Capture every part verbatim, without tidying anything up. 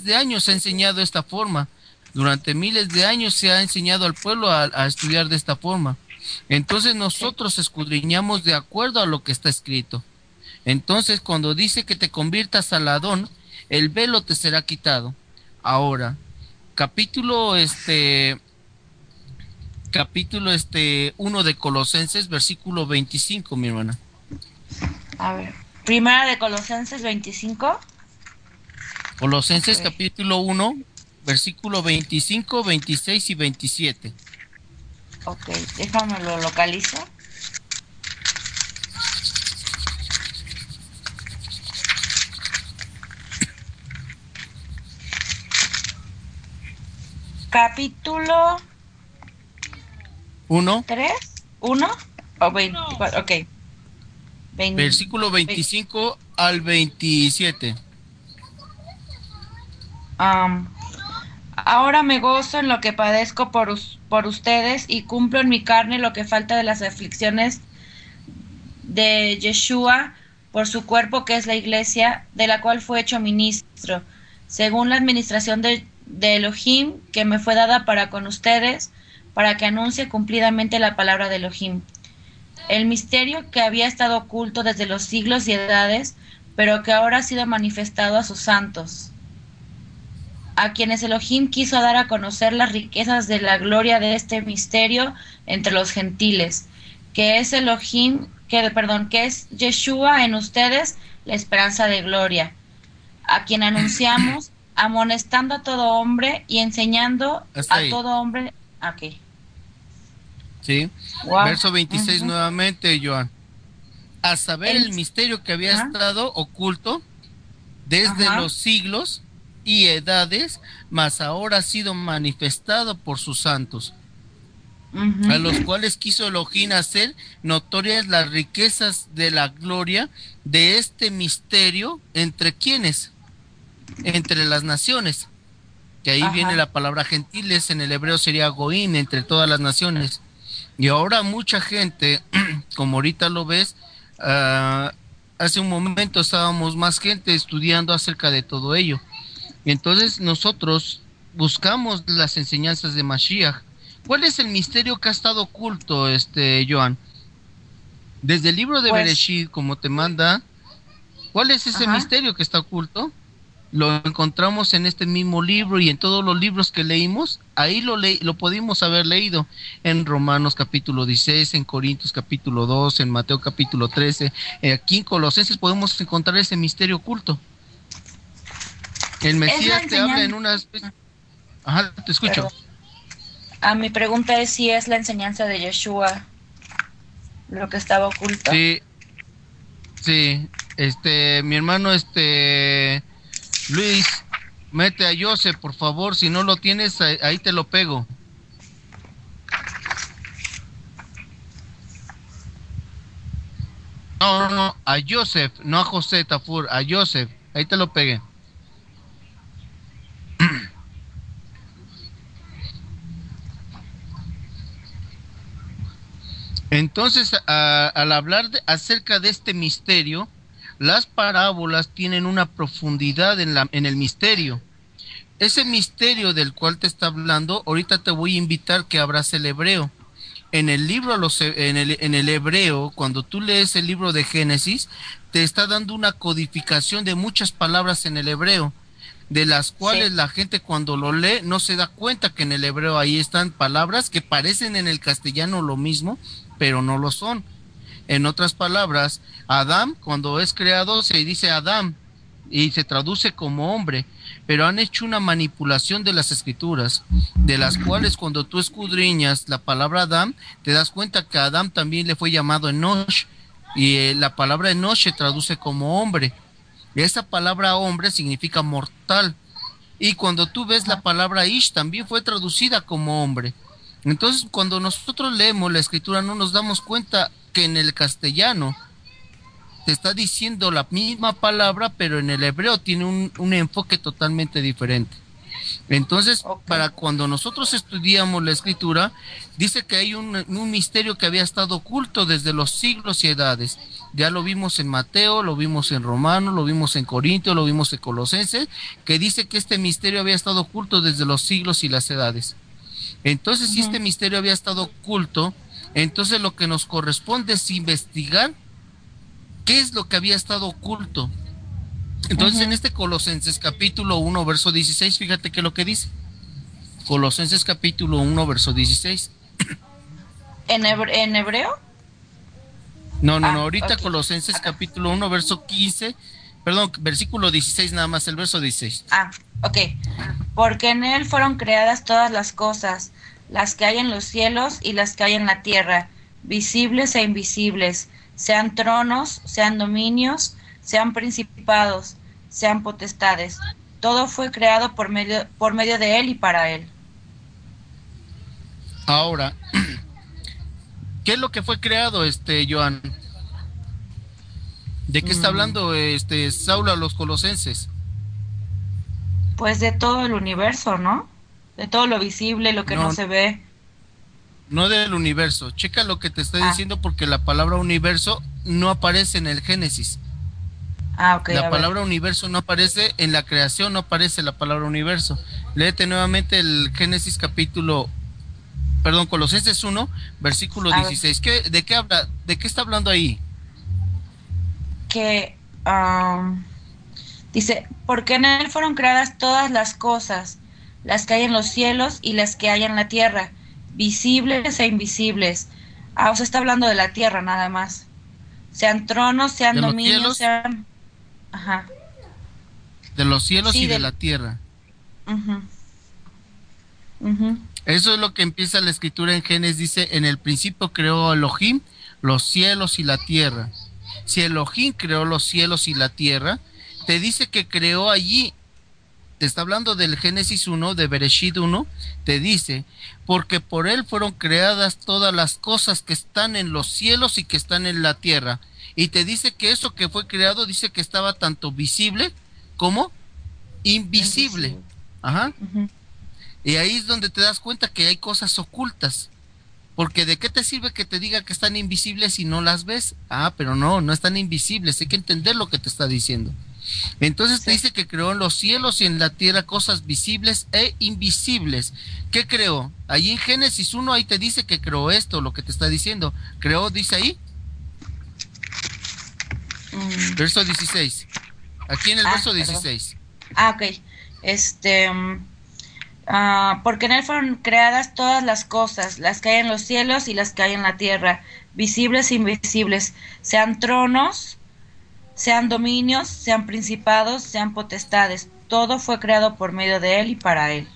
de años se ha enseñado esta forma. Durante miles de años se ha enseñado al pueblo a, a estudiar de esta forma. Entonces nosotros escudriñamos de acuerdo a lo que está escrito. Entonces cuando dice que te conviertas al Adón, el velo te será quitado. Ahora, capítulo este capítulo este uno de Colosenses, versículo veinticinco, mi hermana. A ver, primera de Colosenses veinticinco. Colosenses Okay. capítulo uno, versículo veinticinco, veintiséis y veintisiete. Ok, déjame lo localizo. Capítulo uno. tres, uno o veinticuatro, ok. veinte, Versículo veinticinco veinte. Al veintisiete. Um, ahora me gozo en lo que padezco por, us, por ustedes y cumplo en mi carne lo que falta de las aflicciones de Yeshua por su cuerpo que es la iglesia, de la cual fue hecho ministro, según la administración de, de Elohim que me fue dada para con ustedes, para que anuncie cumplidamente la palabra de Elohim. El misterio que había estado oculto desde los siglos y edades, pero que ahora ha sido manifestado a sus santos, a quienes Elohim quiso dar a conocer las riquezas de la gloria de este misterio entre los gentiles, que es Elohim, que, perdón, que es Yeshua en ustedes, la esperanza de gloria, a quien anunciamos, amonestando a todo hombre y enseñando Hasta a ahí. todo hombre. Ok. Sí. Wow. Verso veintiséis Uh-huh. nuevamente, Joan. A saber el, el misterio que había ¿Ah? estado oculto desde Ajá. los siglos y edades, mas ahora ha sido manifestado por sus santos, uh-huh. a los cuales quiso Elohim hacer notorias las riquezas de la gloria de este misterio, ¿entre quiénes? Entre las naciones, que ahí, ajá, viene la palabra gentiles, en el hebreo sería goín, entre todas las naciones. Y ahora mucha gente, como ahorita lo ves, uh, hace un momento estábamos más gente estudiando acerca de todo ello. Entonces nosotros buscamos las enseñanzas de Mashiach. ¿Cuál es el misterio que ha estado oculto, este Joan? Desde el libro de pues, Bereshit, como te manda, ¿cuál es ese, ajá, misterio que está oculto? Lo encontramos en este mismo libro y en todos los libros que leímos. Ahí lo, le lo pudimos haber leído en Romanos capítulo dieciséis, en Corintios capítulo dos, en Mateo capítulo trece. Eh, aquí en Colosenses podemos encontrar ese misterio oculto. El Mesías te habla en una especie... Ajá, te escucho. Pero, a mi pregunta es si es la enseñanza de Yeshua lo que estaba oculto. Sí, sí, este, mi hermano, este, Luis, mete a Joseph, por favor, si no lo tienes, ahí te lo pego. No, no, no, a Joseph, no a José Tafur, a Joseph, ahí te lo pegué. Entonces, a, al hablar de, acerca de este misterio, las parábolas tienen una profundidad en, la, en el misterio. Ese misterio del cual te está hablando, ahorita te voy a invitar que abras el hebreo. En el libro, los, en, el, en el hebreo, cuando tú lees el libro de Génesis, te está dando una codificación de muchas palabras en el hebreo, de las cuales sí, la gente cuando lo lee no se da cuenta que en el hebreo ahí están palabras que parecen en el castellano lo mismo, pero no lo son. En otras palabras, Adán, cuando es creado, se dice Adán y se traduce como hombre, pero han hecho una manipulación de las escrituras, de las cuales cuando tú escudriñas la palabra Adán, te das cuenta que a Adán también le fue llamado Enosh, y eh, la palabra Enosh se traduce como hombre. Esa palabra hombre significa mortal, y cuando tú ves la palabra Ish también fue traducida como hombre. Entonces, cuando nosotros leemos la escritura no nos damos cuenta que en el castellano te está diciendo la misma palabra, pero en el hebreo tiene un, un enfoque totalmente diferente. Entonces, Ok. para cuando nosotros estudiamos la escritura, dice que hay un, un misterio que había estado oculto desde los siglos y edades. Ya lo vimos en Mateo, lo vimos en Romanos, lo vimos en Corintios, lo vimos en Colosenses, que dice que este misterio había estado oculto desde los siglos y las edades. Entonces, si este Ujú, misterio había estado oculto, entonces lo que nos corresponde es investigar qué es lo que había estado oculto. Entonces, en ujú. este Colosenses capítulo uno, verso dieciséis, fíjate que lo que dice. Colosenses capítulo uno, verso dieciséis. ¿En, hebre- en hebreo? No, no, no, Ah, ahorita ok. Colosenses Acá. capítulo uno, verso quince, perdón, versículo dieciséis nada más, el verso dieciséis. Ah, ok. Porque en él fueron creadas todas las cosas, las que hay en los cielos y las que hay en la tierra, visibles e invisibles, sean tronos, sean dominios, sean principados, sean potestades. Todo fue creado por medio, por medio de él y para él. Ahora, ¿qué es lo que fue creado, este, Joan? ¿De qué está Mm, hablando, este, Saulo a los colosenses? pues de todo el universo, ¿no? De todo lo visible, lo que no No, se ve. no del universo. Checa lo que te está Ah, diciendo porque la palabra universo no aparece en el Génesis. ah, ok, La a ver. palabra universo no aparece en la creación, no aparece la palabra universo. Léete nuevamente el Génesis capítulo, perdón, Colosenses uno, versículo A ver. dieciséis. ¿Qué, de qué habla, de qué está hablando ahí? Que am, dice, porque en él fueron creadas todas las cosas, las que hay en los cielos y las que hay en la tierra, visibles e invisibles. Ah, o sea, está hablando de la tierra nada más. Sean tronos, sean De los dominios, cielos, sean... Ajá. de los cielos Sí, y de la del... tierra. ujú, ujú, Eso es lo que empieza la escritura en Génesis, dice, en el principio creó Elohim los cielos y la tierra. Si Elohim creó los cielos y la tierra, te dice que creó allí, te está hablando del Génesis uno, de Bereshit uno, te dice, porque por él fueron creadas todas las cosas que están en los cielos y que están en la tierra. Y te dice que eso que fue creado, dice que estaba tanto visible como invisible. invisible. Ajá. Ujú, Y ahí es donde te das cuenta que hay cosas ocultas. Porque ¿de qué te sirve que te diga que están invisibles si no las ves? Ah, pero no, no están invisibles, hay que entender lo que te está diciendo. Entonces te sí. dice que creó en los cielos y en la tierra cosas visibles e invisibles. ¿Qué creó? Ahí en Génesis uno, ahí te dice que creó esto, lo que te está diciendo. Creó, dice ahí, Mm, verso dieciséis. Aquí en el ah, verso perdón. dieciséis. Ah, ok. Este... mm, Ah, porque en él fueron creadas todas las cosas, las que hay en los cielos y las que hay en la tierra, visibles e invisibles, sean tronos, sean dominios, sean principados, sean potestades. Todo fue creado por medio de él y para él.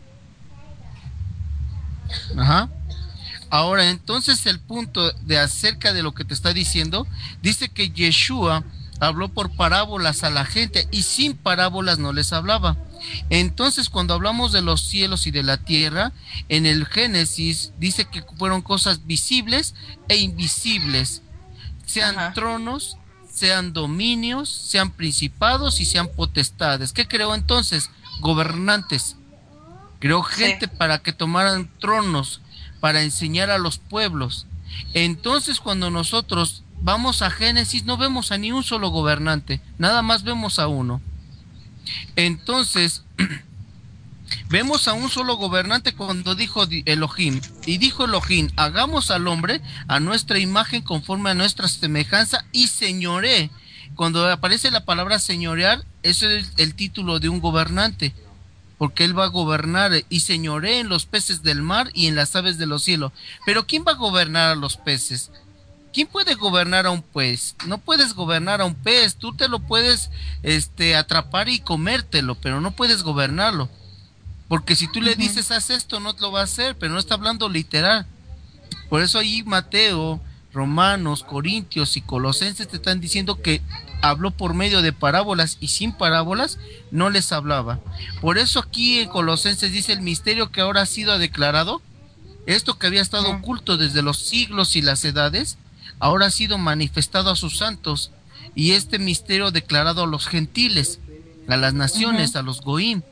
Ajá. Ahora, entonces el punto de acerca de lo que te está diciendo, dice que Yeshua habló por parábolas a la gente y sin parábolas no les hablaba. Entonces, cuando hablamos de los cielos y de la tierra, en el Génesis dice que fueron cosas visibles e invisibles, sean Ajá, tronos, sean dominios, sean principados y sean potestades. ¿Qué creó entonces? Gobernantes. Creó sí. gente para que tomaran tronos, para enseñar a los pueblos. Entonces, cuando nosotros vamos a Génesis, no vemos a ni un solo gobernante, nada más vemos a uno. Entonces, vemos a un solo gobernante cuando dijo Elohim, y dijo Elohim, hagamos al hombre a nuestra imagen conforme a nuestra semejanza y señoré. Cuando aparece la palabra señorear, eso es el título de un gobernante, porque él va a gobernar y señoré en los peces del mar y en las aves de los cielos. Pero ¿quién va a gobernar a los peces? ¿Quién puede gobernar a un pez? No puedes gobernar a un pez, tú te lo puedes este, atrapar y comértelo, pero no puedes gobernarlo. Porque si tú le Ujú, dices, haz esto, no te lo va a hacer, pero no está hablando literal. Por eso ahí Mateo, Romanos, Corintios y Colosenses te están diciendo que habló por medio de parábolas y sin parábolas no les hablaba. Por eso aquí en Colosenses dice el misterio que ahora ha sido declarado, esto que había estado ujú, oculto desde los siglos y las edades, ahora ha sido manifestado a sus santos, y este misterio declarado a los gentiles, a las ujú, naciones, a los goim.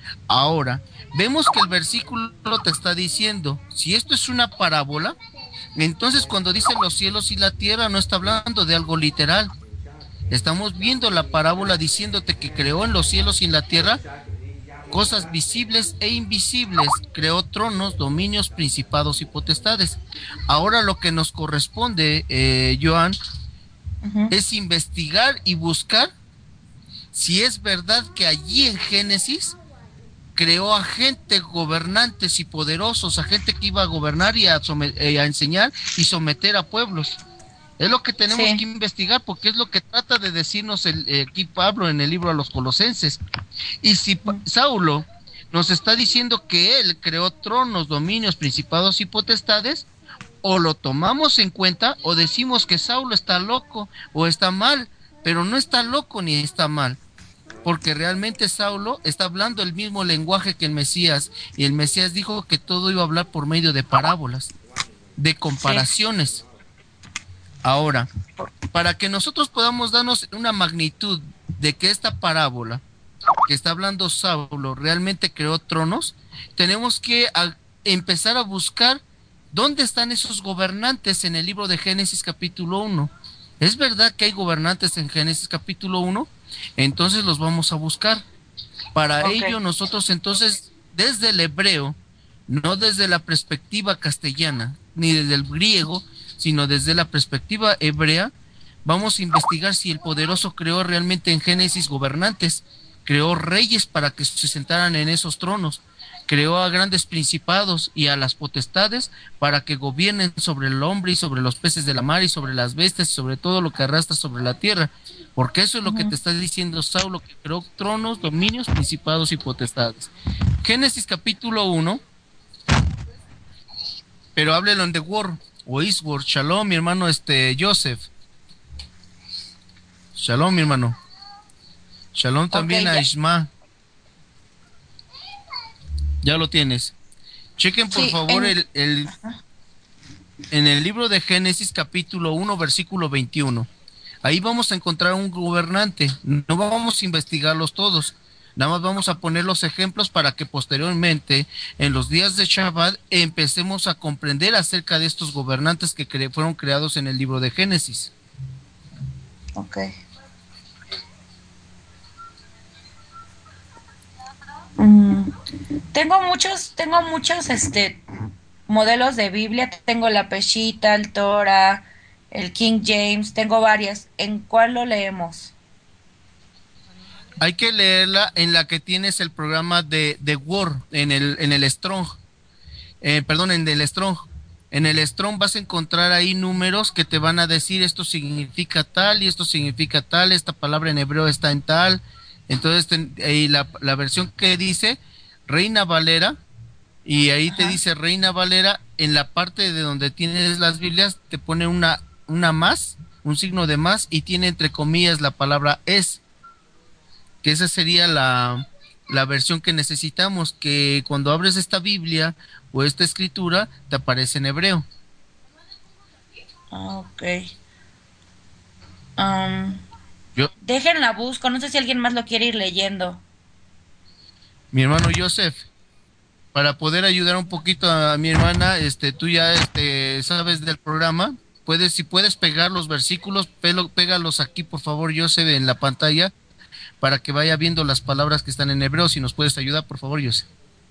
Ahora, vemos que el versículo te está diciendo, si esto es una parábola, entonces cuando dice los cielos y la tierra no está hablando de algo literal. Estamos viendo la parábola diciéndote que creó en los cielos y en la tierra cosas visibles e invisibles, creó tronos, dominios, principados y potestades. Ahora lo que nos corresponde, eh, Joan, uh-huh. es investigar y buscar si es verdad que allí en Génesis creó a gente, gobernantes y poderosos, a gente que iba a gobernar y a, a enseñar y someter a pueblos. Es lo que tenemos sí. que investigar, porque es lo que trata de decirnos el, eh, aquí Pablo en el libro a los Colosenses. Y si mm. Saulo nos está diciendo que él creó tronos, dominios, principados y potestades, o lo tomamos en cuenta o decimos que Saulo está loco o está mal, pero no está loco ni está mal, porque realmente Saulo está hablando el mismo lenguaje que el Mesías, y el Mesías dijo que todo iba a hablar por medio de parábolas, de comparaciones. Sí. Ahora, para que nosotros podamos darnos una magnitud de que esta parábola que está hablando Saulo realmente creó tronos, tenemos que a, empezar a buscar dónde están esos gobernantes en el libro de Génesis capítulo uno. ¿Es verdad que hay gobernantes en Génesis capítulo uno? Entonces los vamos a buscar. Para okay. ello nosotros entonces desde el hebreo, no desde la perspectiva castellana, ni desde el griego, sino desde la perspectiva hebrea, vamos a investigar si el poderoso creó realmente en Génesis gobernantes, creó reyes para que se sentaran en esos tronos, creó a grandes principados y a las potestades para que gobiernen sobre el hombre y sobre los peces de la mar y sobre las bestias y sobre todo lo que arrastra sobre la tierra, porque eso es lo uh-huh. que te está diciendo Saulo, que creó tronos, dominios, principados y potestades. Génesis capítulo uno, pero háblelo en The Word o Eastward. Shalom, mi hermano este Joseph. Shalom, mi hermano. Shalom también okay, a Isma. Ya lo tienes. Chequen por sí, favor en... el, el en el libro de Génesis capítulo uno versículo veintiuno. Ahí vamos a encontrar un gobernante. No vamos a investigarlos todos. Nada más vamos a poner los ejemplos para que posteriormente, en los días de Shabbat, empecemos a comprender acerca de estos gobernantes que cre- fueron creados en el libro de Génesis. Ok. Mm, tengo muchos, tengo muchos, este, modelos de Biblia. Tengo la Peshita, el Torah, el King James. Tengo varias. ¿En cuál lo leemos? Hay que leerla en la que tienes el programa de, de Word, en el, en el Strong, eh, perdón, en el Strong. En el Strong vas a encontrar ahí números que te van a decir esto significa tal y esto significa tal, esta palabra en hebreo está en tal. Entonces, ten, ahí la, la versión que dice Reina Valera, y ahí Ajá. te dice Reina Valera, en la parte de donde tienes las Biblias, te pone una, una más, un signo de más, y tiene entre comillas la palabra es. Que esa sería la, la versión que necesitamos, que cuando abres esta Biblia o esta escritura te aparece en hebreo. Ok. Um, Yo, déjenla busco, no sé si alguien más lo quiere ir leyendo. Mi hermano Joseph, para poder ayudar un poquito a mi hermana, este, tú ya este, sabes del programa, puedes, si puedes pegar los versículos, pelo, pégalos aquí por favor, Joseph, en la pantalla, para que vaya viendo las palabras que están en hebreo. Si nos puedes ayudar, por favor, José.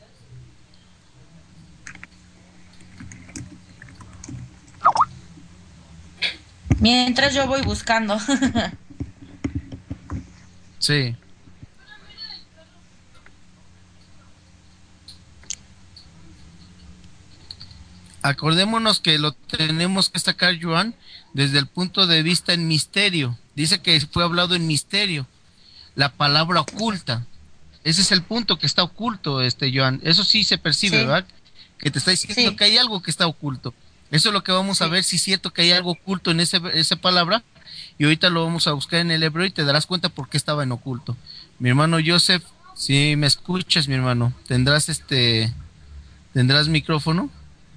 Mientras yo voy buscando. Sí. Acordémonos que lo tenemos que sacar, Joan, desde el punto de vista en misterio. Dice que fue hablado en misterio. La palabra oculta. Ese es el punto que está oculto, este Joan. Eso sí se percibe, sí. ¿verdad? Que te está diciendo sí. que hay algo que está oculto. Eso es lo que vamos sí. a ver, si es cierto que hay algo oculto en ese, esa palabra. Y ahorita lo vamos a buscar en el hebreo y te darás cuenta por qué estaba en oculto. Mi hermano Joseph, si me escuchas, mi hermano, tendrás este, tendrás micrófono.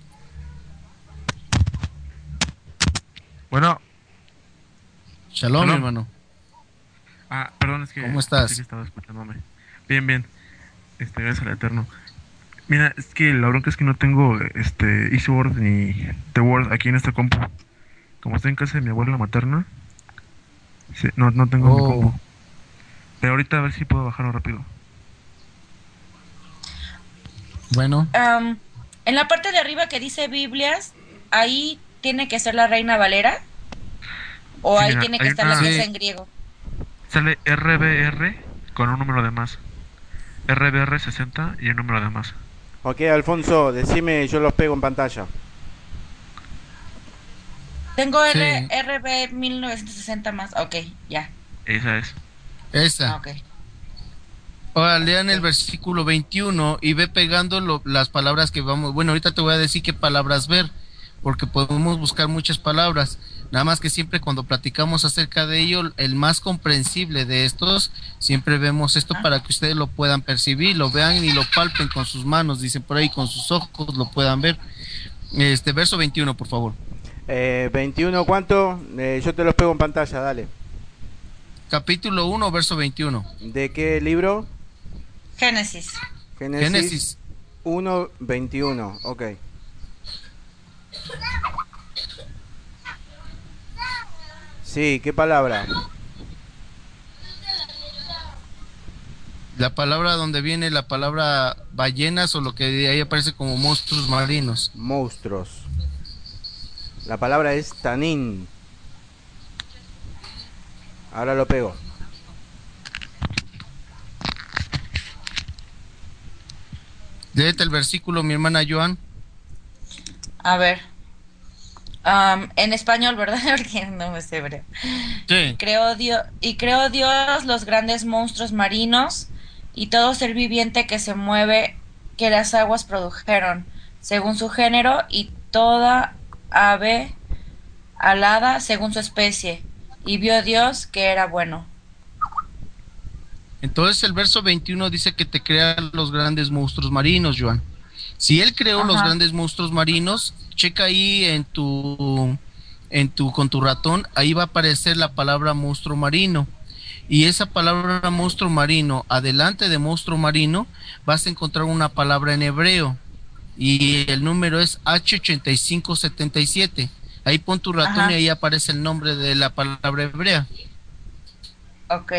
Bueno. Shalom, mi hermano. Ah, perdón, es que... ¿Cómo estás? Que estaba escuchándome. Bien, bien. Este, gracias al Eterno. Mira, es que la bronca es que no tengo este EasyWord ni The Word aquí en esta compu. Como estoy en casa de mi abuela materna, sí, no, no tengo mi Oh, compu. Pero ahorita a ver si puedo bajarlo rápido. bueno. Am, en la parte de arriba que dice Biblias, ahí tiene que ser la Reina Valera o Sí, ahí mira, tiene que hay estar la una... que es Sí, en griego. Sale R B R con un número de más. R B R sesenta y un número de más. Ok, Alfonso, decime, yo los pego en pantalla. Tengo R, sí, R B mil novecientos sesenta más. Ok, ya. Esa es. Ah, esa. ok. Ahora lean Ok. el versículo veintiuno y ve pegando lo- las palabras que vamos. Bueno, ahorita te voy a decir qué palabras ver, porque podemos buscar muchas palabras. Nada más que siempre cuando platicamos acerca de ello, el más comprensible de estos, siempre vemos esto Ah, para que ustedes lo puedan percibir, lo vean y lo palpen con sus manos, dicen por ahí, con sus ojos lo puedan ver. Este verso veintiuno, por favor. Eh, veintiuno, ¿cuánto? Eh, yo te los pego en pantalla, dale. Capítulo uno, verso veintiuno. ¿De qué libro? Génesis. Génesis Génesis. uno, veintiuno, ok. Sí, ¿qué palabra? La palabra donde viene la palabra ballenas o lo que de ahí aparece como monstruos marinos. Monstruos. La palabra es tanín. Ahora lo pego. Léete el versículo, mi hermana Joan. A ver. Am, en español, ¿verdad? Porque no me sé hebreo. Y Sí. creó Dios, y creó Dios los grandes monstruos marinos y todo ser viviente que se mueve que las aguas produjeron, según su género, y toda ave alada según su especie. Y vio Dios que era bueno. Entonces el verso veintiuno dice que te crea los grandes monstruos marinos, Joan. Si él creó los Ajá, grandes monstruos marinos, checa ahí en tu, en tu, con tu ratón, ahí va a aparecer la palabra monstruo marino. Y esa palabra monstruo marino, adelante de monstruo marino, vas a encontrar una palabra en hebreo. Y el número es H ochenta y cinco setenta y siete. Ahí pon tu ratón y ajá, ahí aparece el nombre de la palabra hebrea. ok.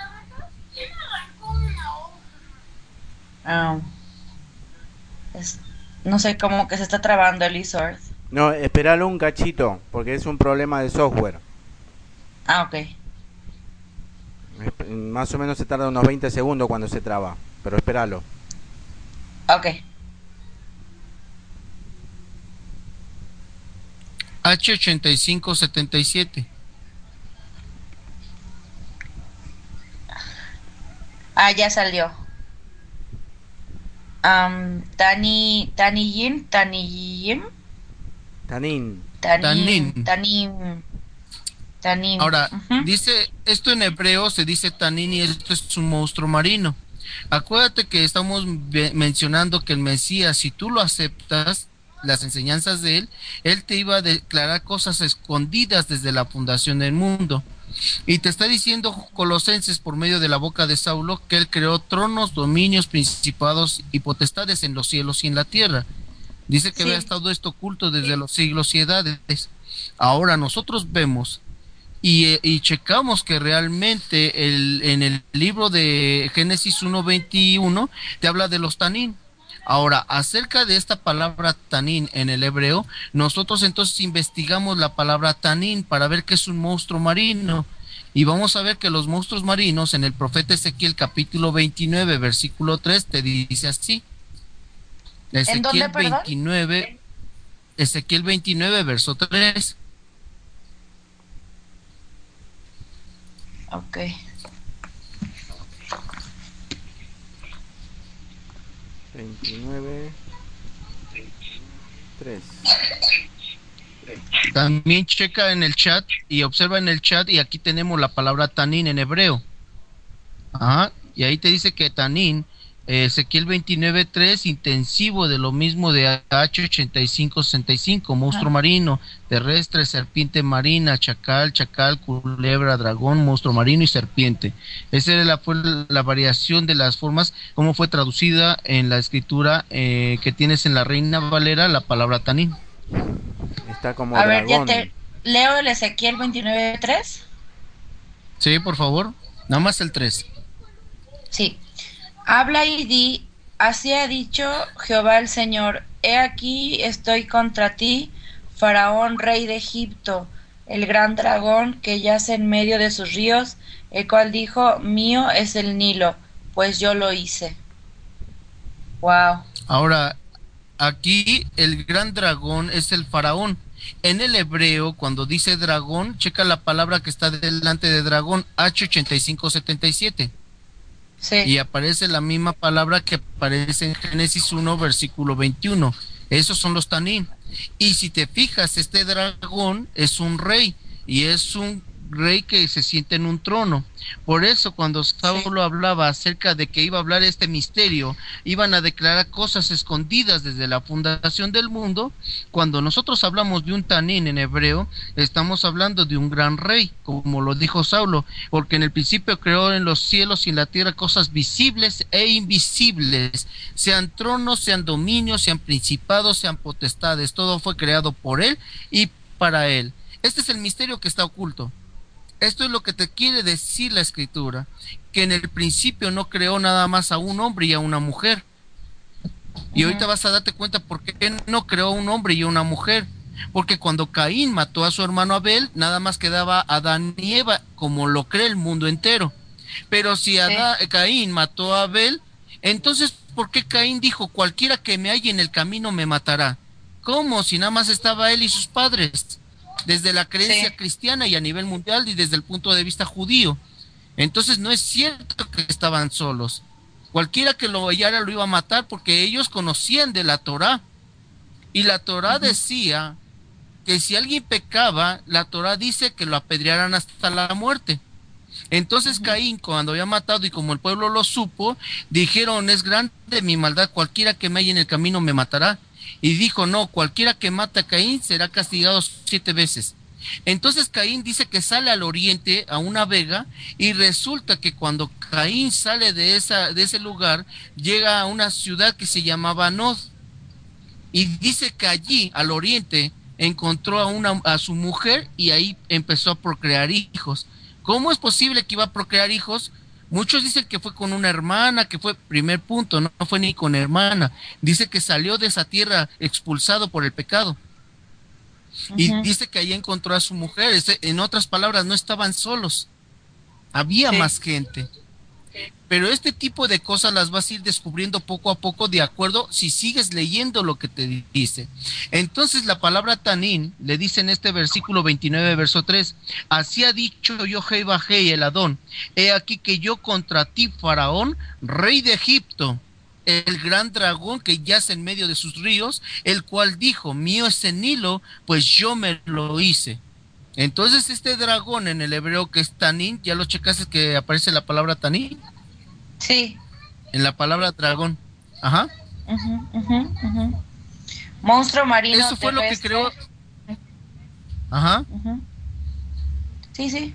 Ah, es- no sé, cómo que se está trabando el Earth. No, esperalo un cachito, porque es un problema de software. Ah, ok. Esp- Más o menos se tarda unos veinte segundos cuando se traba, pero esperalo. Ok. H ochenta y cinco setenta y siete. Ah, ya salió. Um, Tani, Taniyim, Taniyim, Tanín. Tanim, Tanin. Tanim, Tanim. Ahora, Ujú. dice, esto en hebreo se dice tanin y esto es un monstruo marino. Acuérdate que estamos ve- mencionando que el Mesías, si tú lo aceptas, las enseñanzas de él, él te iba a declarar cosas escondidas desde la fundación del mundo. Y te está diciendo Colosenses por medio de la boca de Saulo que él creó tronos, dominios, principados y potestades en los cielos y en la tierra. Dice que había Sí, estado esto oculto desde los siglos y edades. Ahora nosotros vemos y, eh, y checamos que realmente el, en el libro de Génesis uno veintiuno te habla de los tanín. Ahora, acerca de esta palabra tanín en el hebreo, nosotros entonces investigamos la palabra tanín para ver qué es un monstruo marino. Y vamos a ver que los monstruos marinos en el profeta Ezequiel capítulo veintinueve versículo tres te dice así. ¿en Ezequiel dónde, perdón? veintinueve, Ezequiel veintinueve verso tres. Ok. veintinueve, tres. También checa en el chat y observa en el chat y aquí tenemos la palabra tanín en hebreo. Ajá, y ahí te dice que tanín Ezequiel veintinueve tres, intensivo de lo mismo de H ochenta y cinco sesenta y cinco, monstruo Ah. marino, terrestre, serpiente marina, chacal, chacal, culebra, dragón, monstruo marino y serpiente. Esa era la, fue la variación de las formas, como fue traducida en la escritura eh, que tienes en la Reina Valera, la palabra tanín. Está como A ver, ya dragón. te leo el Ezequiel veintinueve tres. Sí, por favor, nada más el tres. Sí. Habla y di, así ha dicho Jehová el Señor, he aquí estoy contra ti, Faraón, rey de Egipto, el gran dragón que yace en medio de sus ríos, el cual dijo, mío es el Nilo, pues yo lo hice. Wow. Ahora, aquí el gran dragón es el faraón. En el hebreo, cuando dice dragón, checa la palabra que está delante de dragón, H ochenta y cinco setenta y siete. Sí. Y aparece la misma palabra que aparece en Génesis uno, versículo veintiuno. Esos son los tanín. Y si te fijas, este dragón es un rey, y es un rey que se siente en un trono. Por eso cuando Saulo sí. hablaba acerca de que iba a hablar este misterio, iban a declarar cosas escondidas desde la fundación del mundo. Cuando nosotros hablamos de un tanín en hebreo, estamos hablando de un gran rey, como lo dijo Saulo, porque en el principio creó en los cielos y en la tierra cosas visibles e invisibles, sean tronos, sean dominios, sean principados, sean potestades, todo fue creado por él y para él. Este es el misterio que está oculto. Esto es lo que te quiere decir la escritura, que en el principio no creó nada más a un hombre y a una mujer. Y uh-huh. ahorita vas a darte cuenta por qué no creó un hombre y una mujer. Porque cuando Caín mató a su hermano Abel, nada más quedaba Adán y Eva, como lo cree el mundo entero. Pero si Adán, sí. Caín mató a Abel, entonces ¿por qué Caín dijo, cualquiera que me halle en el camino me matará? ¿Cómo? Si nada más estaba él y sus padres. Desde la creencia sí. cristiana y a nivel mundial y desde el punto de vista judío. Entonces no es cierto que estaban solos. Cualquiera que lo hallara lo iba a matar porque ellos conocían de la Torá. Y la Torá uh-huh. decía que si alguien pecaba, la Torá dice que lo apedrearan hasta la muerte. Entonces uh-huh. Caín, cuando había matado y como el pueblo lo supo, dijeron, es grande mi maldad, cualquiera que me halle en el camino me matará. Y dijo, no, cualquiera que mata a Caín será castigado siete veces. Entonces Caín dice que sale al oriente a una vega y resulta que cuando Caín sale de, esa, de ese lugar, llega a una ciudad que se llamaba Nod. Y dice que allí, al oriente, encontró a, una, a su mujer y ahí empezó a procrear hijos. ¿Cómo es posible que iba a procrear hijos? Muchos dicen que fue con una hermana, que fue primer punto, no, no fue ni con hermana. Dice que salió de esa tierra expulsado por el pecado. Uh-huh. Y dice que allí encontró a su mujer. En otras palabras, no estaban solos. Había sí. más gente. Pero este tipo de cosas las vas a ir descubriendo poco a poco de acuerdo si sigues leyendo lo que te dice. Entonces la palabra tanín le dice en este versículo veintinueve, verso tres, así ha dicho yo Jehová el Adón, he aquí que yo contra ti, Faraón, rey de Egipto, el gran dragón que yace en medio de sus ríos, el cual dijo, mío es el Nilo, pues yo me lo hice. Entonces este dragón en el hebreo que es tanín, ¿ya lo checaste que aparece la palabra tanín? Sí. En la palabra dragón. Ajá. Uh-huh, uh-huh, uh-huh. Monstruo marino. Eso fue terrestre. Lo que creó. Ajá. Uh-huh. Sí, sí.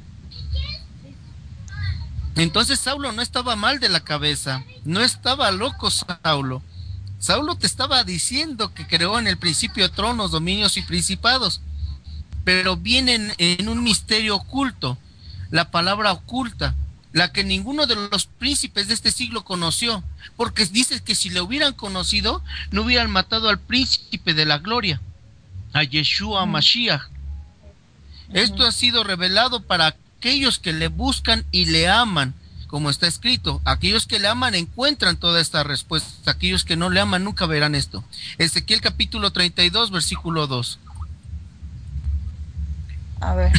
Entonces Saulo no estaba mal de la cabeza. No estaba loco Saulo. Saulo te estaba diciendo que creó en el principio tronos, dominios y principados. Pero vienen en un misterio oculto. La palabra oculta. La que ninguno de los príncipes de este siglo conoció, porque dice que si le hubieran conocido, no hubieran matado al príncipe de la gloria, a Yeshua uh-huh. Mashiach. Uh-huh. Esto ha sido revelado para aquellos que le buscan y le aman, como está escrito, aquellos que le aman encuentran toda esta respuesta, aquellos que no le aman nunca verán esto. Ezequiel capítulo treinta y dos, versículo dos. A ver.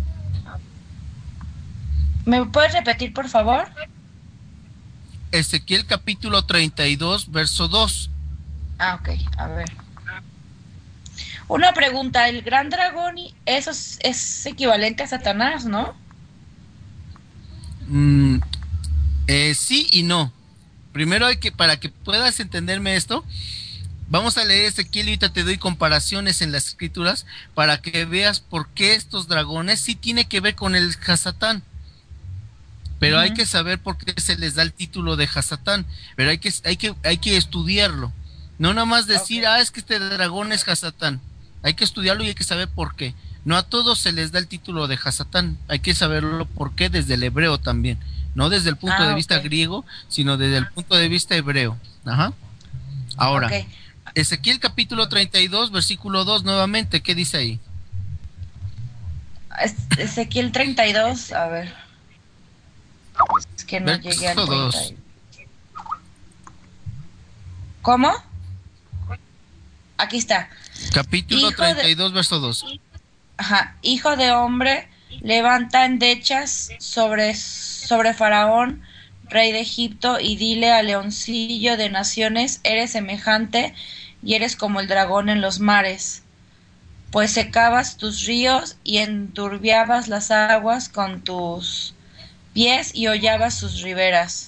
¿Me puedes repetir, por favor? Ezequiel capítulo treinta y dos, verso dos. Ah, ok, a ver. Una pregunta, el gran dragón, eso es, es equivalente a Satanás, ¿no? Mm, eh, sí y no. primero hay que, para que puedas entenderme esto, vamos a leer Ezequiel y ahorita te doy comparaciones en las escrituras para que veas por qué estos dragones sí tiene que ver con el Hasatán. Pero uh-huh. hay que saber por qué se les da el título de Hasatán, pero hay que, hay que, hay que estudiarlo. No nada más decir, okay. ah, es que este dragón es Hasatán. Hay que estudiarlo y hay que saber por qué. No a todos se les da el título de Hasatán. Hay que saberlo por qué desde el hebreo también. No desde el punto ah, de vista okay. griego, sino desde el punto de vista hebreo. Ajá. Ahora, okay. Ezequiel capítulo treinta y dos, versículo dos, nuevamente, ¿qué dice ahí? Ezequiel treinta y dos, a ver. Es que no Verso llegué al dos. ¿Cómo? Aquí está. Capítulo hijo treinta y dos, de, verso dos. Ajá. Hijo de hombre, levanta endechas sobre, sobre Faraón, rey de Egipto, y dile al leoncillo de naciones, eres semejante y eres como el dragón en los mares, pues secabas tus ríos y enturbiabas las aguas con tus pies y hollabas sus riberas.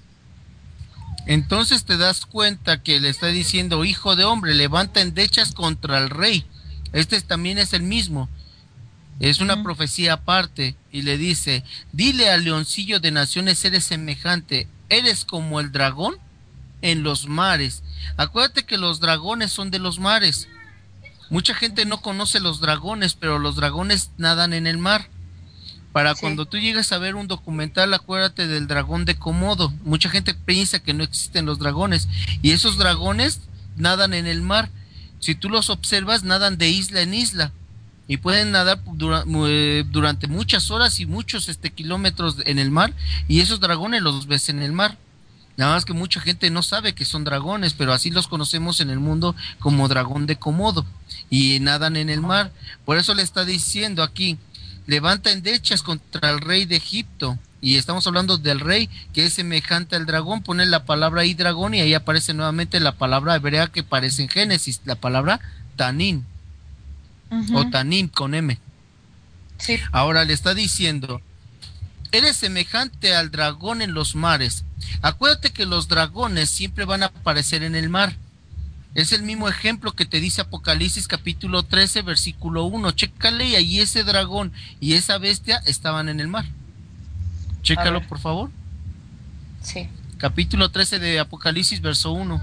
Entonces te das cuenta que le está diciendo, hijo de hombre, levanta endechas contra el rey. Este también es el mismo. Es una uh-huh. profecía aparte. Y le dice, dile al leoncillo de naciones, eres semejante, eres como el dragón en los mares. Acuérdate que los dragones son de los mares. Mucha gente no conoce los dragones, pero los dragones nadan en el mar. Para sí. cuando tú llegas a ver un documental, acuérdate del dragón de Komodo. Mucha gente piensa que no existen los dragones, y esos dragones nadan en el mar. Si tú los observas, nadan de isla en isla, y pueden nadar dura, eh, durante muchas horas y muchos este, kilómetros en el mar, y esos dragones los ves en el mar. Nada más que mucha gente no sabe que son dragones, pero así los conocemos en el mundo como dragón de Komodo, y nadan en el mar. Por eso le está diciendo aquí, levanta endechas contra el rey de Egipto, y estamos hablando del rey que es semejante al dragón. Pone la palabra ahí dragón y ahí aparece nuevamente la palabra hebrea que aparece en Génesis, la palabra tanín, uh-huh. o tanín con M. Sí. Ahora le está diciendo, eres semejante al dragón en los mares. Acuérdate que los dragones siempre van a aparecer en el mar. Es el mismo ejemplo que te dice Apocalipsis capítulo trece, versículo uno. Chécale, y ahí ese dragón y esa bestia estaban en el mar. Chécalo, por favor. Sí. Capítulo trece de Apocalipsis, verso uno.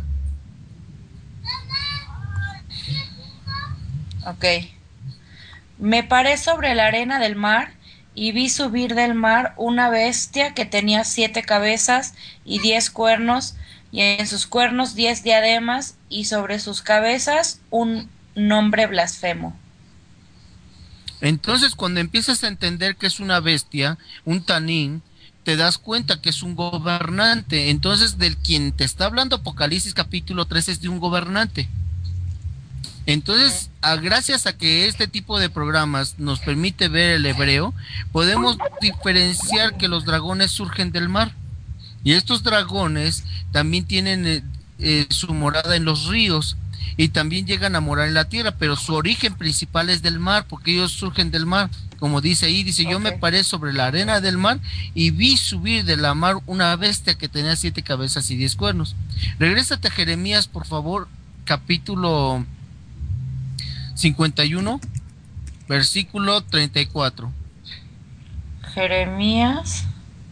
Ok. Me paré sobre la arena del mar y vi subir del mar una bestia que tenía siete cabezas y diez cuernos, y en sus cuernos diez diademas, y sobre sus cabezas un nombre blasfemo. Entonces, cuando empiezas a entender que es una bestia, un tanín, te das cuenta que es un gobernante. Entonces, del quien te está hablando Apocalipsis capítulo trece es de un gobernante. Entonces, a, gracias a que este tipo de programas nos permite ver el hebreo, podemos diferenciar que los dragones surgen del mar. Y estos dragones también tienen eh, eh, su morada en los ríos, y también llegan a morar en la tierra, pero su origen principal es del mar, porque ellos surgen del mar. Como dice ahí, dice, okay. Yo me paré sobre la arena del mar y vi subir de la mar una bestia que tenía siete cabezas y diez cuernos. Regrésate a Jeremías, por favor, capítulo cincuenta y uno, versículo treinta y cuatro. Jeremías...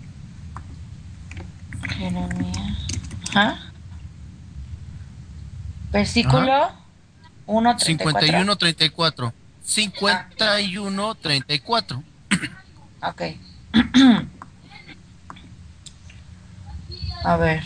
Jeremías. ¿Ah? Versículo uno, cincuenta y uno, treinta y cuatro. cincuenta y uno, treinta y cuatro. Ok. A ver.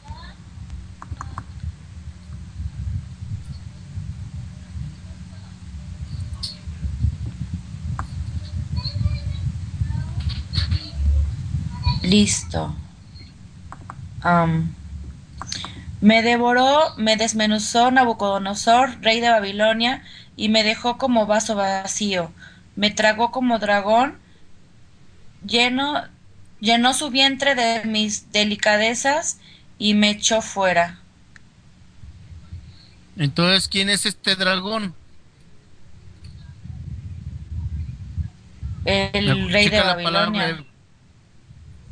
Listo. Um, me devoró, me desmenuzó Nabucodonosor, rey de Babilonia, y me dejó como vaso vacío. Me tragó como dragón, lleno, llenó su vientre de mis delicadezas y me echó fuera. Entonces, ¿quién es este dragón? El Me, rey de la Babilonia. Palabra,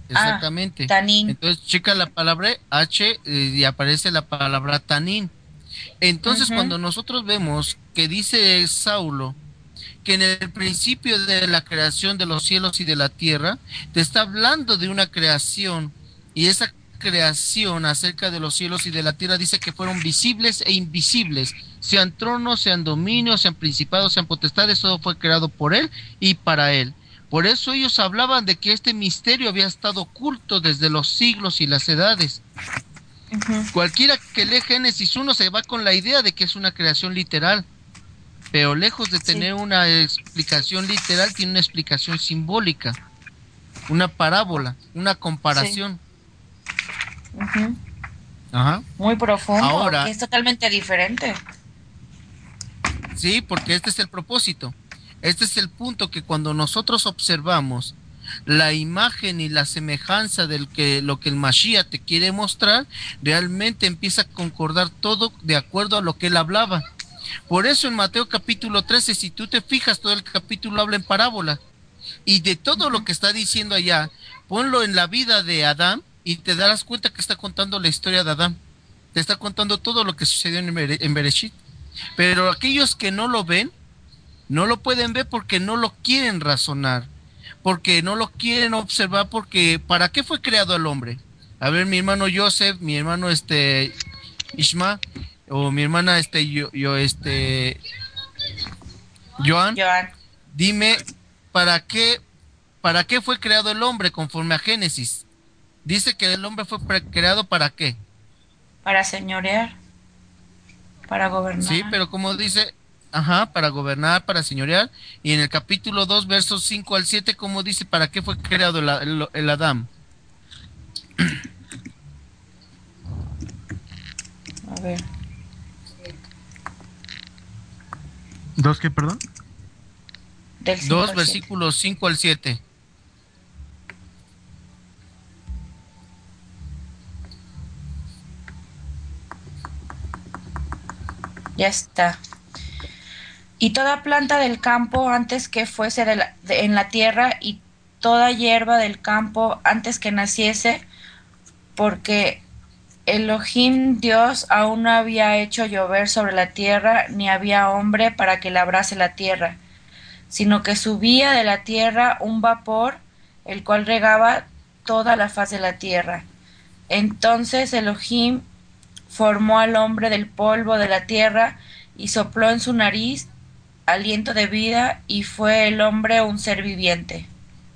exactamente. Ah, tanín. Entonces checa la palabra H eh, y aparece la palabra tanín. Entonces Ujú. cuando nosotros vemos que dice Saulo que en el principio de la creación de los cielos y de la tierra, te está hablando de una creación, y esa creación acerca de los cielos y de la tierra dice que fueron visibles e invisibles, sean tronos, sean dominios, sean principados, sean potestades, todo fue creado por él y para él. Por eso ellos hablaban de que este misterio había estado oculto desde los siglos y las edades. Ujú. Cualquiera que lee Génesis uno se va con la idea de que es una creación literal, pero lejos de tener Sí. una explicación literal, tiene una explicación simbólica, una parábola, una comparación. Ujú. Ajá. Muy profundo, Ahora, que es totalmente diferente. sí, porque este es el propósito. Este es el punto, que cuando nosotros observamos la imagen y la semejanza del que lo que el Mashiach te quiere mostrar, realmente empieza a concordar todo de acuerdo a lo que él hablaba. Por eso en Mateo capítulo trece, si tú te fijas, todo el capítulo habla en parábola. Y de todo lo que está diciendo allá, ponlo en la vida de Adán y te darás cuenta que está contando la historia de Adán. Te está contando todo lo que sucedió en, Bere- en Bereshit. Pero aquellos que no lo ven, no lo pueden ver porque no lo quieren razonar, porque no lo quieren observar, porque ¿para qué fue creado el hombre? A ver, mi hermano Joseph, mi hermano este Ishma, o mi hermana este yo, yo este Joan, Joan, dime, ¿para qué para qué fue creado el hombre conforme a Génesis? Dice que el hombre fue pre- creado para qué, para señorear, para gobernar. sí, pero como dice, ajá, para gobernar, para señorear, y en el capítulo dos, versos cinco al siete, como dice, ¿para qué fue creado el, el, el Adán? A ver, ¿Dos qué, perdón? del cinco dos al siete. versículos cinco al siete. Ya está. Y toda planta del campo antes que fuese de la- de- en la tierra, y toda hierba del campo antes que naciese, porque Elohim Dios aún no había hecho llover sobre la tierra, ni había hombre para que labrase la tierra, sino que subía de la tierra un vapor, el cual regaba toda la faz de la tierra. Entonces Elohim formó al hombre del polvo de la tierra y sopló en su nariz aliento de vida, y fue el hombre un ser viviente.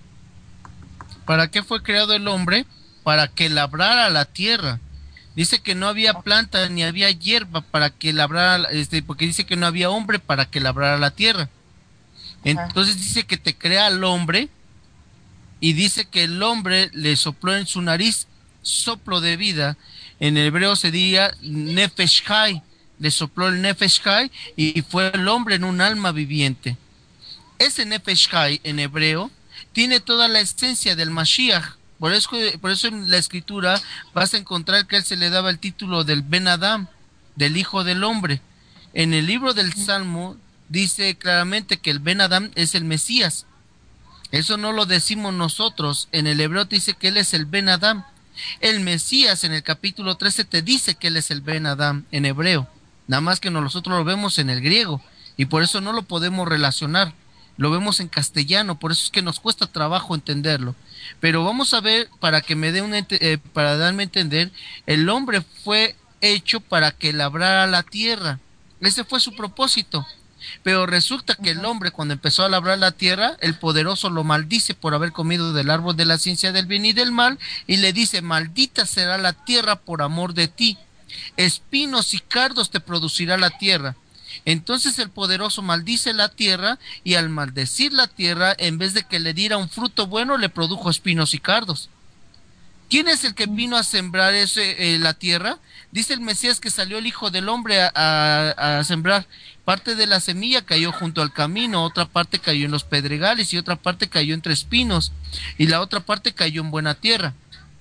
¿Para qué fue creado el hombre? Para que labrara la tierra. Dice que no había planta ni había hierba para que labrara, este, porque dice que no había hombre para que labrara la tierra. Entonces dice que te crea al hombre, y dice que el hombre le sopló en su nariz soplo de vida. En hebreo se diría Nefesh Hai, le sopló el Nefesh Hai y fue el hombre en un alma viviente. Ese Nefesh Hai en hebreo tiene toda la esencia del Mashiach. Por eso, por eso en la escritura vas a encontrar que a él se le daba el título del Ben Adam, del hijo del hombre. En el libro del Salmo dice claramente que el Ben Adam es el Mesías. Eso no lo decimos nosotros. En el hebreo te dice que él es el Ben Adam. El Mesías en el capítulo trece te dice que él es el Ben Adam en hebreo. Nada más que nosotros lo vemos en el griego y por eso no lo podemos relacionar. Lo vemos en castellano, por eso es que nos cuesta trabajo entenderlo. Pero vamos a ver, para que me dé un eh, para darme a entender, el hombre fue hecho para que labrara la tierra. Ese fue su propósito. Pero resulta que el hombre, cuando empezó a labrar la tierra, el poderoso lo maldice por haber comido del árbol de la ciencia del bien y del mal, y le dice: maldita será la tierra por amor de ti, espinos y cardos te producirá la tierra. Entonces el poderoso maldice la tierra, y al maldecir la tierra, en vez de que le diera un fruto bueno, le produjo espinos y cardos. ¿Quién es el que vino a sembrar ese, eh, la tierra? Dice el Mesías que salió el Hijo del Hombre a, a, a sembrar. Parte de la semilla cayó junto al camino, otra parte cayó en los pedregales y otra parte cayó entre espinos, y la otra parte cayó en buena tierra.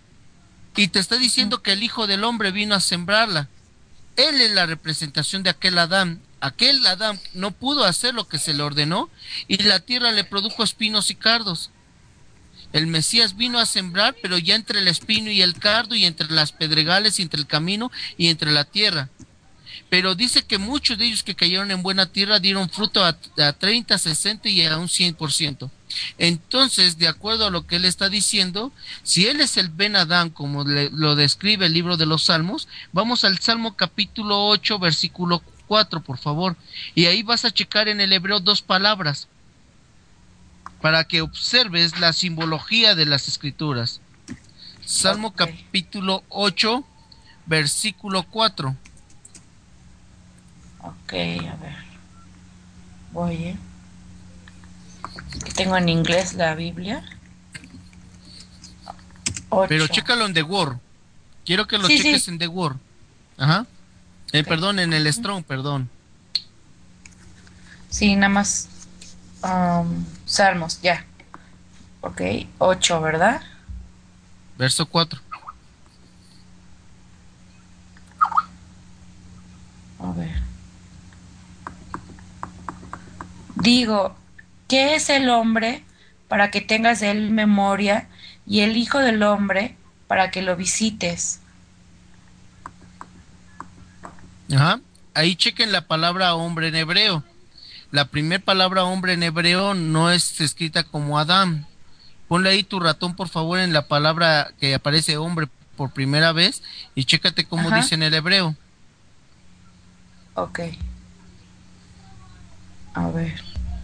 Y te está diciendo que el Hijo del Hombre vino a sembrarla. Él es la representación de aquel Adán. Aquel Adán no pudo hacer lo que se le ordenó, y la tierra le produjo espinos y cardos. El Mesías vino a sembrar, pero ya entre el espino y el cardo, y entre las pedregales, y entre el camino, y entre la tierra. Pero dice que muchos de ellos que cayeron en buena tierra dieron fruto a, a treinta, sesenta y a un cien por ciento. Entonces, de acuerdo a lo que él está diciendo, si él es el Ben Adán, como le, lo describe el libro de los Salmos, vamos al Salmo capítulo ocho, versículo cuatro, por favor. Y ahí vas a checar en el hebreo dos palabras, para que observes la simbología de las escrituras. Salmo Ok. capítulo ocho, versículo cuatro. Ok, a ver. Voy, ¿eh? Que tengo en inglés la Biblia. Ocho. Pero chécalo en The Word. Quiero que lo Sí, cheques sí. en The Word. Ajá. Eh, Ok. Perdón, en el Strong, perdón. Sí, nada más. um, Salmos, ya. Ok, ocho, ¿verdad? Verso cuatro. A ver. Digo, ¿qué es el hombre para que tengas de él memoria y el hijo del hombre para que lo visites? Ajá. Ahí chequen la palabra hombre en hebreo. La primera palabra hombre en hebreo no es escrita como Adán. Ponle ahí tu ratón, por favor, en la palabra que aparece hombre por primera vez y chécate cómo Ajá, dice en el hebreo. ok. A ver.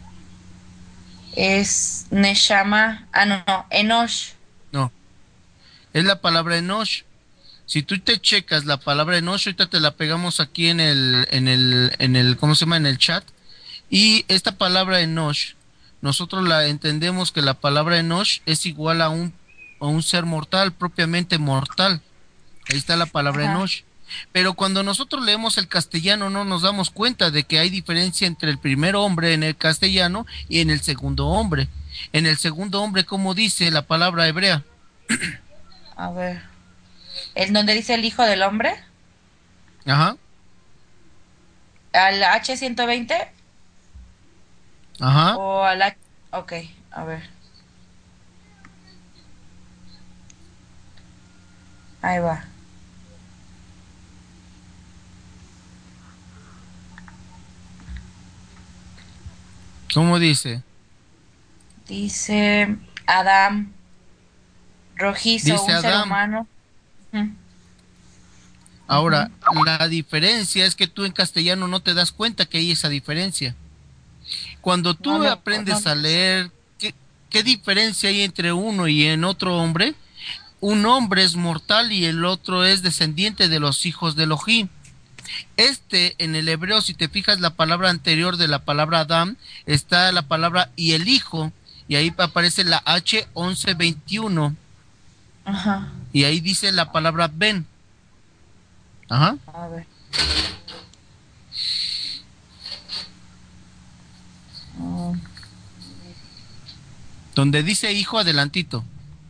Es Neshama. Ah, no, no, Enosh. No, es la palabra enosh. Si tú te checas la palabra enosh, ahorita te la pegamos aquí en el, en el, en el, ¿cómo se llama? En el chat. Y esta palabra enosh, nosotros la entendemos que la palabra enosh es igual a un, a un ser mortal, propiamente mortal. Ahí está la palabra Ajá, enosh. Pero cuando nosotros leemos el castellano no nos damos cuenta de que hay diferencia entre el primer hombre en el castellano y en el segundo hombre. En el segundo hombre, ¿cómo dice la palabra hebrea? a ver. ¿En donde dice el hijo del hombre? Ajá, ¿Al H ciento veinte? ajá. ¿O al H? Ok, a ver. Ahí va. ¿Cómo dice? Dice Adam, rojizo, Dice un ser Adán. humano. Ujú, Ahora, ujú. la diferencia es que tú en castellano no te das cuenta que hay esa diferencia. Cuando No tú lo, aprendes no. a leer qué, qué diferencia hay entre uno y en otro hombre, un hombre es mortal y el otro es descendiente de los hijos de Elohim. Este, en el hebreo, si te fijas la palabra anterior de la palabra Adam, está la palabra y el hijo, y ahí aparece la H once veintiuno, Ajá, y ahí dice la palabra Ben. Ajá. a ver. Mm, Donde dice hijo, adelantito.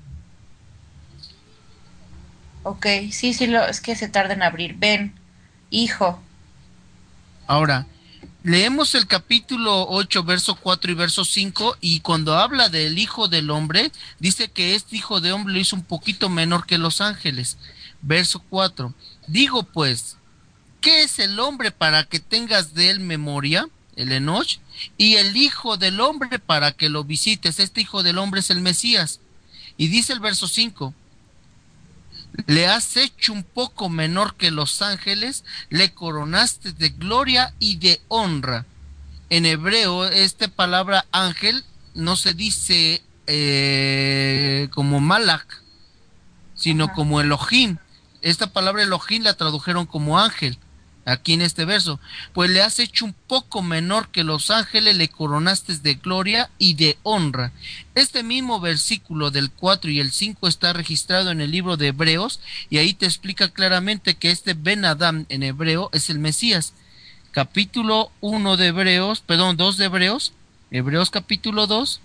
ok, sí, sí, lo, es que se tarda en abrir. Ven, hijo. Ahora, leemos el capítulo ocho, verso cuatro y verso cinco, y cuando habla del hijo del hombre, dice que este hijo de hombre lo hizo un poquito menor que los ángeles. Verso cuatro. Digo pues, ¿qué es el hombre para que tengas de él memoria? El Enoch. Y el hijo del hombre para que lo visites. Este hijo del hombre es el Mesías. Y dice el verso cinco. Le has hecho un poco menor que los ángeles, le coronaste de gloria y de honra. En hebreo, esta palabra ángel no se dice eh, como malach, sino Ajá. como Elohim. Esta palabra Elohim la tradujeron como ángel, aquí en este verso. Pues le has hecho un poco menor que los ángeles, le coronaste de gloria y de honra. Este mismo versículo del cuatro y el cinco está registrado en el libro de Hebreos, y ahí te explica claramente que este Ben Adam en hebreo es el Mesías. Capítulo uno de Hebreos, perdón, dos de Hebreos, Hebreos capítulo dos.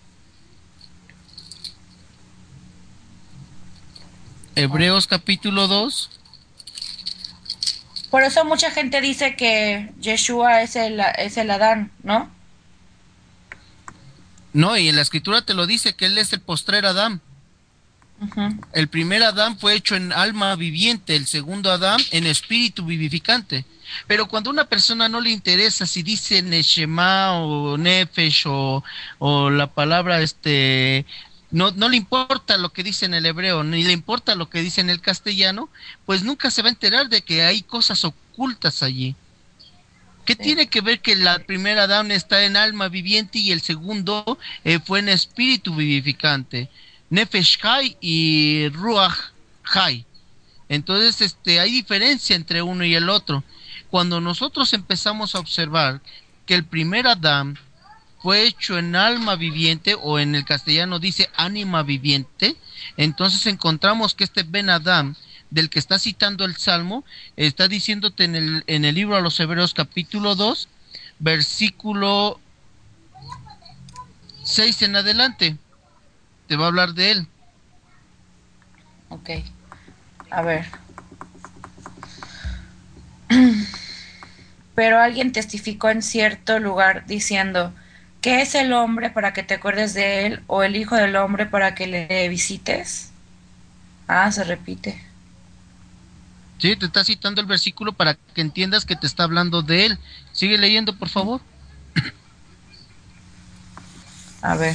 Hebreos capítulo dos. Por eso mucha gente dice que Yeshua es el, es el Adán, ¿no? No, y en la escritura te lo dice que él es el postrer Adán. Ujú. El primer Adán fue hecho en alma viviente, el segundo Adán en espíritu vivificante. Pero cuando a una persona no le interesa si dice Neshama o Nefesh o, o la palabra, este, no, no le importa lo que dice en el hebreo, ni le importa lo que dice en el castellano, pues nunca se va a enterar de que hay cosas ocultas allí. ¿Qué Sí. tiene que ver que la primera Adán está en alma viviente y el segundo eh, fue en espíritu vivificante? Nefesh Hai y Ruach Hai. Entonces, este, hay diferencia entre uno y el otro. Cuando nosotros empezamos a observar que el primer Adán fue hecho en alma viviente, o en el castellano dice ánima viviente, entonces encontramos que este Ben Adán, del que está citando el Salmo, está diciéndote en el, en el libro a los Hebreos capítulo dos, versículo seis en adelante, te va a hablar de él. Ok. A ver. Pero alguien testificó en cierto lugar diciendo, ¿qué es el hombre para que te acuerdes de él? ¿O el hijo del hombre para que le visites? Ah, se repite. Sí, te está citando el versículo para que entiendas que te está hablando de él. Sigue leyendo, por favor. A ver.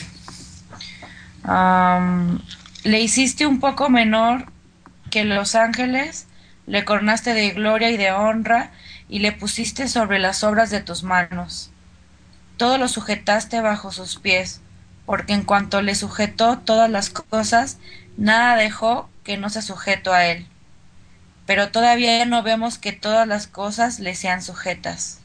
Am, le hiciste un poco menor que los ángeles, le coronaste de gloria y de honra, y le pusiste sobre las obras de tus manos. Todo lo sujetaste bajo sus pies, porque en cuanto le sujetó todas las cosas, nada dejó que no se sujetó a él. Pero todavía no vemos que todas las cosas le sean sujetas.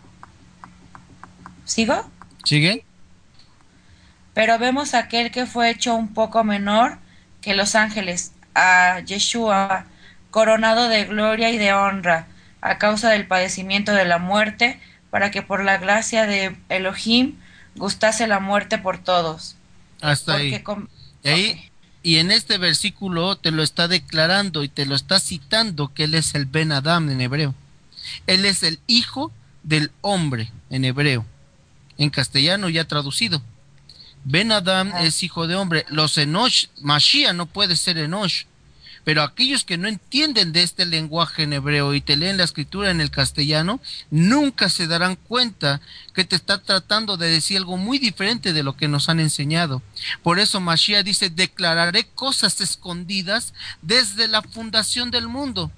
¿Sigo? Sigue. Pero vemos a aquel que fue hecho un poco menor que los ángeles, a Yeshua, coronado de gloria y de honra, a causa del padecimiento de la muerte, para que por la gracia de Elohim gustase la muerte por todos. Hasta Porque ahí. con... Y ahí, Ok. y en este versículo te lo está declarando y te lo está citando que él es el Ben Adam en hebreo. Él es el hijo del hombre en hebreo. En castellano ya traducido. Ben Adam Ajá. es hijo de hombre. Los Enosh, Mashiach no puede ser Enosh. Pero aquellos que no entienden de este lenguaje en hebreo y te leen la escritura en el castellano, nunca se darán cuenta que te está tratando de decir algo muy diferente de lo que nos han enseñado. Por eso Mashiach dice, declararé cosas escondidas desde la fundación del mundo.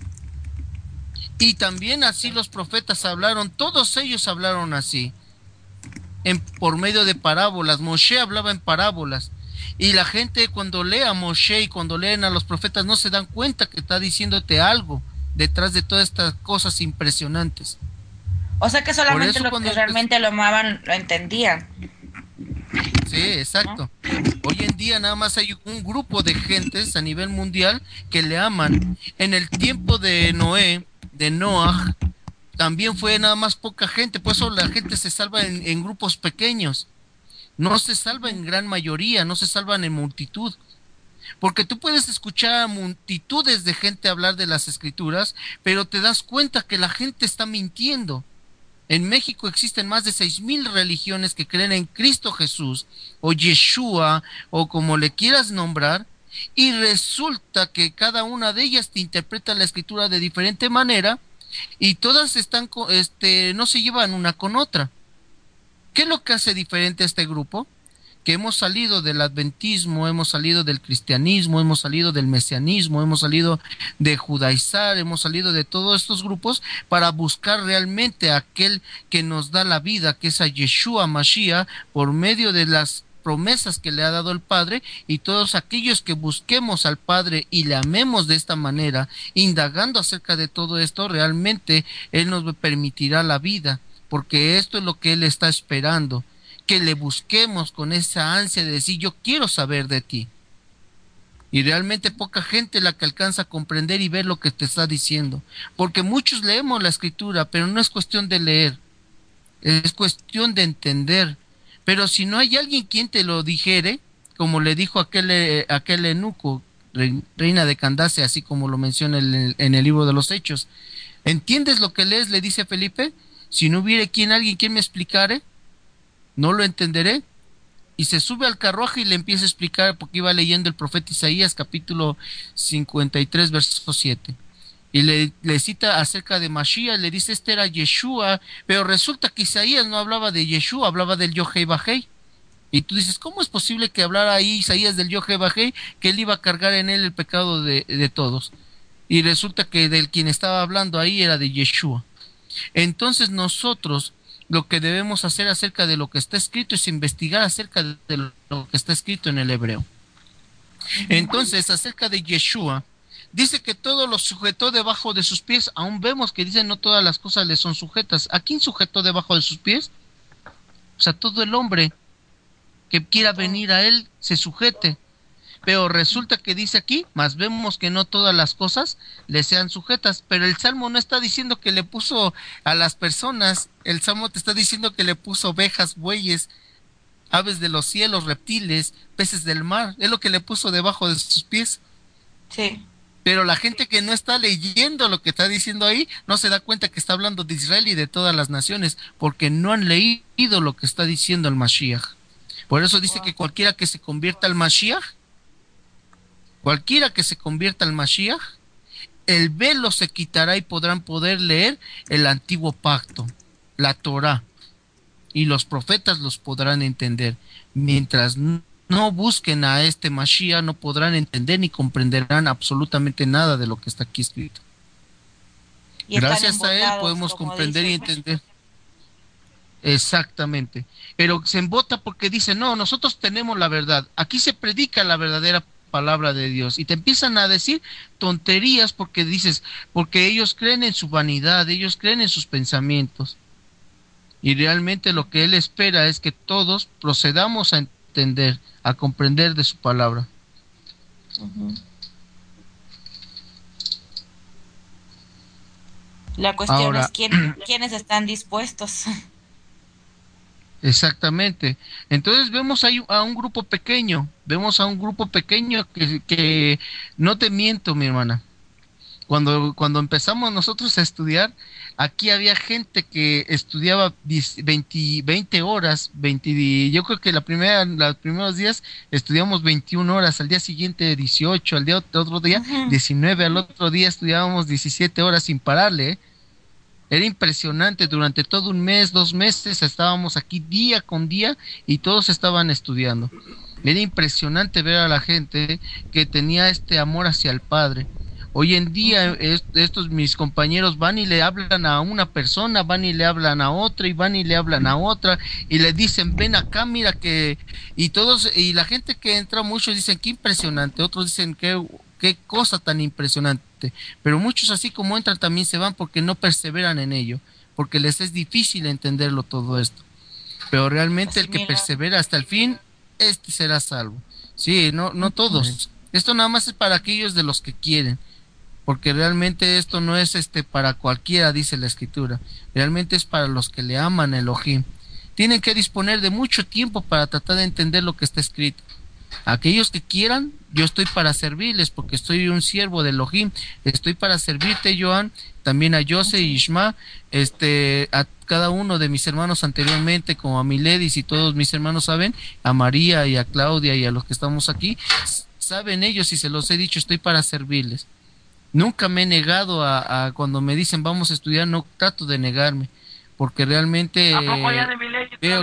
Y también así los profetas hablaron, todos ellos hablaron así, en, por medio de parábolas. Moshe hablaba en parábolas. Y la gente cuando lee a Moshe y cuando leen a los profetas no se dan cuenta que está diciéndote algo detrás de todas estas cosas impresionantes. O sea que Por solamente eso los cuando que realmente lo amaban lo entendían. Sí, exacto. Hoy en día nada más hay un grupo de gentes a nivel mundial que le aman. En el tiempo de Noé, de Noah, también fue nada más poca gente, por eso la gente se salva en, en grupos pequeños. No se salva en gran mayoría, no se salvan en multitud. Porque tú puedes escuchar a multitudes de gente hablar de las escrituras, pero te das cuenta que la gente está mintiendo. En México existen más de seis mil religiones que creen en Cristo Jesús, o Yeshua, o como le quieras nombrar, y resulta que cada una de ellas te interpreta la escritura de diferente manera, y todas están, este, no se llevan una con otra. ¿Qué es lo que hace diferente a este grupo? Que hemos salido del adventismo, hemos salido del cristianismo, hemos salido del mesianismo, hemos salido de judaizar, hemos salido de todos estos grupos para buscar realmente a aquel que nos da la vida, que es a Yeshua Mashiach, por medio de las promesas que le ha dado el Padre, y todos aquellos que busquemos al Padre y le amemos de esta manera, indagando acerca de todo esto, realmente Él nos permitirá la vida. Porque esto es lo que Él está esperando, que le busquemos con esa ansia de decir, yo quiero saber de ti. Y realmente poca gente la que alcanza a comprender y ver lo que te está diciendo. Porque muchos leemos la escritura, pero no es cuestión de leer, es cuestión de entender. Pero si no hay alguien quien te lo dijere, como le dijo aquel, eh, aquel eunuco, reina de Candace, así como lo menciona en el, en el libro de los Hechos, ¿entiendes lo que lees?, le dice Felipe. Si no hubiere quien, alguien quien me explicare, no lo entenderé. y se sube al carruaje y le empieza a explicar, porque iba leyendo el profeta Isaías capítulo cincuenta y tres verso siete, y le, le cita acerca de Mashiach, le dice este era Yeshua, pero resulta que Isaías no hablaba de Yeshua, hablaba del Yohei Bajei. Y tú dices, ¿cómo es posible que hablara ahí Isaías del Yohei Bajei, que él iba a cargar en él el pecado de, de todos? Y resulta que del quien estaba hablando ahí era de Yeshua. Entonces nosotros lo que debemos hacer acerca de lo que está escrito es investigar acerca de lo que está escrito en el hebreo. Entonces, acerca de Yeshua, dice que todo lo sujetó debajo de sus pies. Aún vemos que dice no todas las cosas le son sujetas. ¿A quién sujetó debajo de sus pies? O sea, todo el hombre que quiera venir a él se sujete. Pero resulta que dice aquí, más vemos que no todas las cosas le sean sujetas, pero el Salmo no está diciendo que le puso a las personas, el Salmo te está diciendo que le puso ovejas, bueyes, aves de los cielos, reptiles, peces del mar, es lo que le puso debajo de sus pies. Sí. Pero la gente que no está leyendo lo que está diciendo ahí, no se da cuenta que está hablando de Israel y de todas las naciones, porque no han leído lo que está diciendo el Mashiach. Por eso dice que cualquiera que se convierta al Mashiach, Cualquiera que se convierta al Mashiach, el velo se quitará y podrán poder leer el antiguo pacto, la Torah, y los profetas los podrán entender. Mientras no busquen a este Mashiach, no podrán entender ni comprenderán absolutamente nada de lo que está aquí escrito. Y gracias a él podemos comprender y entender. Exactamente. Pero se embota porque dice, no, nosotros tenemos la verdad. Aquí se predica la verdadera palabra de Dios, y te empiezan a decir tonterías porque dices, porque ellos creen en su vanidad, ellos creen en sus pensamientos, y realmente lo que él espera es que todos procedamos a entender, a comprender de su palabra. Uh-huh. La cuestión Ahora, es quién, quiénes están dispuestos. Exactamente. Entonces vemos ahí a un grupo pequeño, vemos a un grupo pequeño que, que no te miento, mi hermana. Cuando, cuando empezamos nosotros a estudiar, aquí había gente que estudiaba veinte, veinte horas, veinte, yo creo que la primera, los primeros días estudiamos veintiuna horas, al día siguiente dieciocho, al día otro día diecinueve, al otro día estudiábamos diecisiete horas sin pararle, ¿eh? Era impresionante, durante todo un mes, dos meses estábamos aquí día con día y todos estaban estudiando. Era impresionante ver a la gente que tenía este amor hacia el Padre. Hoy en día est- estos mis compañeros van y le hablan a una persona, van y le hablan a otra y van y le hablan a otra y le dicen ven acá, mira que, y todos, y la gente que entra, muchos dicen qué impresionante, otros dicen qué qué cosa tan impresionante, pero muchos así como entran también se van porque no perseveran en ello, porque les es difícil entenderlo todo esto, pero realmente el que persevera hasta el fin, este será salvo. Sí, no, no todos, esto nada más es para aquellos de los que quieren, porque realmente esto no es este para cualquiera, dice la escritura, realmente es para los que le aman a Elohim. Tienen que disponer de mucho tiempo para tratar de entender lo que está escrito. Aquellos que quieran, yo estoy para servirles, porque estoy un siervo de Elohim, estoy para servirte, Joan, también a Jose y Ishma, este, a cada uno de mis hermanos anteriormente, como a Miledis y todos mis hermanos saben, a María y a Claudia y a los que estamos aquí, saben ellos y se los he dicho, estoy para servirles. Nunca me he negado a, a cuando me dicen vamos a estudiar, no trato de negarme, porque realmente ¿A poco ya de Miledis veo...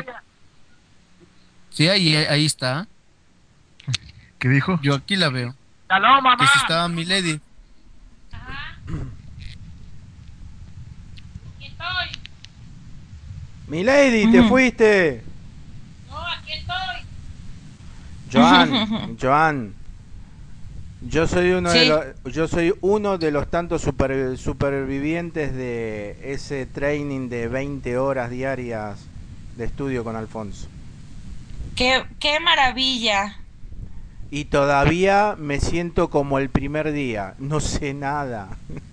Sí, ahí, ahí está. ¿Qué dijo? Yo aquí la veo. ¡Aló, mamá! Que si estaba Milady. Ajá. Aquí estoy. Milady, te Ujú. fuiste. No, aquí estoy. Joan, Joan. Yo soy uno Sí. de los, yo soy uno de los tantos super, supervivientes de ese training de veinte horas diarias de estudio con Alfonso. Qué, qué maravilla. Y todavía me siento como el primer día, no sé nada.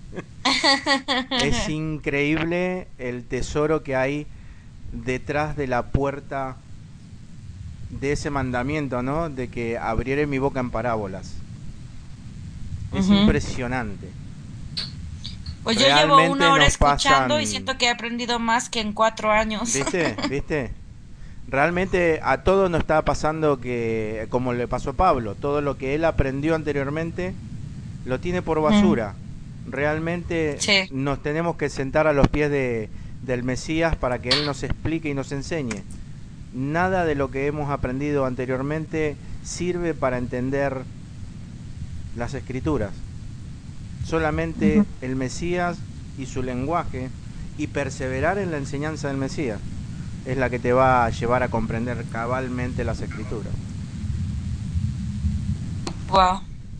Es increíble el tesoro que hay detrás de la puerta de ese mandamiento, ¿no? De que abriere mi boca en parábolas. Es Ujú. impresionante. Pues yo llevo Realmente una hora nos escuchando pasan- y siento que he aprendido más que en cuatro años. ¿Viste? ¿Viste? realmente a todos nos está pasando que, como le pasó a Pablo, todo lo que él aprendió anteriormente lo tiene por basura. Mm. Realmente sí. Nos tenemos que sentar a los pies de, del Mesías para que Él nos explique y nos enseñe. Nada de lo que hemos aprendido anteriormente sirve para entender las Escrituras. Solamente uh-huh. el Mesías y su lenguaje y perseverar en la enseñanza del Mesías es la que te va a llevar a comprender cabalmente las Escrituras. Wow.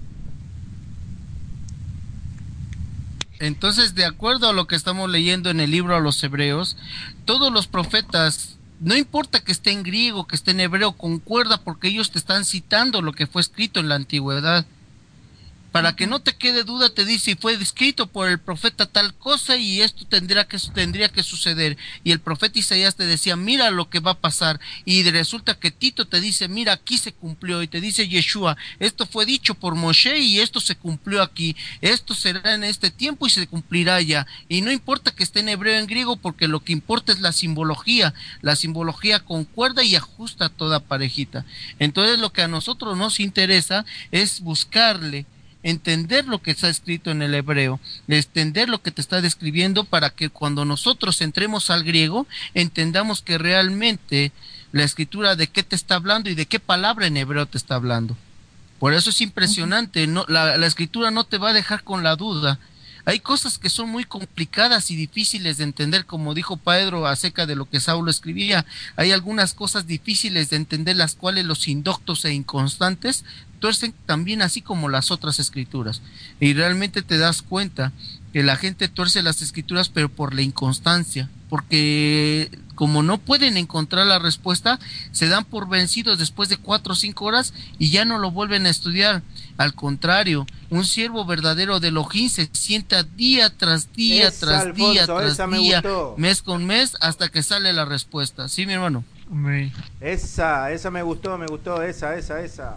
Entonces, de acuerdo a lo que estamos leyendo en el libro a los Hebreos, todos los profetas, no importa que esté en griego, que esté en hebreo, concuerda porque ellos te están citando lo que fue escrito en la antigüedad. Para que no te quede duda, te dice, y fue escrito por el profeta tal cosa, y esto tendría que, tendría que suceder. Y el profeta Isaías te decía, mira lo que va a pasar. Y resulta que Tito te dice, mira, aquí se cumplió. Y te dice Yeshua, esto fue dicho por Moshe y esto se cumplió aquí. Esto será en este tiempo y se cumplirá ya. Y no importa que esté en hebreo o en griego, porque lo que importa es la simbología. La simbología concuerda y ajusta toda parejita. Entonces lo que a nosotros nos interesa es buscarle, entender lo que está escrito en el hebreo, entender lo que te está describiendo para que cuando nosotros entremos al griego, entendamos que realmente la escritura de qué te está hablando y de qué palabra en hebreo te está hablando. Por eso es impresionante, no, la, la escritura no te va a dejar con la duda. Hay cosas que son muy complicadas y difíciles de entender, como dijo Pedro acerca de lo que Saulo escribía. Hay algunas cosas difíciles de entender, las cuales los indoctos e inconstantes tuercen también, así como las otras escrituras. Y realmente te das cuenta que la gente tuerce las escrituras, pero por la inconstancia, porque como no pueden encontrar la respuesta, se dan por vencidos después de cuatro o cinco horas y ya no lo vuelven a estudiar. Al contrario, un siervo verdadero de Elohim se sienta día tras día, esa, tras Alfonso, día, tras día, mes con mes, hasta que sale la respuesta. ¿Sí, mi hermano? Okay. Esa, esa me gustó, me gustó, esa, esa, esa.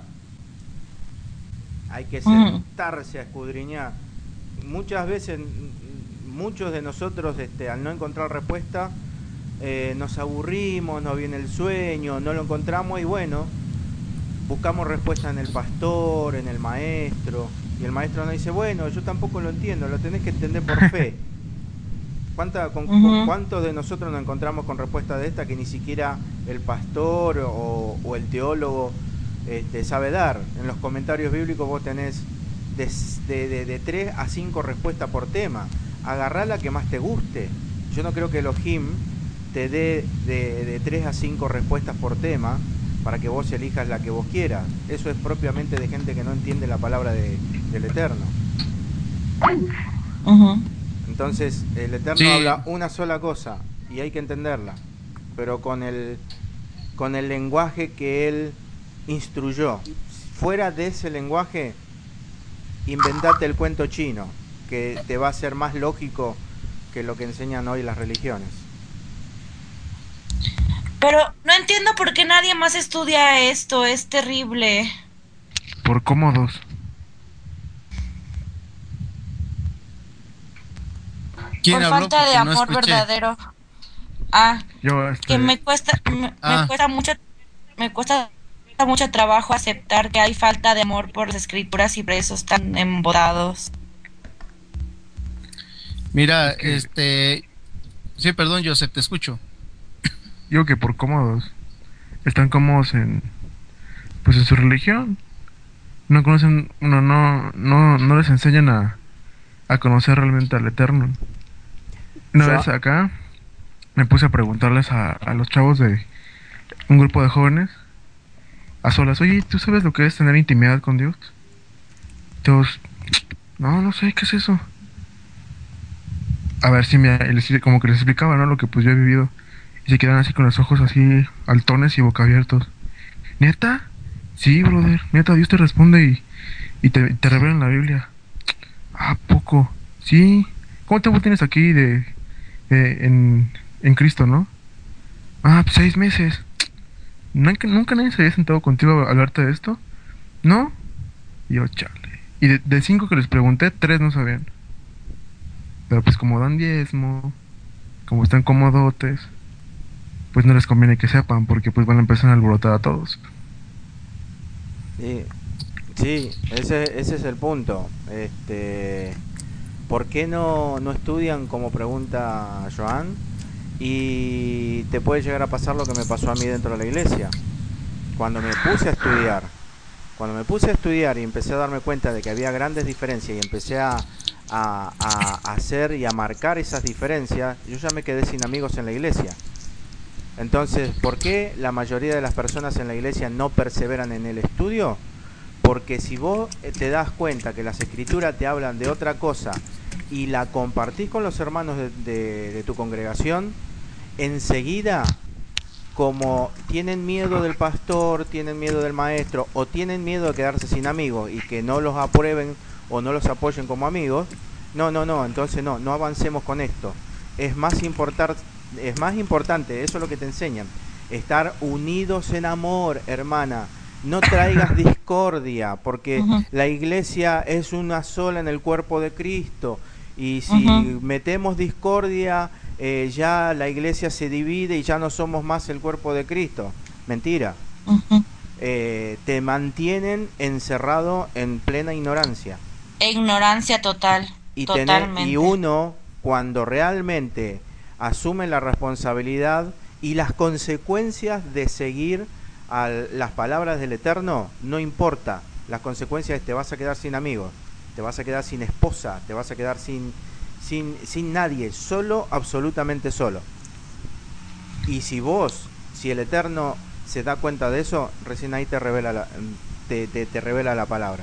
Hay que sentarse a escudriñar. Muchas veces, muchos de nosotros, este, al no encontrar respuesta, eh, nos aburrimos, nos viene el sueño, no lo encontramos y bueno, buscamos respuesta en el pastor, en el maestro, y el maestro nos dice, bueno, yo tampoco lo entiendo, lo tenés que entender por fe. ¿Cuánta, con, uh-huh. ¿Cuántos de nosotros nos encontramos con respuesta de esta que ni siquiera el pastor o, o el teólogo este, sabe dar? En los comentarios bíblicos vos tenés de, de, de, de tres a cinco respuestas por tema. Agarrá la que más te guste. Yo no creo que Elohim te dé de, de tres a cinco respuestas por tema para que vos elijas la que vos quieras. Eso es propiamente de gente que no entiende la palabra de, del Eterno. Uh-huh. Entonces, el Eterno sí. habla una sola cosa y hay que entenderla, pero con el, con el lenguaje que Él instruyó. Fuera de ese lenguaje, inventate el cuento chino, que te va a ser más lógico que lo que enseñan hoy las religiones. Pero no entiendo por qué nadie más estudia esto, es terrible. Por cómodos. Por falta de amor no verdadero. Ah, Yo, este... que me cuesta, me, ah. me cuesta mucho, me cuesta mucho trabajo aceptar que hay falta de amor por las escrituras y por eso están embotados. Mira, okay. este, sí, perdón, Joseph, te escucho. Digo que por cómodos, están cómodos en, pues en su religión, no conocen, no, no, no, no les enseñan a, a conocer realmente al Eterno. Una o sea, vez acá me puse a preguntarles a, a los chavos de un grupo de jóvenes a solas, oye, ¿tú sabes lo que es tener intimidad con Dios? Todos, no, no sé, ¿qué es eso? A ver si me, como que les explicaba, ¿no? Lo que pues yo he vivido. Y se quedan así con los ojos así altones y boca abiertos. ¿Neta? Sí, brother, neta, Dios te responde y, y te, te revela en la Biblia. ¿A poco? Sí. ¿Cómo tiempo tienes aquí de, de en, en Cristo, no? Ah, pues seis meses. ¿Nunca, ¿Nunca nadie se había sentado contigo a hablarte de esto? ¿No? Y yo, chale. Y de, de cinco que les pregunté, tres no sabían. Pero pues como dan diezmo, como están comodotes, pues no les conviene que sepan, porque pues van a empezar a alborotar a todos. Sí, sí, ese, ese es el punto. Este, ¿por qué no, no estudian, como pregunta Joan? Y te puede llegar a pasar lo que me pasó a mí dentro de la iglesia. Cuando me puse a estudiar, cuando me puse a estudiar y empecé a darme cuenta de que había grandes diferencias y empecé a, a, a hacer y a marcar esas diferencias, yo ya me quedé sin amigos en la iglesia. Entonces, ¿por qué la mayoría de las personas en la iglesia no perseveran en el estudio? Porque si vos te das cuenta que las escrituras te hablan de otra cosa y la compartís con los hermanos de, de, de tu congregación, enseguida, como tienen miedo del pastor, tienen miedo del maestro, o tienen miedo de quedarse sin amigos y que no los aprueben o no los apoyen como amigos, no, no, no, entonces no, no avancemos con esto. Es más importar, es más importante, eso es lo que te enseñan, estar unidos en amor, hermana. No traigas discordia, porque uh-huh. la iglesia es una sola en el cuerpo de Cristo, y si uh-huh. metemos discordia, eh, ya la iglesia se divide y ya no somos más el cuerpo de Cristo. Mentira. Uh-huh. Eh, te mantienen encerrado en plena ignorancia. Ignorancia total. Y, totalmente. Tener, y uno, cuando realmente asume la responsabilidad y las consecuencias de seguir a las palabras del Eterno, no importa. Las consecuencias es te vas a quedar sin amigos, te vas a quedar sin esposa, te vas a quedar sin sin sin nadie, solo, absolutamente solo. Y si vos, si el Eterno se da cuenta de eso, recién ahí te revela la, te, te, te revela la palabra.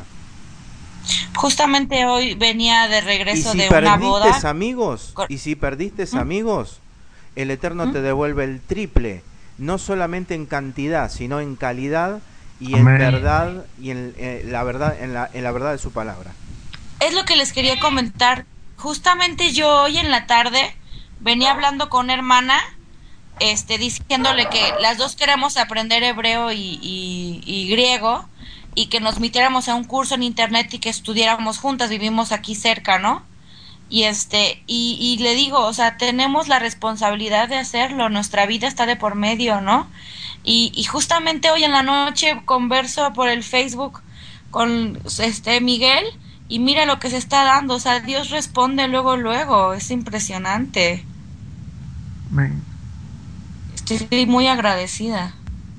Justamente hoy venía de regreso si de una boda. Amigos, Cor- y si perdiste ¿Mm? amigos, el Eterno ¿Mm? te devuelve el triple. No solamente en cantidad, sino en calidad y en Amén. verdad y en, en la verdad en la, en la verdad de su palabra. Es lo que les quería comentar. Justamente yo hoy en la tarde venía hablando con una hermana, este, diciéndole que las dos queremos aprender hebreo y, y, y griego, y que nos metiéramos a un curso en internet y que estudiáramos juntas. Vivimos aquí cerca, ¿no? Y este, y, y le digo, o sea, tenemos la responsabilidad de hacerlo, nuestra vida está de por medio, ¿no? Y, y justamente hoy en la noche converso por el Facebook con este Miguel, y mira lo que se está dando, o sea, Dios responde luego, luego, es impresionante. Amén. Estoy muy agradecida.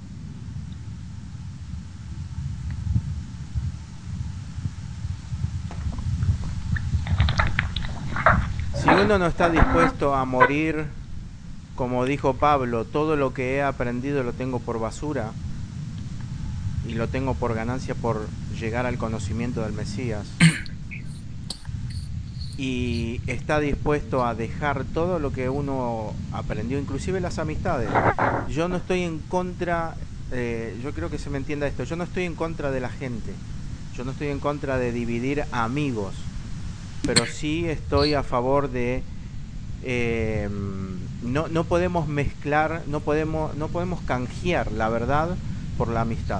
Si uno no está dispuesto a morir, como dijo Pablo, todo lo que he aprendido lo tengo por basura y lo tengo por ganancia por llegar al conocimiento del Mesías, y está dispuesto a dejar todo lo que uno aprendió, inclusive las amistades. Yo no estoy en contra, eh, yo creo que se me entienda esto, yo no estoy en contra de la gente, yo no estoy en contra de dividir amigos, pero sí estoy a favor de eh, no no podemos mezclar, no podemos no podemos canjear la verdad por la amistad.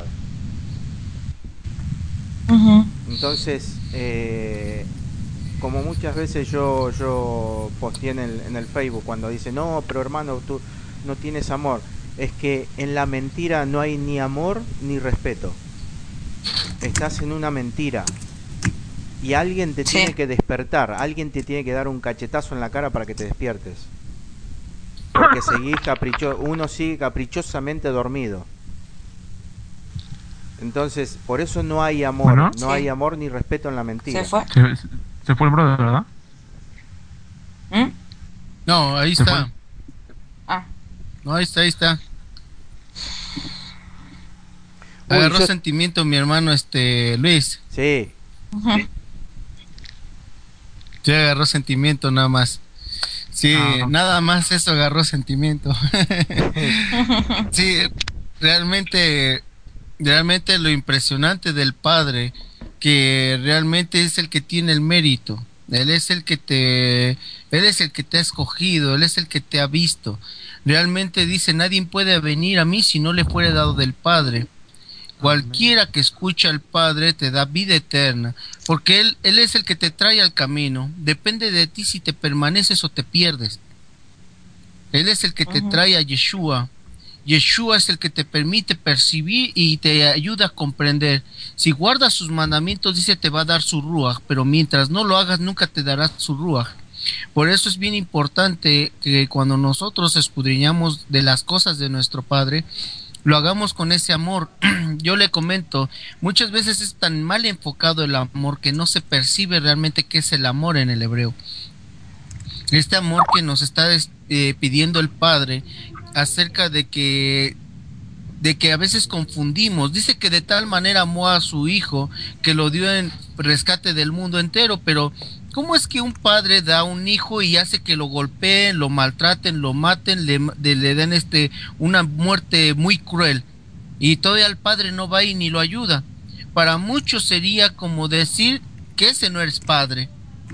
Uh-huh. Entonces, eh, como muchas veces yo yo posteé en el, en el Facebook cuando dice no, pero hermano, tú no tienes amor, es que en la mentira no hay ni amor ni respeto. Estás en una mentira. Y alguien te sí. tiene que despertar, alguien te tiene que dar un cachetazo en la cara para que te despiertes. Porque seguís capricho, uno sigue caprichosamente dormido. Entonces, por eso no hay amor, bueno, no sí. hay amor ni respeto en la mentira. Se fue. Se, se fue el brother, ¿verdad? ¿Mm? No, ahí se está. Fue. Ah. No, ahí está, ahí está. Agarró Uy, yo... sentimiento mi hermano este Luis. Sí. Uh-huh. Sí, agarró sentimiento nada más. Sí, ah. nada más eso agarró sentimiento. Sí, realmente, realmente lo impresionante del Padre, que realmente es el que tiene el mérito. Él es el que te, él es el que te ha escogido, él es el que te ha visto. Realmente dice, nadie puede venir a mí si no le fuere dado del Padre. Cualquiera que escucha al Padre te da vida eterna, porque él, él es el que te trae al camino. Depende de ti si te permaneces o te pierdes. Él es el que te uh-huh. trae a Yeshua, Yeshua es el que te permite percibir y te ayuda a comprender. Si guardas sus mandamientos, dice, te va a dar su ruaj, pero mientras no lo hagas, nunca te dará su ruaj. Por eso es bien importante que cuando nosotros escudriñamos de las cosas de nuestro Padre, lo hagamos con ese amor. Yo le comento, muchas veces es tan mal enfocado el amor que no se percibe realmente qué es el amor en el hebreo. Este amor que nos está eh, pidiendo el Padre acerca de que de que a veces confundimos. Dice que de tal manera amó a su hijo que lo dio en rescate del mundo entero, pero ¿cómo es que un padre da un hijo y hace que lo golpeen, lo maltraten, lo maten, le, de, le den este una muerte muy cruel? Y todavía el padre no va y ni lo ayuda. Para muchos sería como decir que ese no eres padre.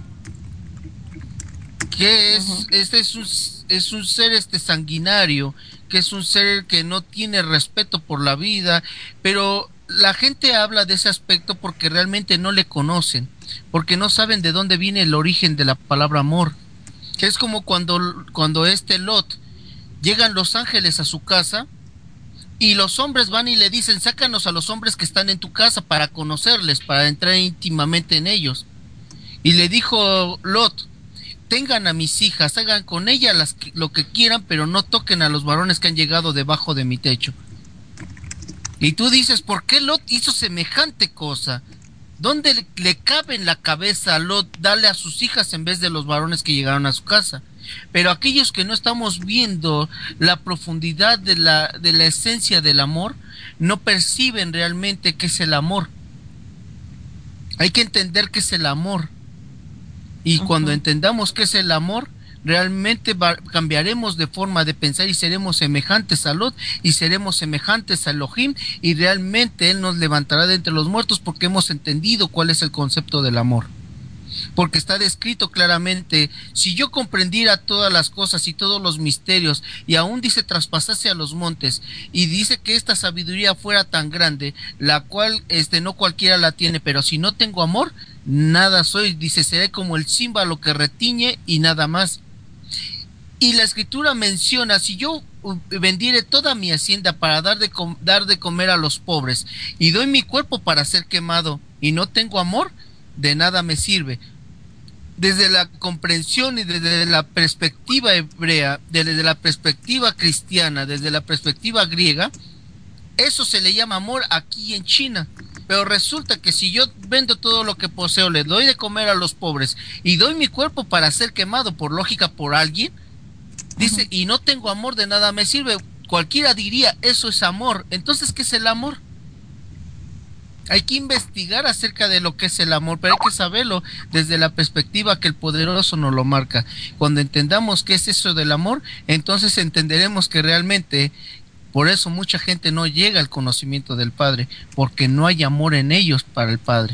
Que es, uh-huh. este es un, es un ser este sanguinario, que es un ser que no tiene respeto por la vida, pero la gente habla de ese aspecto porque realmente no le conocen, porque no saben de dónde viene el origen de la palabra amor. Que es como cuando, cuando este Lot, llegan los ángeles a su casa, y los hombres van y le dicen, sácanos a los hombres que están en tu casa para conocerles, para entrar íntimamente en ellos. Y le dijo Lot, tengan a mis hijas, hagan con ellas las, lo que quieran, pero no toquen a los varones que han llegado debajo de mi techo. Y tú dices, ¿por qué Lot hizo semejante cosa? ¿Dónde le, le cabe en la cabeza a Lot darle a sus hijas en vez de los varones que llegaron a su casa? Pero aquellos que no estamos viendo la profundidad de la, de la esencia del amor, no perciben realmente qué es el amor. Hay que entender qué es el amor. Y uh-huh. cuando entendamos qué es el amor, realmente va, cambiaremos de forma de pensar y seremos semejantes a Lot y seremos semejantes a Elohim, y realmente Él nos levantará de entre los muertos porque hemos entendido cuál es el concepto del amor. Porque está descrito claramente, si yo comprendiera todas las cosas y todos los misterios, y aún dice traspasase a los montes, y dice que esta sabiduría fuera tan grande, la cual este no cualquiera la tiene, pero si no tengo amor, nada soy. Dice, seré como el címbalo que retiñe y nada más. Y la escritura menciona, si yo vendiere toda mi hacienda para dar de, com- dar de comer a los pobres, y doy mi cuerpo para ser quemado, y no tengo amor, de nada me sirve. Desde la comprensión y desde la perspectiva hebrea, desde la perspectiva cristiana, desde la perspectiva griega, eso se le llama amor aquí en China. Pero resulta que si yo vendo todo lo que poseo, le doy de comer a los pobres y doy mi cuerpo para ser quemado, por lógica, por alguien, dice, uh-huh. y no tengo amor, de nada me sirve. Cualquiera diría, eso es amor. Entonces, ¿qué es el amor? Hay que investigar acerca de lo que es el amor, pero hay que saberlo desde la perspectiva que el Poderoso nos lo marca. Cuando entendamos qué es eso del amor, entonces entenderemos que realmente, por eso mucha gente no llega al conocimiento del Padre, porque no hay amor en ellos para el Padre.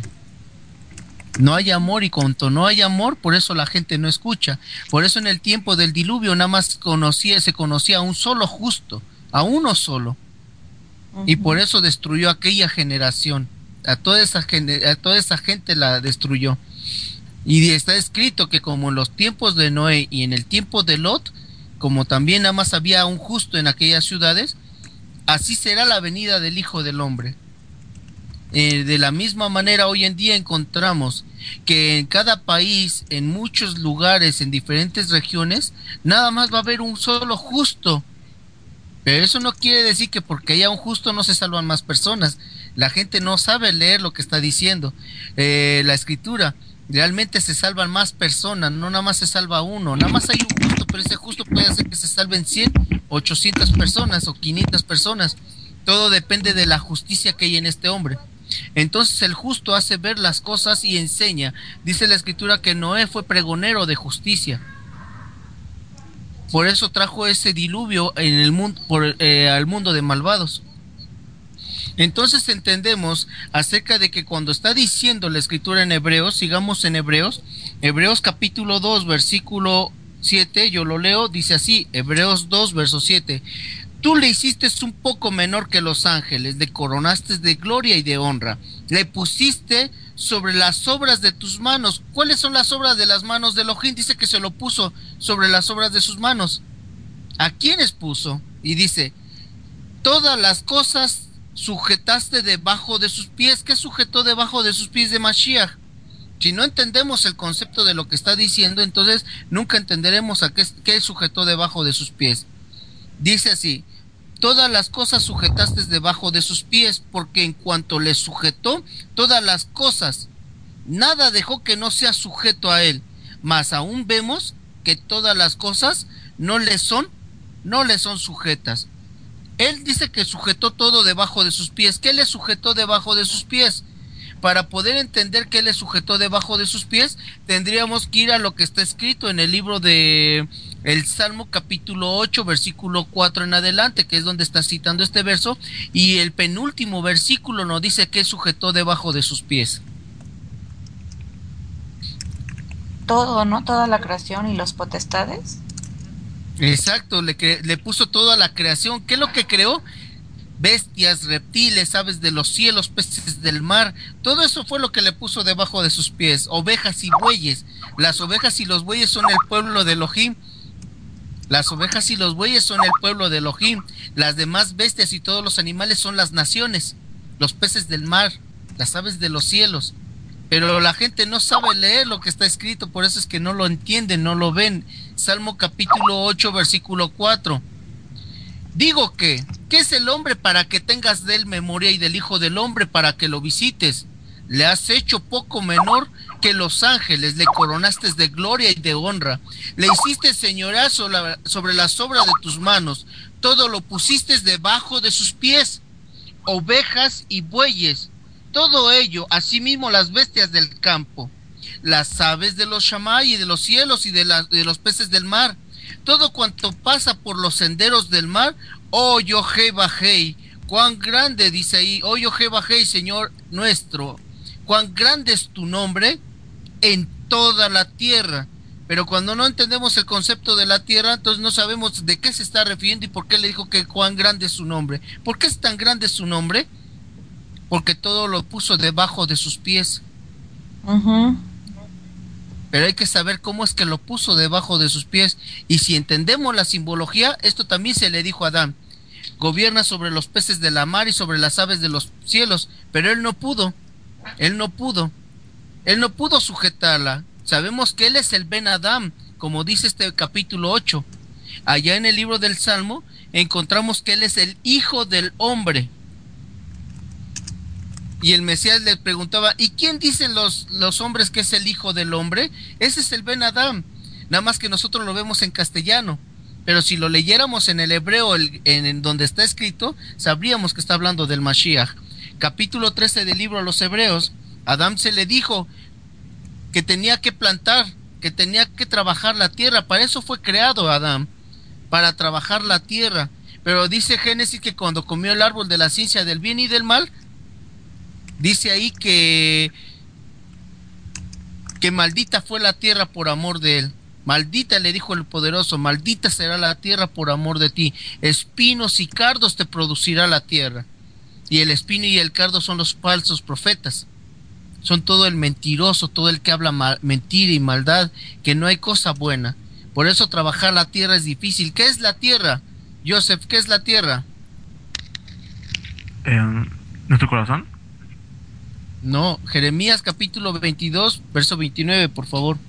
No hay amor, y cuando no hay amor, por eso la gente no escucha. Por eso en el tiempo del diluvio nada más conocía, se conocía a un solo justo, a uno solo. Uh-huh. Y por eso destruyó aquella generación. A toda esa gente, a toda esa gente la destruyó. Y está escrito que como en los tiempos de Noé y en el tiempo de Lot, como también nada más había un justo en aquellas ciudades, así será la venida del Hijo del Hombre. Eh, de la misma manera hoy en día encontramos que en cada país, en muchos lugares, en diferentes regiones, nada más va a haber un solo justo. Pero eso no quiere decir que porque haya un justo no se salvan más personas. La gente no sabe leer lo que está diciendo. Eh, la escritura, realmente se salvan más personas, no nada más se salva uno. Nada más hay un justo, pero ese justo puede hacer que se salven cien, ochocientas personas o quinientas personas. Todo depende de la justicia que hay en este hombre. Entonces el justo hace ver las cosas y enseña. Dice la escritura que Noé fue pregonero de justicia. Por eso trajo ese diluvio en el mundo, por, eh, al mundo de malvados. Entonces entendemos acerca de que cuando está diciendo la escritura en Hebreos, sigamos en Hebreos, Hebreos capítulo dos, versículo siete, yo lo leo, dice así, Hebreos dos, verso siete. Tú le hiciste un poco menor que los ángeles, le coronaste de gloria y de honra, le pusiste sobre las obras de tus manos. ¿Cuáles son las obras de las manos de Elohim? Dice que se lo puso sobre las obras de sus manos. ¿A quiénes puso? Y dice, todas las cosas sujetaste debajo de sus pies. ¿Qué sujetó debajo de sus pies de Mashiach? Si no entendemos el concepto de lo que está diciendo, entonces nunca entenderemos a qué, qué sujetó debajo de sus pies. Dice así: todas las cosas sujetaste debajo de sus pies, porque en cuanto le sujetó todas las cosas, nada dejó que no sea sujeto a él. Mas aún vemos que todas las cosas no le son, no le son sujetas. Él dice que sujetó todo debajo de sus pies. ¿Qué le sujetó debajo de sus pies? Para poder entender qué le sujetó debajo de sus pies, tendríamos que ir a lo que está escrito en el libro de el Salmo capítulo ocho, versículo cuatro en adelante, que es donde está citando este verso, y el penúltimo versículo nos dice qué sujetó debajo de sus pies. Todo, ¿no? Toda la creación y los potestades. Exacto, le, le puso toda la creación. ¿Qué es lo que creó? Bestias, reptiles, aves de los cielos, peces del mar. Todo eso fue lo que le puso debajo de sus pies. Ovejas y bueyes. Las ovejas y los bueyes son el pueblo de Elohim. Las ovejas y los bueyes son el pueblo de Elohim. Las demás bestias y todos los animales son las naciones. Los peces del mar, las aves de los cielos. Pero la gente no sabe leer lo que está escrito, por eso es que no lo entienden, no lo ven. Salmo capítulo ocho, versículo cuatro. Digo que, ¿qué es el hombre para que tengas de él memoria, y del hijo del hombre para que lo visites? Le has hecho poco menor que los ángeles, le coronaste de gloria y de honra. Le hiciste señorear sobre las obras de tus manos, todo lo pusiste debajo de sus pies. Ovejas y bueyes, todo ello, asimismo las bestias del campo, las aves de los shamay y de los cielos y de, la, de los peces del mar, todo cuanto pasa por los senderos del mar. Oh Yohei, cuán grande, dice ahí, oh Yohei, Señor nuestro, cuán grande es tu nombre en toda la tierra. Pero cuando no entendemos el concepto de la tierra, entonces no sabemos de qué se está refiriendo y por qué le dijo que cuán grande es su nombre. ¿Por qué es tan grande su nombre? Porque todo lo puso debajo de sus pies. Uh-huh. Pero hay que saber cómo es que lo puso debajo de sus pies. Y si entendemos la simbología, esto también se le dijo a Adán: gobierna sobre los peces de la mar y sobre las aves de los cielos. Pero él no pudo, él no pudo, él no pudo sujetarla. Sabemos que él es el Ben Adam, como dice este capítulo ocho. Allá en el libro del Salmo encontramos que él es el hijo del hombre. Y el Mesías le preguntaba: ¿y quién dicen los, los hombres que es el hijo del hombre? Ese es el Ben Adam, nada más que nosotros lo vemos en castellano. Pero si lo leyéramos en el hebreo, el, en, en donde está escrito, sabríamos que está hablando del Mashiach. Capítulo trece del libro a los Hebreos, a Adán se le dijo que tenía que plantar, que tenía que trabajar la tierra. Para eso fue creado Adán, para trabajar la tierra. Pero dice Génesis que cuando comió el árbol de la ciencia del bien y del mal, dice ahí que que maldita fue la tierra por amor de él. Maldita, le dijo el poderoso, maldita será la tierra por amor de ti. Espinos y cardos te producirá la tierra. Y el espino y el cardo son los falsos profetas. Son todo el mentiroso, todo el que habla mal, mentira y maldad, que no hay cosa buena. Por eso trabajar la tierra es difícil. ¿Qué es la tierra? Joseph, ¿qué es la tierra? Eh, ¿Nuestro corazón? No, Jeremías capítulo veintidós, verso veintinueve, por favor.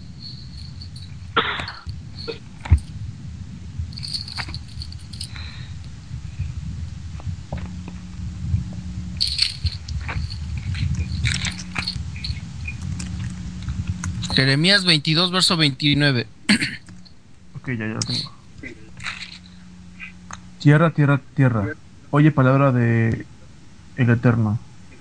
Jeremías veintidós, verso veintinueve. Ok, ya, ya lo tengo. Tierra, tierra, tierra. Oye palabra de el Eterno.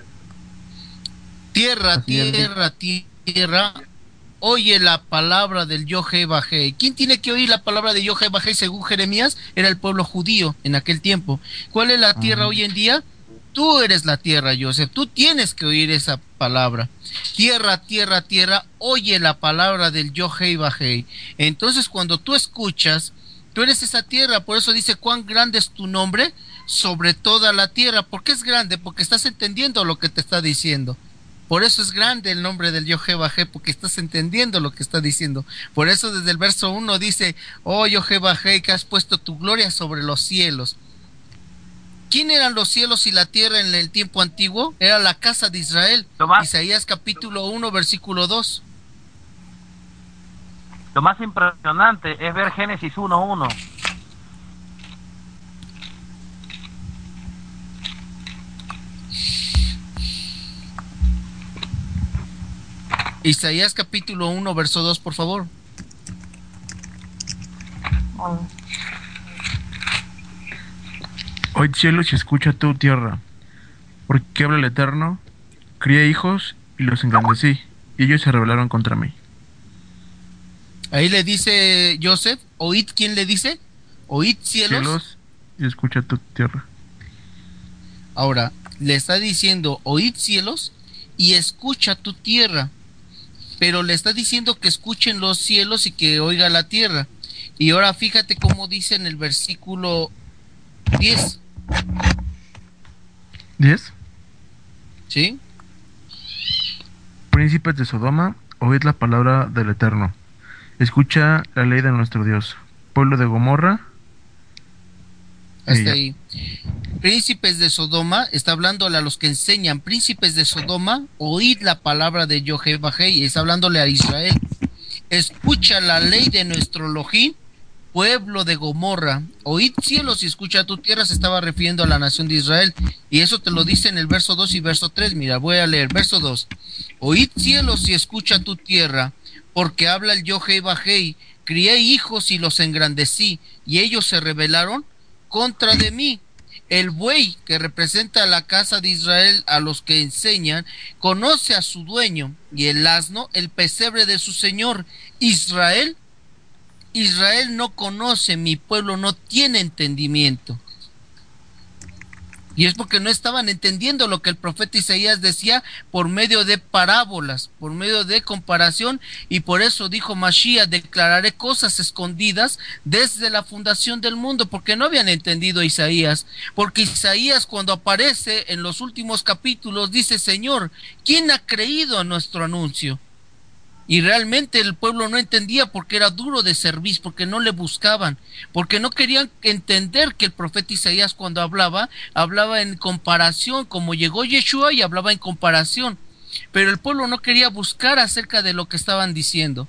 Tierra, Así es. tierra, tierra, oye la palabra del Yohei Bajei. ¿Quién tiene que oír la palabra de Yohei Bajei según Jeremías? Era el pueblo judío en aquel tiempo. ¿Cuál es la tierra Ajá. hoy en día? Tú eres la tierra, Joseph. Tú tienes que oír esa palabra. Tierra, tierra, tierra, oye la palabra del Yohei Bajei. Entonces cuando tú escuchas, tú eres esa tierra. Por eso dice: cuán grande es tu nombre sobre toda la tierra. ¿Por qué es grande? Porque estás entendiendo lo que te está diciendo. Por eso es grande el nombre del Yohei Bajei, porque estás entendiendo lo que está diciendo. Por eso desde el verso uno dice: oh Yohei Bajei, que has puesto tu gloria sobre los cielos. ¿Quién eran los cielos y la tierra en el tiempo antiguo? Era la casa de Israel. Lo más, Isaías capítulo uno, versículo dos. lo más impresionante es ver Génesis uno uno. Isaías capítulo uno, verso dos, por favor. Oíd cielos y escucha tu tierra, porque habla el Eterno, crié hijos y los engrandecí, y ellos se rebelaron contra mí. Ahí le dice Joseph, oíd, ¿quién le dice? Oíd cielos. Cielos y escucha tu tierra. Ahora, le está diciendo, oíd cielos y escucha tu tierra. Pero le está diciendo que escuchen los cielos y que oiga la tierra. Y ahora fíjate cómo dice en el versículo diez. ¿Diez? ¿Sí? Príncipes de Sodoma, oíd la palabra del Eterno. Escucha la ley de nuestro Dios. Pueblo de Gomorra. Hasta ahí. Príncipes de Sodoma, está hablándole a los que enseñan. Príncipes de Sodoma, oíd la palabra de Yahweh, está hablándole a Israel. Escucha la ley de nuestro Elohim, pueblo de Gomorra. Oíd cielos y escucha tu tierra, se estaba refiriendo a la nación de Israel. Y eso te lo dice en el verso dos y verso tres. Mira, voy a leer. Verso dos. Oíd cielos y escucha tu tierra, porque habla el Yahweh, crié hijos y los engrandecí, y ellos se rebelaron contra de mí. El buey, que representa a la casa de Israel, a los que enseñan, conoce a su dueño, y el asno el pesebre de su señor. Israel, Israel no conoce, mi pueblo no tiene entendimiento. Y es porque no estaban entendiendo lo que el profeta Isaías decía por medio de parábolas, por medio de comparación, y por eso dijo Mashiach, declararé cosas escondidas desde la fundación del mundo, porque no habían entendido a Isaías. Porque Isaías, cuando aparece en los últimos capítulos, dice, Señor, ¿quién ha creído a nuestro anuncio? Y realmente el pueblo no entendía porque era duro de servir, porque no le buscaban, porque no querían entender que el profeta Isaías cuando hablaba, hablaba en comparación, como llegó Yeshua y hablaba en comparación, pero el pueblo no quería buscar acerca de lo que estaban diciendo.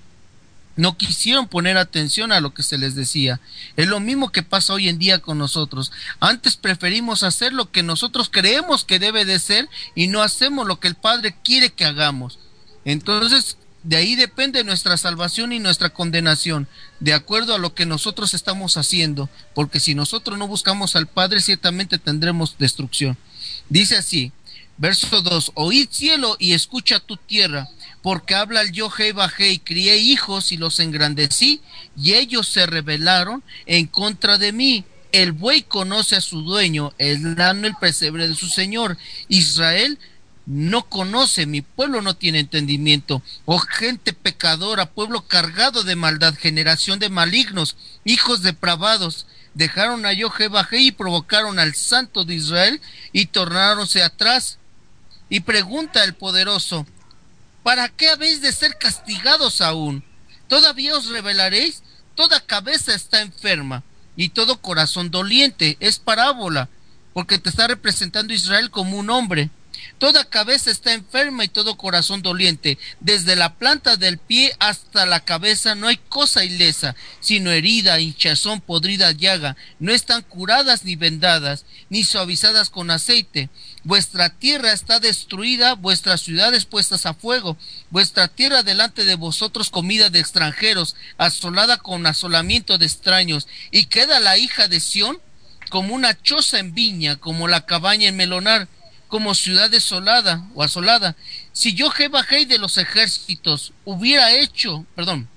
No quisieron poner atención a lo que se les decía. Es lo mismo que pasa hoy en día con nosotros. Antes preferimos hacer lo que nosotros creemos que debe de ser y no hacemos lo que el Padre quiere que hagamos. Entonces, de ahí depende nuestra salvación y nuestra condenación, de acuerdo a lo que nosotros estamos haciendo, porque si nosotros no buscamos al Padre, ciertamente tendremos destrucción. Dice así, verso dos, oíd cielo y escucha tu tierra, porque habla el Yahweh, y crié hijos y los engrandecí, y ellos se rebelaron en contra de mí. El buey conoce a su dueño, el asno el pesebre de su señor. Israel no conoce, mi pueblo no tiene entendimiento. Oh gente pecadora, pueblo cargado de maldad, generación de malignos, hijos depravados, dejaron a Yahweh y provocaron al Santo de Israel y tornáronse atrás. Y pregunta el poderoso, ¿para qué habéis de ser castigados aún? ¿Todavía os rebelaréis? Toda cabeza está enferma y todo corazón doliente. Es parábola, porque te está representando Israel como un hombre. Toda cabeza está enferma y todo corazón doliente. Desde la planta del pie hasta la cabeza no hay cosa ilesa, sino herida, hinchazón, podrida llaga. No están curadas ni vendadas, ni suavizadas con aceite. Vuestra tierra está destruida, vuestras ciudades puestas a fuego. Vuestra tierra delante de vosotros comida de extranjeros, asolada con asolamiento de extraños. Y queda la hija de Sión como una choza en viña, como la cabaña en melonar, como ciudad desolada o asolada. Si yo Jebajei de los ejércitos hubiera hecho, perdón,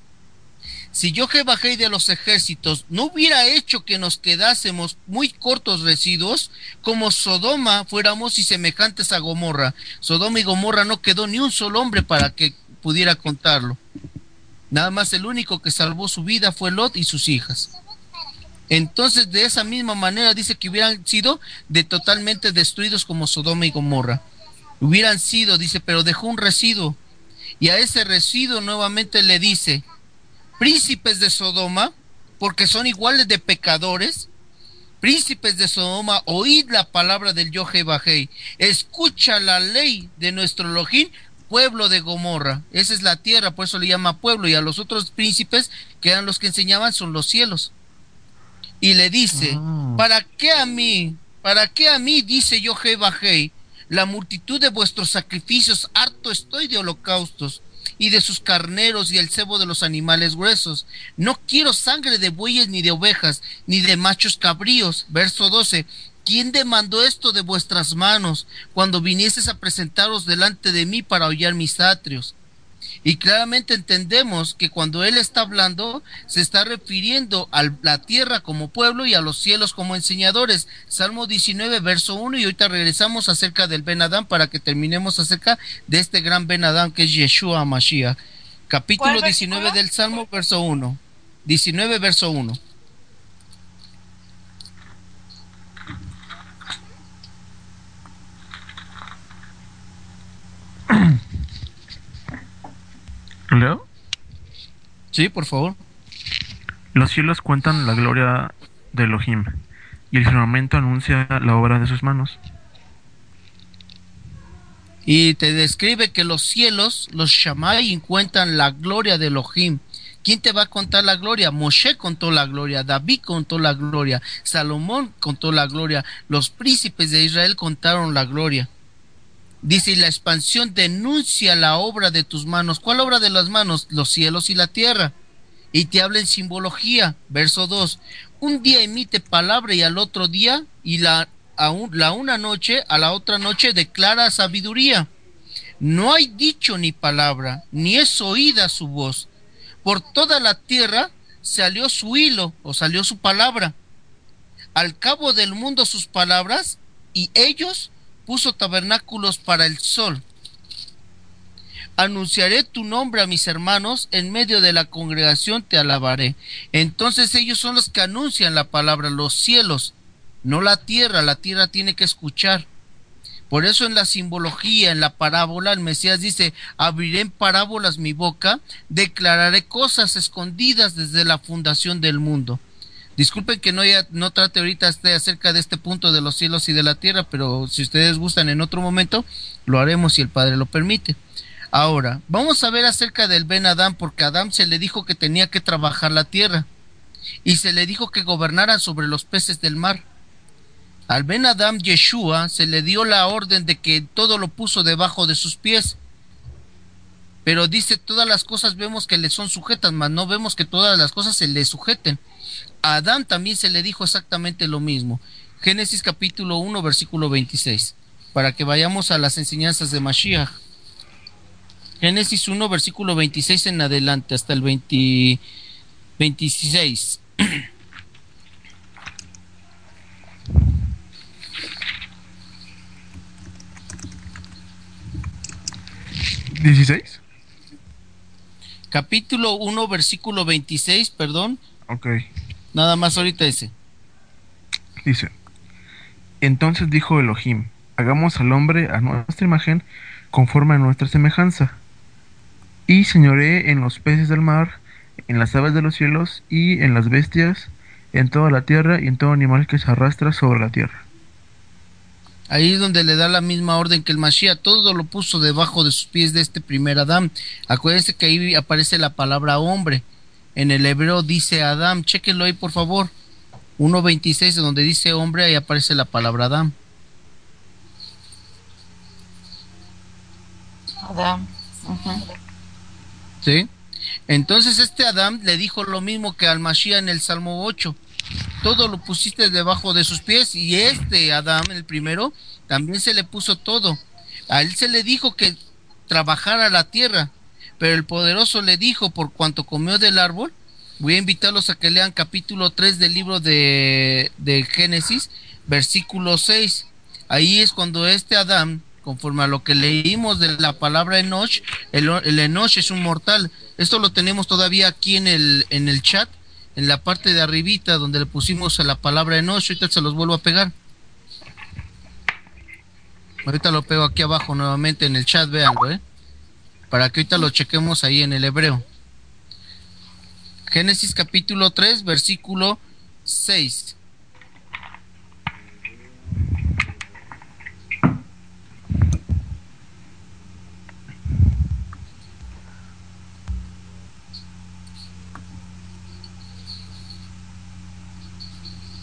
si yo Jebajei de los ejércitos no hubiera hecho que nos quedásemos muy cortos residuos, como Sodoma fuéramos y semejantes a Gomorra. Sodoma y Gomorra no quedó ni un solo hombre para que pudiera contarlo. Nada más el único que salvó su vida fue Lot y sus hijas. Entonces, de esa misma manera dice que hubieran sido de totalmente destruidos como Sodoma y Gomorra. Hubieran sido, dice, pero dejó un residuo. Y a ese residuo nuevamente le dice, príncipes de Sodoma, porque son iguales de pecadores, Príncipes de Sodoma, oíd la palabra del Yohebahei, escucha la ley de nuestro Elohim, pueblo de Gomorra. Esa es la tierra, por eso le llama pueblo, y a los otros príncipes, que eran los que enseñaban, son los cielos. Y le dice, ah. ¿para qué a mí? ¿Para qué a mí? Dice Yohebahei, la multitud de vuestros sacrificios, harto estoy de holocaustos, y de sus carneros y el cebo de los animales gruesos. No quiero sangre de bueyes ni de ovejas, ni de machos cabríos. Verso doce. ¿Quién demandó esto de vuestras manos, cuando vinieses a presentaros delante de mí para hollar mis atrios? Y claramente entendemos que cuando él está hablando, se está refiriendo a la tierra como pueblo y a los cielos como enseñadores. Salmo diecinueve, verso uno, y ahorita regresamos acerca del Ben Adán para que terminemos acerca de este gran Ben Adán que es Yeshua Mashiach. Capítulo diecinueve del Salmo, verso uno. diecinueve, verso uno. ¿Leo? Sí, por favor. Los cielos cuentan la gloria de Elohim, y el firmamento anuncia la obra de sus manos. Y te describe que los cielos, los Shammai, cuentan la gloria de Elohim. ¿Quién te va a contar la gloria? Moshe contó la gloria, David contó la gloria, Salomón contó la gloria, los príncipes de Israel contaron la gloria. Dice, y la expansión denuncia la obra de tus manos. ¿Cuál obra de las manos? Los cielos y la tierra. Y te habla en simbología. Verso dos. Un día emite palabra y al otro día, y la, a un, la una noche, a la otra noche declara sabiduría. No hay dicho ni palabra, ni es oída su voz. Por toda la tierra salió su hilo, o salió su palabra. Al cabo del mundo sus palabras, y ellos puso tabernáculos para el sol. Anunciaré tu nombre a mis hermanos, en medio de la congregación te alabaré. Entonces ellos son los que anuncian la palabra, los cielos, no la tierra. La tierra tiene que escuchar. Por eso en la simbología, en la parábola, el Mesías dice, abriré en parábolas mi boca, declararé cosas escondidas desde la fundación del mundo. Disculpen que no, ya, no trate ahorita acerca de este punto de los cielos y de la tierra, pero si ustedes gustan en otro momento, lo haremos si el Padre lo permite. Ahora, vamos a ver acerca del Ben Adán, porque a Adán se le dijo que tenía que trabajar la tierra, y se le dijo que gobernara sobre los peces del mar. Al Ben Adán Yeshua se le dio la orden de que todo lo puso debajo de sus pies. Pero dice, todas las cosas vemos que le son sujetas, mas no vemos que todas las cosas se le sujeten. A Adán también se le dijo exactamente lo mismo. Génesis capítulo uno, versículo veintiséis. Para que vayamos a las enseñanzas de Mashiach. Génesis uno, versículo veintiséis en adelante, hasta el veinte, veintiséis. ¿dieciséis? Capítulo uno, versículo veintiséis, perdón. Ok. Nada más ahorita ese. Dice, entonces dijo Elohim, hagamos al hombre a nuestra imagen, conforme a nuestra semejanza, y señoree en los peces del mar, en las aves de los cielos, y en las bestias, en toda la tierra, y en todo animal que se arrastra sobre la tierra. Ahí es donde le da la misma orden que el Mashiach, todo lo puso debajo de sus pies de este primer Adán. Acuérdense que ahí aparece la palabra hombre. En el hebreo dice Adán, chéquenlo ahí por favor. uno veintiséis, donde dice hombre, ahí aparece la palabra Adán. Adán. Uh-huh. ¿Sí? Entonces este Adán le dijo lo mismo que al Mashiach en el Salmo ocho. Todo lo pusiste debajo de sus pies, y este Adán, el primero, también se le puso todo. A él se le dijo que trabajara la tierra, pero el poderoso le dijo, por cuanto comió del árbol, voy a invitarlos a que lean capítulo tres del libro de, de Génesis, versículo seis. Ahí es cuando este Adán, conforme a lo que leímos de la palabra Enoch, el, el Enoch es un mortal. Esto lo tenemos todavía aquí en el, en el chat, en la parte de arribita donde le pusimos a la palabra Enoch. Ahorita se los vuelvo a pegar. Ahorita lo pego aquí abajo nuevamente en el chat, véanlo, ¿eh? Para que ahorita lo chequemos ahí en el hebreo. Génesis capítulo tres, versículo seis.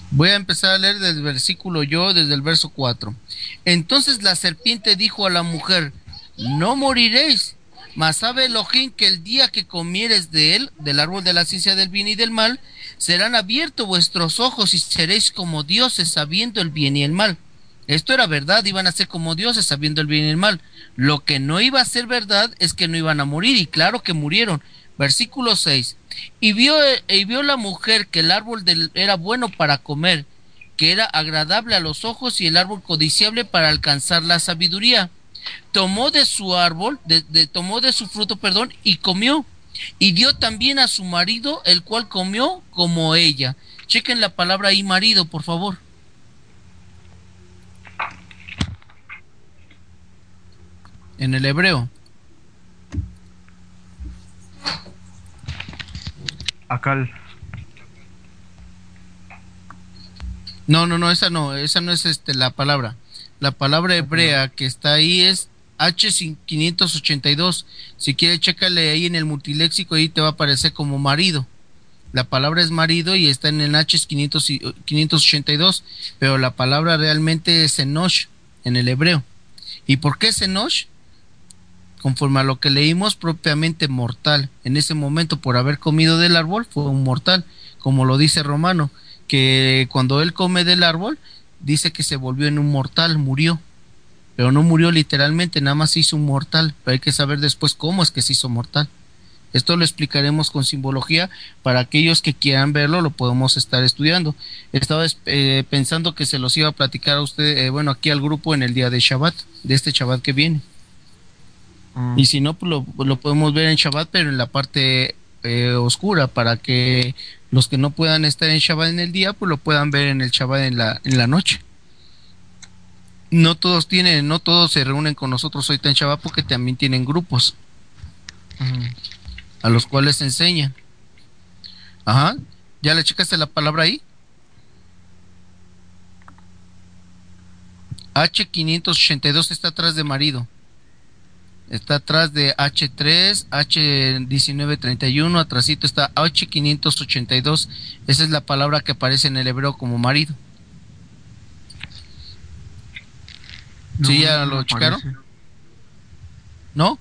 Voy a empezar a leer desde el versículo yo, desde el verso cuatro. Entonces la serpiente dijo a la mujer: no moriréis, mas sabe Elohim que el día que comieres de él, del árbol de la ciencia del bien y del mal, serán abiertos vuestros ojos y seréis como dioses, sabiendo el bien y el mal. Esto era verdad, iban a ser como dioses, sabiendo el bien y el mal. Lo que no iba a ser verdad es que no iban a morir, y claro que murieron. Versículo seis. Y vio, y vio la mujer que el árbol del, era bueno para comer, que era agradable a los ojos, y el árbol codiciable para alcanzar la sabiduría. Tomó de su árbol, de, de, tomó de su fruto, perdón, y comió, y dio también a su marido, el cual comió como ella. Chequen la palabra ahí, marido, por favor. En el hebreo. Acal. No, no, no, esa no, esa no es este la palabra. La palabra hebrea que está ahí es H quinientos ochenta y dos. Si quieres, chécale ahí en el multiléxico, ahí te va a aparecer como marido. La palabra es marido y está en el H quinientos ochenta y dos, pero la palabra realmente es enosh en el hebreo. ¿Y por qué es enosh? Conforme a lo que leímos, propiamente mortal. En ese momento, por haber comido del árbol, fue un mortal, como lo dice Romano, que cuando él come del árbol, dice que se volvió en un mortal, murió, pero no murió literalmente, nada más se hizo un mortal, pero hay que saber después cómo es que se hizo mortal. Esto lo explicaremos con simbología, para aquellos que quieran verlo, lo podemos estar estudiando. Estaba eh, pensando que se los iba a platicar a usted, eh, bueno, aquí al grupo en el día de Shabbat, de este Shabbat que viene. Mm. Y si no, pues lo, lo podemos ver en Shabbat, pero en la parte eh, oscura, para que los que no puedan estar en Shabbat en el día, pues lo puedan ver en el Shabbat en la, en la noche. No todos tienen, no todos se reúnen con nosotros hoy en Shabbat, porque también tienen grupos uh-huh. a los cuales enseñan. Ajá, ¿ya le checaste la palabra ahí? H quinientos ochenta y dos está atrás de marido. Está atrás de H tres, H diecinueve treinta y uno, atrásito está H quinientos ochenta y dos. Esa es la palabra que aparece en el hebreo como marido. No, ¿sí ya lo checaron? ¿No?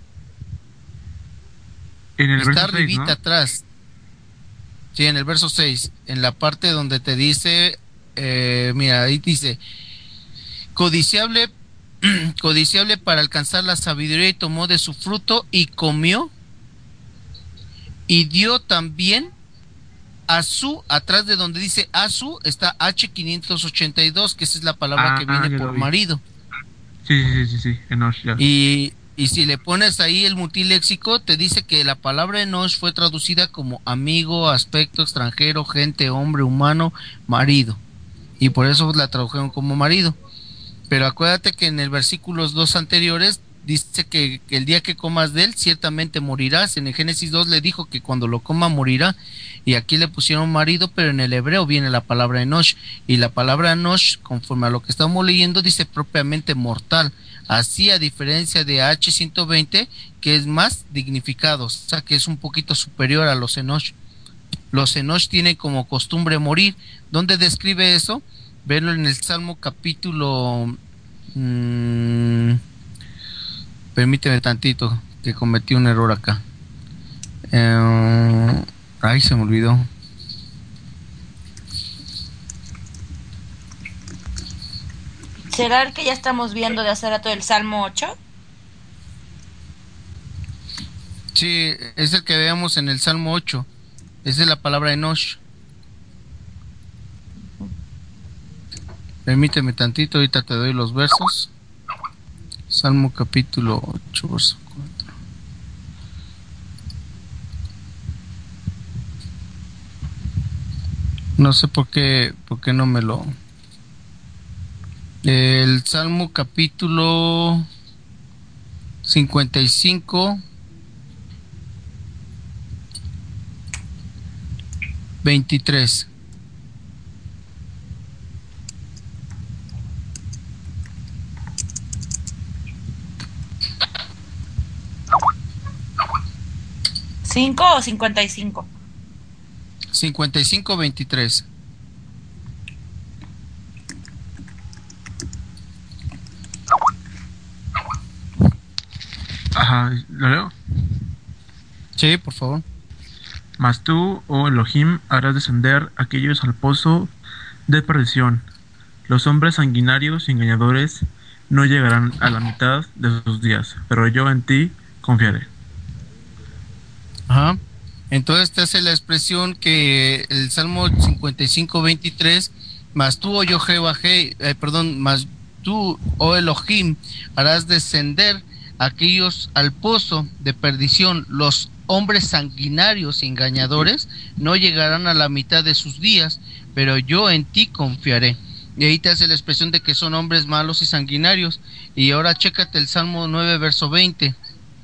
En el está verso arribita seis, ¿no? atrás. Sí, en el verso seis, en la parte donde te dice, eh, mira, ahí dice, codiciable codiciable para alcanzar la sabiduría, y tomó de su fruto y comió, y dio también a su, atrás de donde dice a su, está H quinientos ochenta y dos, que esa es la palabra ah, que viene por marido. Sí, sí, sí, sí, Enosh, ya. Y, y si le pones ahí el multiléxico, te dice que la palabra Enosh fue traducida como amigo, aspecto, extranjero, gente, hombre, humano, marido. Y por eso la tradujeron como marido. Pero acuérdate que en el versículos dos anteriores dice que, que el día que comas de él ciertamente morirás. En el Génesis dos le dijo que cuando lo coma morirá, y aquí le pusieron marido, pero en el hebreo viene la palabra Enosh, y la palabra Enosh, conforme a lo que estamos leyendo, dice propiamente mortal, así a diferencia de H ciento veinte, que es más dignificado, o sea que es un poquito superior a los Enosh. Los Enosh tienen como costumbre morir. ¿Dónde describe eso? Verlo en el Salmo capítulo... Mmm, permíteme tantito, que cometí un error acá. Eh, ay, se me olvidó. ¿Será el que ya estamos viendo de hacer a todo el Salmo ocho? Sí, es el que veamos en el Salmo ocho. Esa es la palabra Enosh. Permíteme tantito, ahorita te doy los versos. Salmo capítulo ocho, verso cuatro. No sé por qué, por qué no me lo... El Salmo capítulo cincuenta y cinco, veintitrés. ¿cinco o cincuenta y cinco? cincuenta y cinco, veintitrés. Ajá, ¿lo leo? Sí, por favor. Mas tú, oh Elohim, harás descender a aquellos al pozo de perdición. Los hombres sanguinarios y engañadores no llegarán a la mitad de sus días, pero yo en ti confiaré. Ajá. Entonces te hace la expresión que el Salmo cincuenta y cinco, veintitrés, mas tú, oh Jehová, eh, perdón, mas tú, oh Elohim, harás descender a aquellos al pozo de perdición. Los hombres sanguinarios y engañadores no llegarán a la mitad de sus días, pero yo en ti confiaré. Y ahí te hace la expresión de que son hombres malos y sanguinarios. Y ahora chécate el Salmo nueve, verso veinte.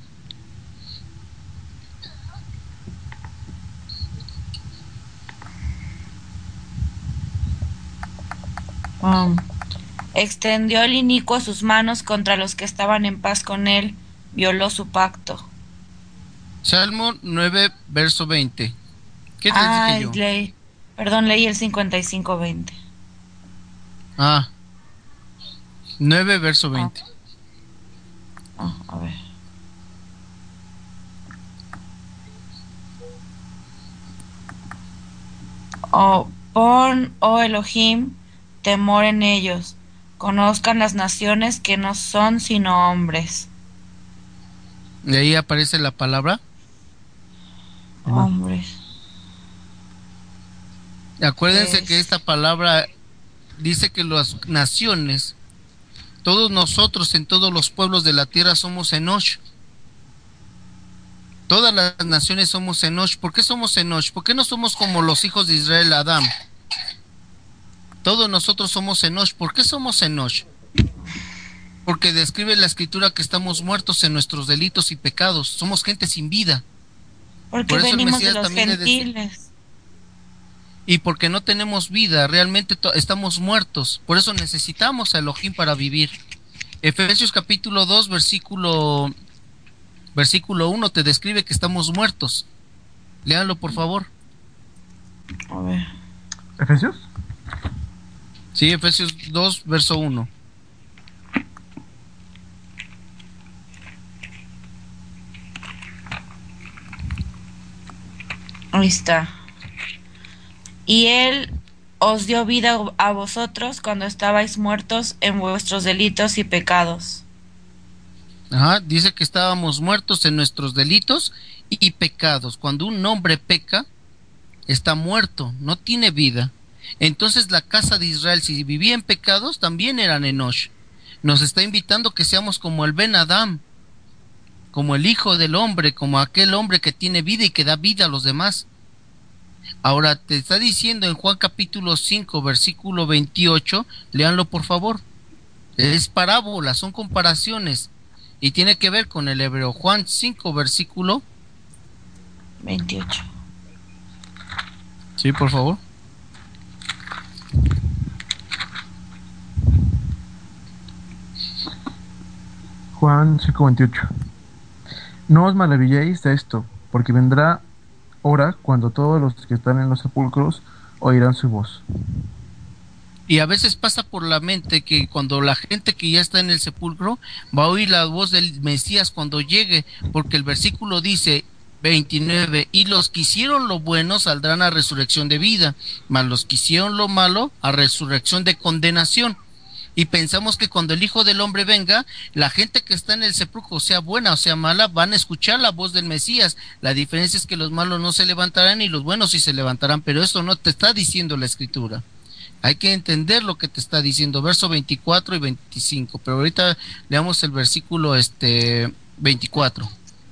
Um, extendió el inicuo sus manos contra los que estaban en paz con él, violó su pacto. Salmo nueve, verso veinte. ¿Qué te ah, dije yo? Leí, perdón, leí el cincuenta y cinco, veinte. Ah, nueve, verso veinte. Ah, a ver. Oh, pon, oh Elohim, temor en ellos. Conozcan las naciones que no son sino hombres. De ahí aparece la palabra. Hombres. Acuérdense Es- que esta palabra dice que las naciones, todos nosotros en todos los pueblos de la tierra somos Enosh. Todas las naciones somos Enosh. ¿Por qué somos Enosh? ¿Por qué no somos como los hijos de Israel, Adán? Todos nosotros somos Enosh. ¿Por qué somos Enosh? Porque describe la escritura que estamos muertos en nuestros delitos y pecados. Somos gente sin vida. Porque Por eso el venimos de Mesías los también le decía- gentiles. Y porque no tenemos vida, realmente to- estamos muertos. Por eso necesitamos a Elohim para vivir. Efesios capítulo dos, versículo versículo uno te describe que estamos muertos. Léanlo, por favor. A ver. ¿Efesios? Sí, Efesios dos, verso uno. Ahí está. Y él os dio vida a vosotros cuando estabais muertos en vuestros delitos y pecados. Ajá, dice que estábamos muertos en nuestros delitos y pecados. Cuando un hombre peca, está muerto, no tiene vida. Entonces la casa de Israel, si vivía en pecados, también eran Enosh. Nos está invitando que seamos como el Ben Adam, como el hijo del hombre, como aquel hombre que tiene vida y que da vida a los demás. Ahora te está diciendo en Juan capítulo cinco, versículo veintiocho, léanlo por favor. Es parábola, son comparaciones y tiene que ver con el hebreo. Juan cinco, versículo veintiocho. Sí, por favor. Juan cinco veintiocho. No os maravilléis de esto, porque vendrá hora cuando todos los que están en los sepulcros oirán su voz. Y a veces pasa por la mente que cuando la gente que ya está en el sepulcro va a oír la voz del Mesías cuando llegue, porque el versículo dice veintinueve, y los que hicieron lo bueno saldrán a resurrección de vida, mas los que hicieron lo malo a resurrección de condenación. Y pensamos que cuando el Hijo del Hombre venga, la gente que está en el sepulcro, sea buena o sea mala, van a escuchar la voz del Mesías. La diferencia es que los malos no se levantarán y los buenos sí se levantarán, pero eso no te está diciendo la Escritura. Hay que entender lo que te está diciendo, verso veinticuatro y veinticinco, pero ahorita leamos el versículo este veinticuatro.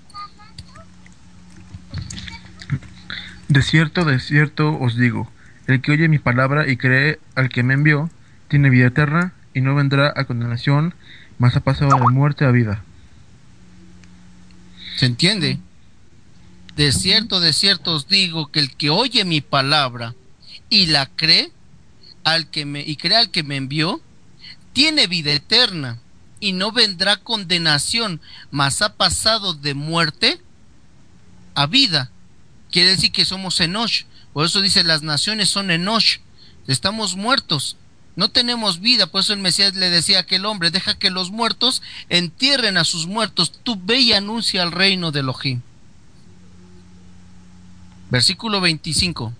De cierto, de cierto os digo, el que oye mi palabra y cree al que me envió, tiene vida eterna y no vendrá a condenación, mas ha pasado de muerte a vida. ¿Se entiende? De cierto, de cierto os digo que el que oye mi palabra y la cree al que me y cree al que me envió, tiene vida eterna y no vendrá condenación, mas ha pasado de muerte a vida. Quiere decir que somos Enosh. Por eso dice las naciones son Enosh. Estamos muertos. no tenemos vida. Por eso el Mesías le decía a aquel hombre, deja que los muertos entierren a sus muertos, tú ve y anuncia el reino de Elohim. Versículo veinticinco.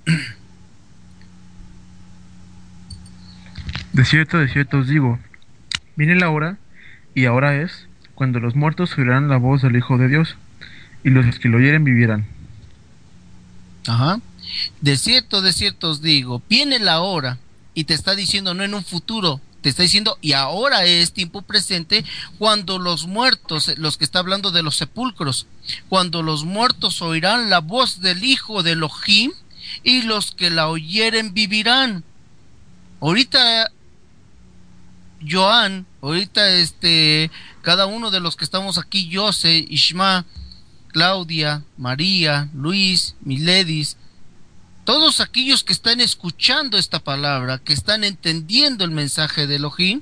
De cierto, de cierto os digo, viene la hora, y ahora es, cuando los muertos oirán la voz del Hijo de Dios, y los que lo oyeren vivirán. Ajá. De cierto, de cierto os digo, viene la hora, y te está diciendo no en un futuro, te está diciendo y ahora es tiempo presente, cuando los muertos, los que está hablando de los sepulcros, cuando los muertos oirán la voz del Hijo de Elohim, y los que la oyeren vivirán. Ahorita, Joan, ahorita este, cada uno de los que estamos aquí, Jose, Ishma, Claudia, María, Luis, Miledis, todos aquellos que están escuchando esta palabra, que están entendiendo el mensaje de Elohim,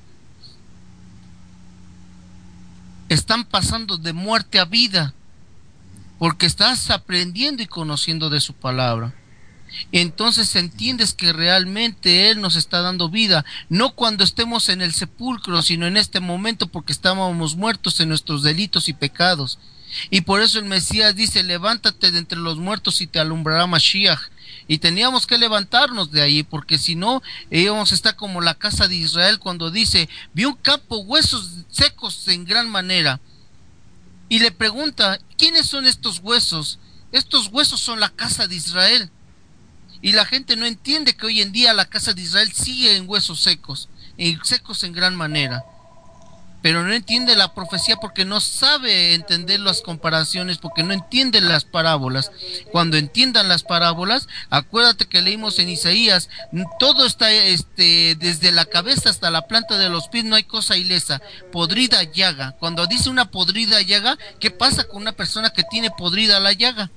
están pasando de muerte a vida, porque estás aprendiendo y conociendo de su palabra. Entonces entiendes que realmente Él nos está dando vida, no cuando estemos en el sepulcro, sino en este momento, porque estábamos muertos en nuestros delitos y pecados. Y por eso el Mesías dice, levántate de entre los muertos y te alumbrará Mashiach. Y teníamos que levantarnos de ahí, porque si no, íbamos a estar como la casa de Israel cuando dice, vi un campo, huesos secos en gran manera. Y le pregunta, ¿quiénes son estos huesos? Estos huesos son la casa de Israel. Y la gente no entiende que hoy en día la casa de Israel sigue en huesos secos, en secos en gran manera. Pero no entiende la profecía porque no sabe entender las comparaciones, porque no entiende las parábolas. Cuando entiendan las parábolas, acuérdate que leímos en Isaías, todo está este desde la cabeza hasta la planta de los pies, no hay cosa ilesa, podrida llaga. Cuando dice una podrida llaga, ¿qué pasa con una persona que tiene podrida la llaga?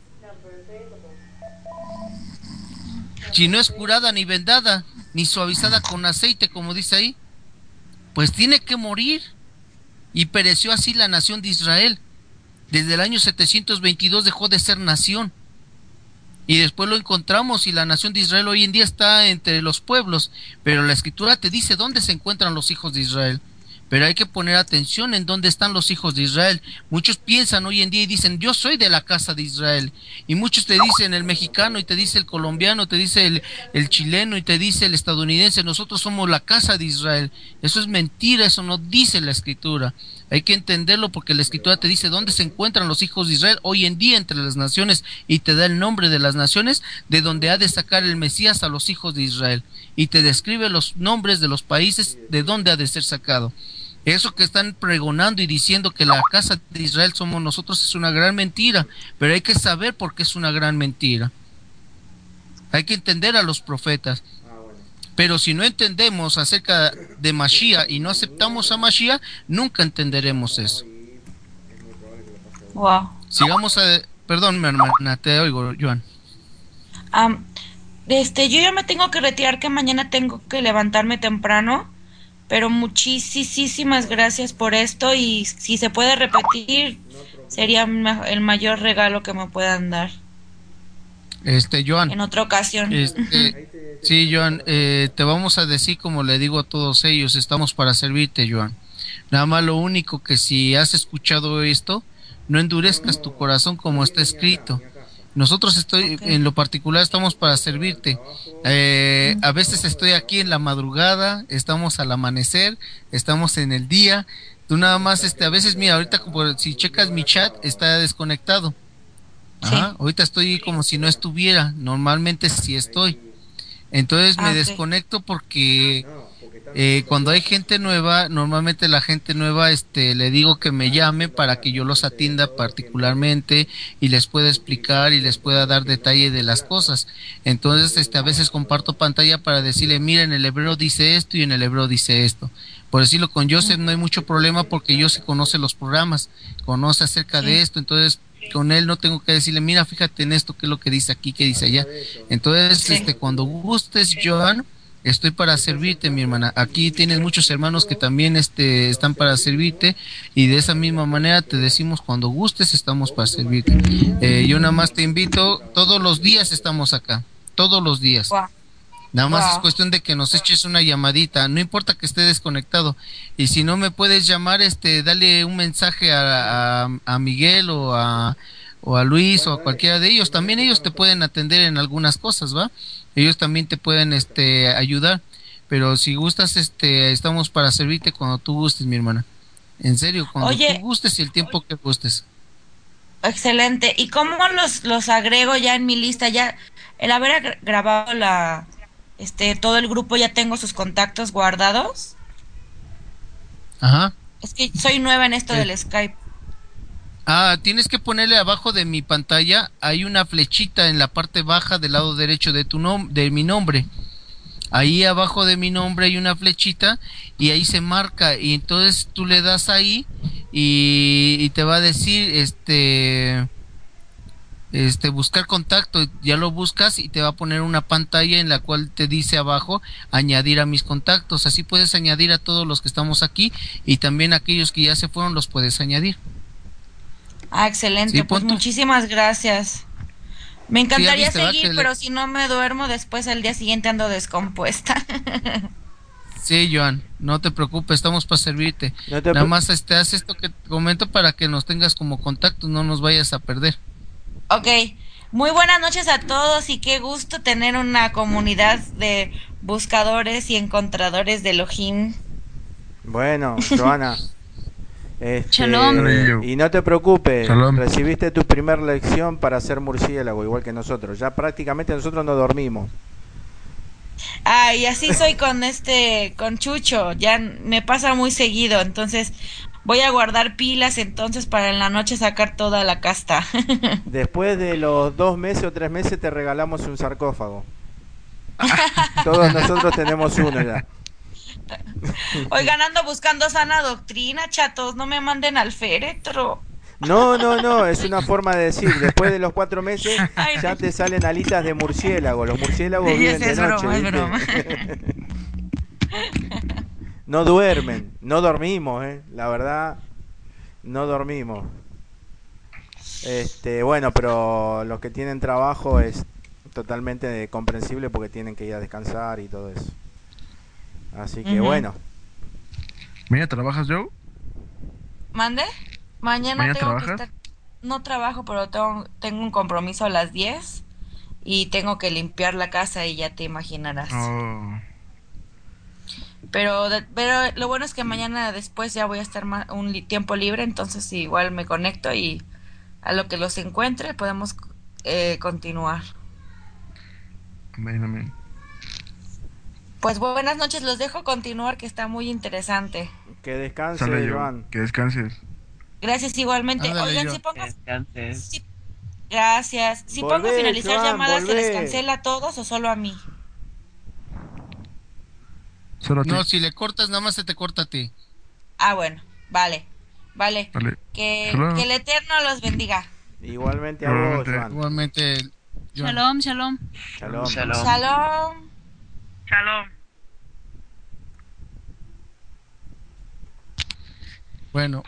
Si no es curada ni vendada, ni suavizada con aceite, como dice ahí, pues tiene que morir. Y pereció así la nación de Israel. Desde el año setecientos veintidós dejó de ser nación. Y después lo encontramos y la nación de Israel hoy en día está entre los pueblos. Pero la Escritura te dice dónde se encuentran los hijos de Israel. Pero hay que poner atención en dónde están los hijos de Israel. Muchos piensan hoy en día y dicen, yo soy de la casa de Israel. Y muchos te dicen el mexicano, y te dice el colombiano, te dice el, el chileno, y te dice el estadounidense, nosotros somos la casa de Israel. Eso es mentira, eso no dice la Escritura. Hay que entenderlo porque la Escritura te dice dónde se encuentran los hijos de Israel hoy en día entre las naciones, y te da el nombre de las naciones de donde ha de sacar el Mesías a los hijos de Israel. Y te describe los nombres de los países de donde ha de ser sacado. Eso que están pregonando y diciendo que la casa de Israel somos nosotros es una gran mentira, pero hay que saber por qué es una gran mentira. Hay que entender a los profetas. Pero si no entendemos acerca de Mashiach y no aceptamos a Mashiach, nunca entenderemos eso. Wow. Sigamos a... Perdón, mi hermana, te oigo, Joan. Um, este, yo ya me tengo que retirar, que mañana tengo que levantarme temprano. Pero muchísimas gracias por esto, y si se puede repetir, sería el mayor regalo que me puedan dar. Este, Joan. En otra ocasión. Este, sí, Joan, eh, te vamos a decir como le digo a todos ellos, estamos para servirte, Joan. Nada más lo único que si has escuchado esto, no endurezcas tu corazón como está escrito. Nosotros estoy, okay. En lo particular estamos para servirte. Eh, a veces estoy aquí en la madrugada, estamos al amanecer, estamos en el día. Tú nada más, este, a veces, mira, ahorita como si checas mi chat, está desconectado. Ajá, sí. Ahorita estoy como si no estuviera, normalmente sí estoy. Entonces me ah, okay. desconecto porque eh, cuando hay gente nueva, normalmente la gente nueva, este, le digo que me llame para que yo los atienda particularmente y les pueda explicar y les pueda dar detalle de las cosas. Entonces, este, a veces comparto pantalla para decirle, mira, en el hebreo dice esto y en el hebreo dice esto. Por decirlo, con Joseph no hay mucho problema porque Joseph conoce los programas, conoce acerca sí. de esto, entonces con él no tengo que decirle, mira, fíjate en esto, qué es lo que dice aquí, qué dice allá. Entonces, sí. este, cuando gustes, Joan, estoy para servirte, mi hermana. Aquí tienes muchos hermanos que también este, están para servirte, y de esa misma manera te decimos, cuando gustes estamos para servirte. Eh, yo nada más te invito, todos los días estamos acá, todos los días. Wow. Nada más es Wow. cuestión de que nos eches una llamadita, no importa que esté desconectado. Y si no me puedes llamar, este, dale un mensaje a, a, a Miguel o a, o a Luis o a cualquiera de ellos. También ellos te pueden atender en algunas cosas, ¿va? Ellos también te pueden, este, ayudar. Pero si gustas, este, estamos para servirte cuando tú gustes, mi hermana. En serio, cuando Oye, tú gustes y el tiempo que gustes. excelente. ¿Y cómo los, los agrego ya en mi lista? Ya, el haber ag- grabado la, este, todo el grupo, ya tengo sus contactos guardados. Ajá. Es que soy nueva en esto Eh, del Skype. Ah, tienes que ponerle abajo de mi pantalla, hay una flechita en la parte baja del lado derecho de tu nom de mi nombre. Ahí abajo de mi nombre hay una flechita y ahí se marca y entonces tú le das ahí y, y te va a decir este este buscar contacto, ya lo buscas y te va a poner una pantalla en la cual te dice abajo añadir a mis contactos. Así puedes añadir a todos los que estamos aquí y también aquellos que ya se fueron los puedes añadir. Ah, excelente. Sí, Pues pon tu, muchísimas gracias. Me sí, ya encantaría viste, va seguir, que le- pero si no me duermo después al día siguiente ando descompuesta. sí, Joan, no te preocupes, estamos para servirte. No te Nada pre- más este haz esto que te comento para que nos tengas como contacto, no nos vayas a perder. Ok, muy buenas noches a todos y qué gusto tener una comunidad de buscadores y encontradores de Elohim. Bueno, Joana, Shalom. Hola, este, yo. y no te preocupes, Shalom. recibiste tu primer lección para ser murciélago, igual que nosotros. Ya prácticamente nosotros no dormimos. Ay, así soy con este, con Chucho, ya me pasa muy seguido, entonces voy a guardar pilas entonces para en la noche sacar toda la casta. Después de los dos meses o tres meses te regalamos un sarcófago. Todos nosotros tenemos uno ya. Oigan, ando buscando sana doctrina, chatos, no me manden al féretro. No, no, no, es una forma de decir, después de los cuatro meses Ay, ya te salen alitas de murciélago. Los murciélagos sí, viven sí, de es noche, broma, es ¿viste? broma. No duermen, no dormimos, eh, la verdad, no dormimos. Este, bueno, pero los que tienen trabajo es totalmente comprensible porque tienen que ir a descansar y todo eso. Así que Ujú. bueno, ¿Mañana trabajas, Joe? ¿Mande? Mañana ¿Mañana tengo que trabajas? estar, no trabajo, pero tengo, tengo un compromiso a las diez y tengo que limpiar la casa y ya te imaginarás. Oh. Pero, de- pero lo bueno es que mañana después ya voy a estar ma- un li- tiempo libre, entonces igual me conecto y a lo que los encuentre podemos eh, continuar. Amén, amén. Pues buenas noches, los dejo continuar, que está muy interesante. que descanse, Sale, Joe. Joan. Que descanses. Gracias igualmente. Ándale, Oigan, yo. si pongo, Descanses. si- gracias. Si pongo Volvé, finalizar Joan, llamadas, ¿se les volvé. cancela a todos o solo a mí? Solo a ti. No, si le cortas, nada más se te corta a ti. Ah, bueno, vale, vale. Vale. Que, Shalom. que el Eterno los bendiga. Igualmente a vos, Igualmente. Joan. Igualmente, Joan. Shalom, shalom. Shalom. Shalom. Shalom. Shalom. Bueno,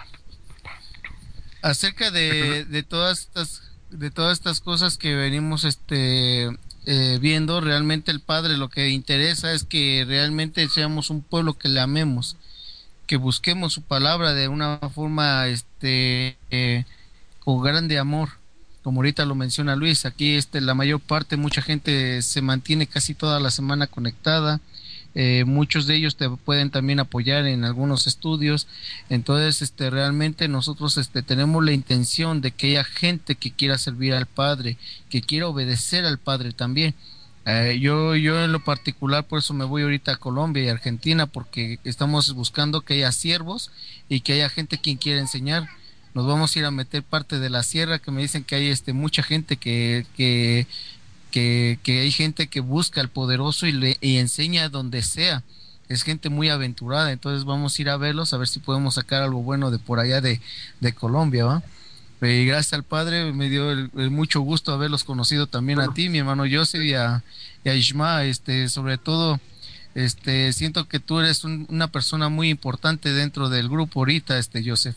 acerca de, de todas estas de todas estas cosas que venimos este eh, viendo, realmente el Padre lo que interesa es que realmente seamos un pueblo que le amemos, que busquemos su palabra de una forma este eh, con grande amor, como ahorita lo menciona Luis. Aquí este la mayor parte, mucha gente se mantiene casi toda la semana conectada. Eh, muchos de ellos te pueden también apoyar en algunos estudios. Entonces este realmente nosotros este tenemos la intención de que haya gente que quiera servir al Padre, que quiera obedecer al Padre también. Eh, yo yo en lo particular por eso me voy ahorita a Colombia y Argentina, porque estamos buscando que haya siervos y que haya gente quien quiera enseñar. Nos vamos a ir a meter parte de la sierra, que me dicen que hay este mucha gente que que que, que hay gente que busca al poderoso y, le, y enseña donde sea. Es gente muy aventurada, entonces vamos a ir a verlos, a ver si podemos sacar algo bueno de por allá de, de Colombia, ¿va? Y gracias al Padre me dio el, el mucho gusto haberlos conocido también a ti, mi hermano Joseph, y a, y a Ishma, este, sobre todo, este, siento que tú eres un, una persona muy importante dentro del grupo ahorita, este, Joseph.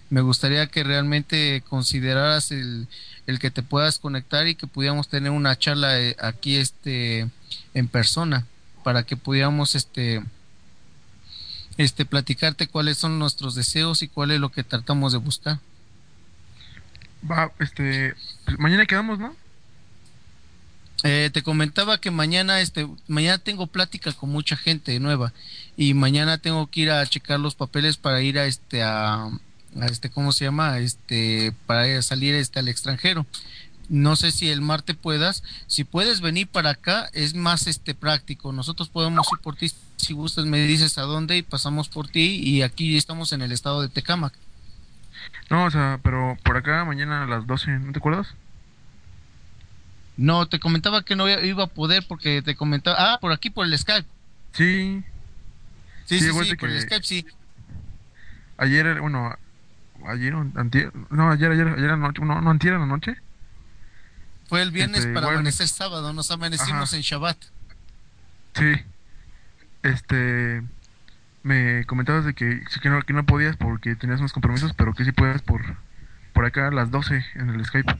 Me gustaría que realmente consideraras el, el que te puedas conectar y que pudiéramos tener una charla eh, aquí este en persona para que pudiéramos este este platicarte cuáles son nuestros deseos y cuál es lo que tratamos de buscar. Va, este, pues mañana quedamos, ¿no? Eh, te comentaba que mañana, este, mañana tengo plática con mucha gente nueva y mañana tengo que ir a checar los papeles para ir a este, a, a este, ¿cómo se llama? Este, para ir a salir este al extranjero. No sé si el martes puedas, si puedes venir para acá es más este práctico. Nosotros podemos ir por ti si gustas, me dices a dónde y pasamos por ti y aquí estamos en el estado de Tecámac. No, o sea, pero por acá mañana a las doce, ¿no te acuerdas? No, te comentaba que no iba a poder porque te comentaba, ah, por aquí por el Skype. Sí, Sí, sí, sí, acuérdate sí, por el que Skype sí. ayer, bueno, ayer, o antier, no, ayer, ayer, ayer anoche, no, no, antier en la noche, Fue el viernes este, para igual, amanecer sábado, nos amanecimos ajá, en Shabbat. sí, este, me comentabas de que sí que no, que no podías porque tenías unos compromisos, pero que sí puedes por, por acá a las doce en el Skype.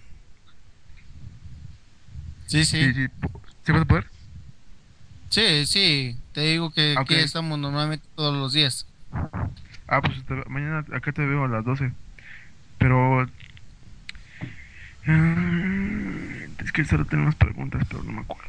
Sí, Sí, sí. sí, po- ¿sí vas a poder? Sí, sí, te digo que Ah, ok. aquí estamos normalmente todos los días. Ah, pues te- mañana acá te veo a las doce. Pero... ah, es que solo tenemos preguntas, pero no me acuerdo.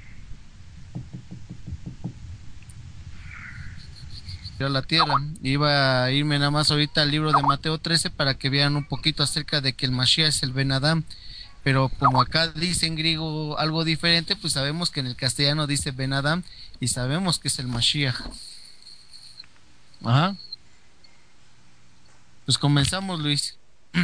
Ir a la tierra. Iba a irme nada más ahorita al libro de Mateo trece para que vean un poquito acerca de que el Mashiach es el Ben Adam. Pero como acá dice en griego algo diferente, pues sabemos que en el castellano dice Ben Adam y sabemos que es el Mashiach. Ajá. Pues comenzamos, Luis.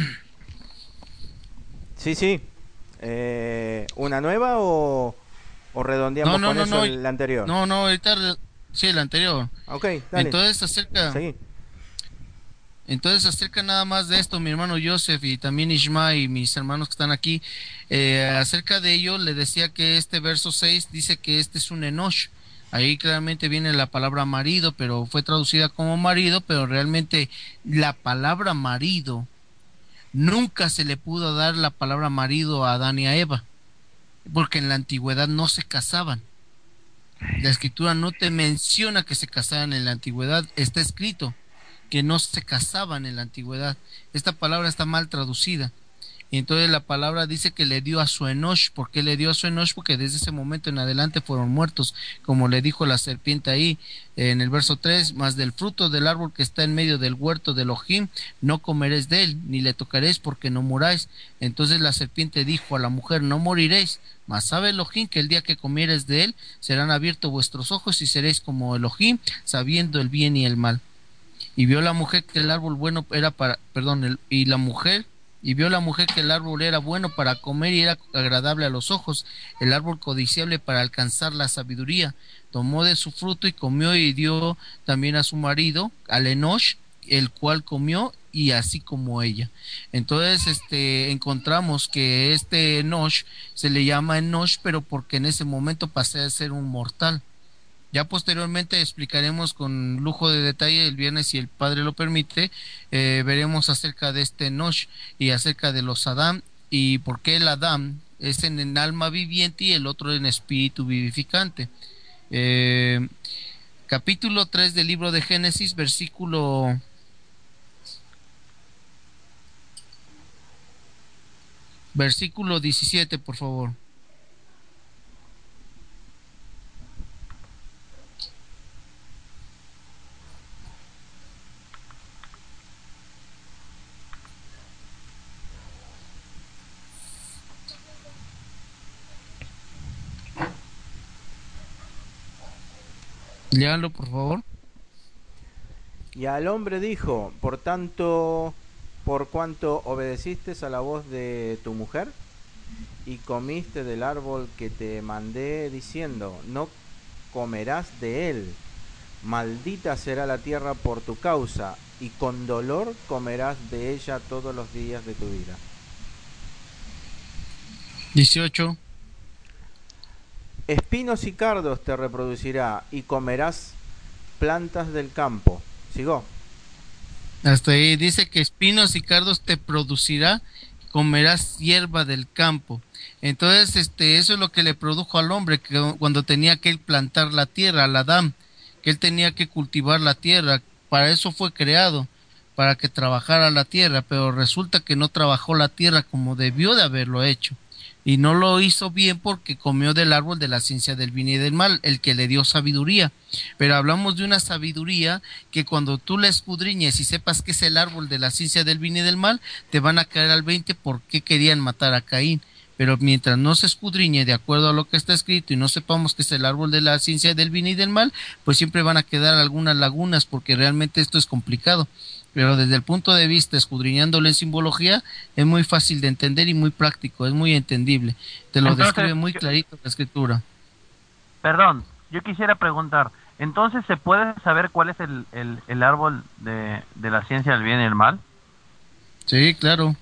Sí, sí. Eh, ¿una nueva o, o No, redondeamos no, con no, eso no. el anterior? No, no, ahorita re- sí, el anterior. Ok, dale, Entonces acerca, seguí. entonces acerca nada más de esto, mi hermano Joseph y también Ishma y mis hermanos que están aquí, eh, acerca de ello le decía que este verso seis dice que este es un Enosh. Ahí claramente viene la palabra marido, pero fue traducida como marido, pero realmente la palabra marido, nunca se le pudo dar la palabra marido a Adán y a Eva, porque en la antigüedad no se casaban. La escritura no te menciona que se casaran en la antigüedad, está escrito que no se casaban en la antigüedad. Esta palabra está mal traducida. Y entonces la palabra dice que le dio a su Enosh. ¿Por qué le dio a su Enosh? Porque desde ese momento en adelante fueron muertos, como le dijo la serpiente ahí en el verso tres, más del fruto del árbol que está en medio del huerto de Elohim, no comeréis de él, ni le tocaréis porque no muráis. Entonces la serpiente dijo a la mujer, no moriréis, mas sabe Elohim que el día que comieres de él, serán abiertos vuestros ojos y seréis como Elohim, sabiendo el bien y el mal. Y vio la mujer que el árbol bueno era para, perdón, el, y la mujer y vio la mujer que el árbol era bueno para comer y era agradable a los ojos, el árbol codiciable para alcanzar la sabiduría. Tomó de su fruto y comió y dio también a su marido, al Enosh, el cual comió y así como ella. Entonces, este, encontramos que este Enosh se le llama Enosh, pero porque en ese momento pasé a ser un mortal. Ya posteriormente explicaremos con lujo de detalle el viernes, si el Padre lo permite, eh, veremos acerca de este Enosh y acerca de los Adam y por qué el Adam es en el alma viviente y el otro en espíritu vivificante. Eh, capítulo tres del libro de Génesis, versículo versículo diecisiete, por favor. Léanlo, por favor. Y al hombre dijo, por tanto, por cuanto obedeciste a la voz de tu mujer y comiste del árbol que te mandé diciendo, no comerás de él, maldita será la tierra por tu causa, y con dolor comerás de ella todos los días de tu vida. dieciocho. Espinos y cardos te reproducirá, y comerás plantas del campo. ¿Sigo? Hasta ahí dice que espinos y cardos te producirá, comerás hierba del campo. Entonces, este, eso es lo que le produjo al hombre, que cuando tenía que plantar la tierra, al Adán, que él tenía que cultivar la tierra. Para eso fue creado, para que trabajara la tierra, pero resulta que no trabajó la tierra como debió de haberlo hecho. Y no lo hizo bien porque comió del árbol de la ciencia del bien y del mal, el que le dio sabiduría. Pero hablamos de una sabiduría que cuando tú la escudriñes y sepas que es el árbol de la ciencia del bien y del mal, te van a caer al veinte por qué querían matar a Caín. Pero mientras no se escudriñe de acuerdo a lo que está escrito y no sepamos que es el árbol de la ciencia del bien y del mal, pues siempre van a quedar algunas lagunas porque realmente esto es complicado. Pero desde el punto de vista escudriñándolo en simbología es muy fácil de entender y muy práctico, es muy entendible. Te lo Entonces, describe muy yo- clarito la escritura. Perdón, yo quisiera preguntar, entonces ¿se puede saber cuál es el, el, el árbol de, de la ciencia del bien y el mal? Sí, claro.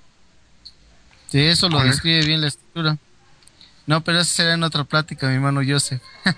Sí, eso lo ¿Cuál es? describe bien la escritura. No, pero eso será en otra plática, mi hermano Joseph.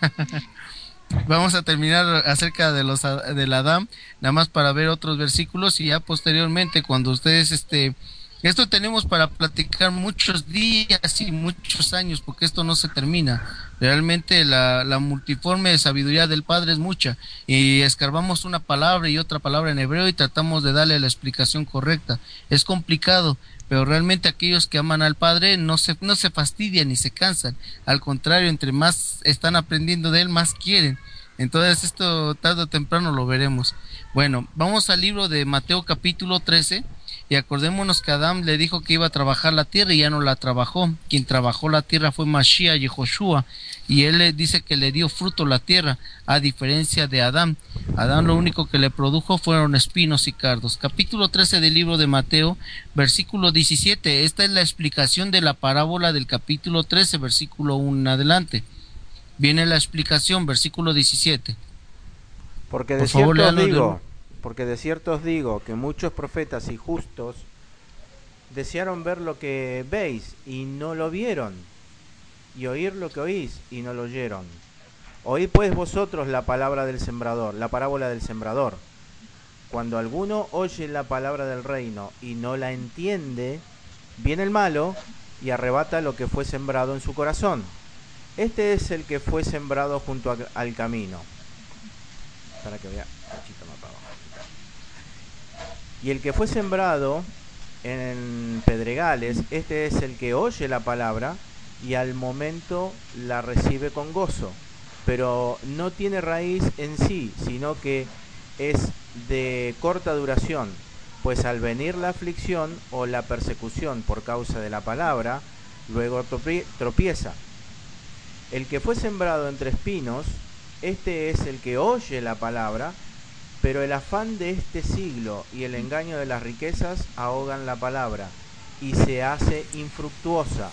Vamos a terminar acerca de los del Adán, nada más para ver otros versículos y ya posteriormente cuando ustedes este esto tenemos para platicar muchos días y muchos años porque esto no se termina. Realmente la, la multiforme sabiduría del Padre es mucha y escarbamos una palabra y otra palabra en hebreo y tratamos de darle la explicación correcta. Es complicado, pero realmente aquellos que aman al Padre no se, no se fastidian ni se cansan. Al contrario, entre más están aprendiendo de Él, más quieren. Entonces esto tarde o temprano lo veremos. Bueno, vamos al libro de Mateo capítulo trece. Y acordémonos que Adán le dijo que iba a trabajar la tierra y ya no la trabajó. Quien trabajó la tierra fue Mashiach y Joshua, y él le dice que le dio fruto la tierra, a diferencia de Adán. Adán lo único que le produjo fueron espinos y cardos. Capítulo trece del libro de Mateo, versículo diecisiete. Esta es la explicación de la parábola del capítulo trece, versículo uno en adelante. Viene la explicación, versículo diecisiete. Porque de Por favor, cierto os léanos de digo, nuevo. porque de cierto os digo que muchos profetas y justos desearon ver lo que veis y no lo vieron, y oír lo que oís y no lo oyeron. Oíd pues vosotros la palabra del sembrador, la parábola del sembrador. Cuando alguno oye la palabra del reino y no la entiende, viene el malo y arrebata lo que fue sembrado en su corazón. Este es el que fue sembrado junto a- al camino. Para que vea, cachito más para abajo. Y el que fue sembrado en pedregales, este es el que oye la palabra y al momento la recibe con gozo, pero no tiene raíz en sí, sino que es de corta duración, pues al venir la aflicción o la persecución por causa de la palabra, luego tropie- tropieza. El que fue sembrado entre espinos, este es el que oye la palabra, pero el afán de este siglo y el engaño de las riquezas ahogan la palabra y se hace infructuosa.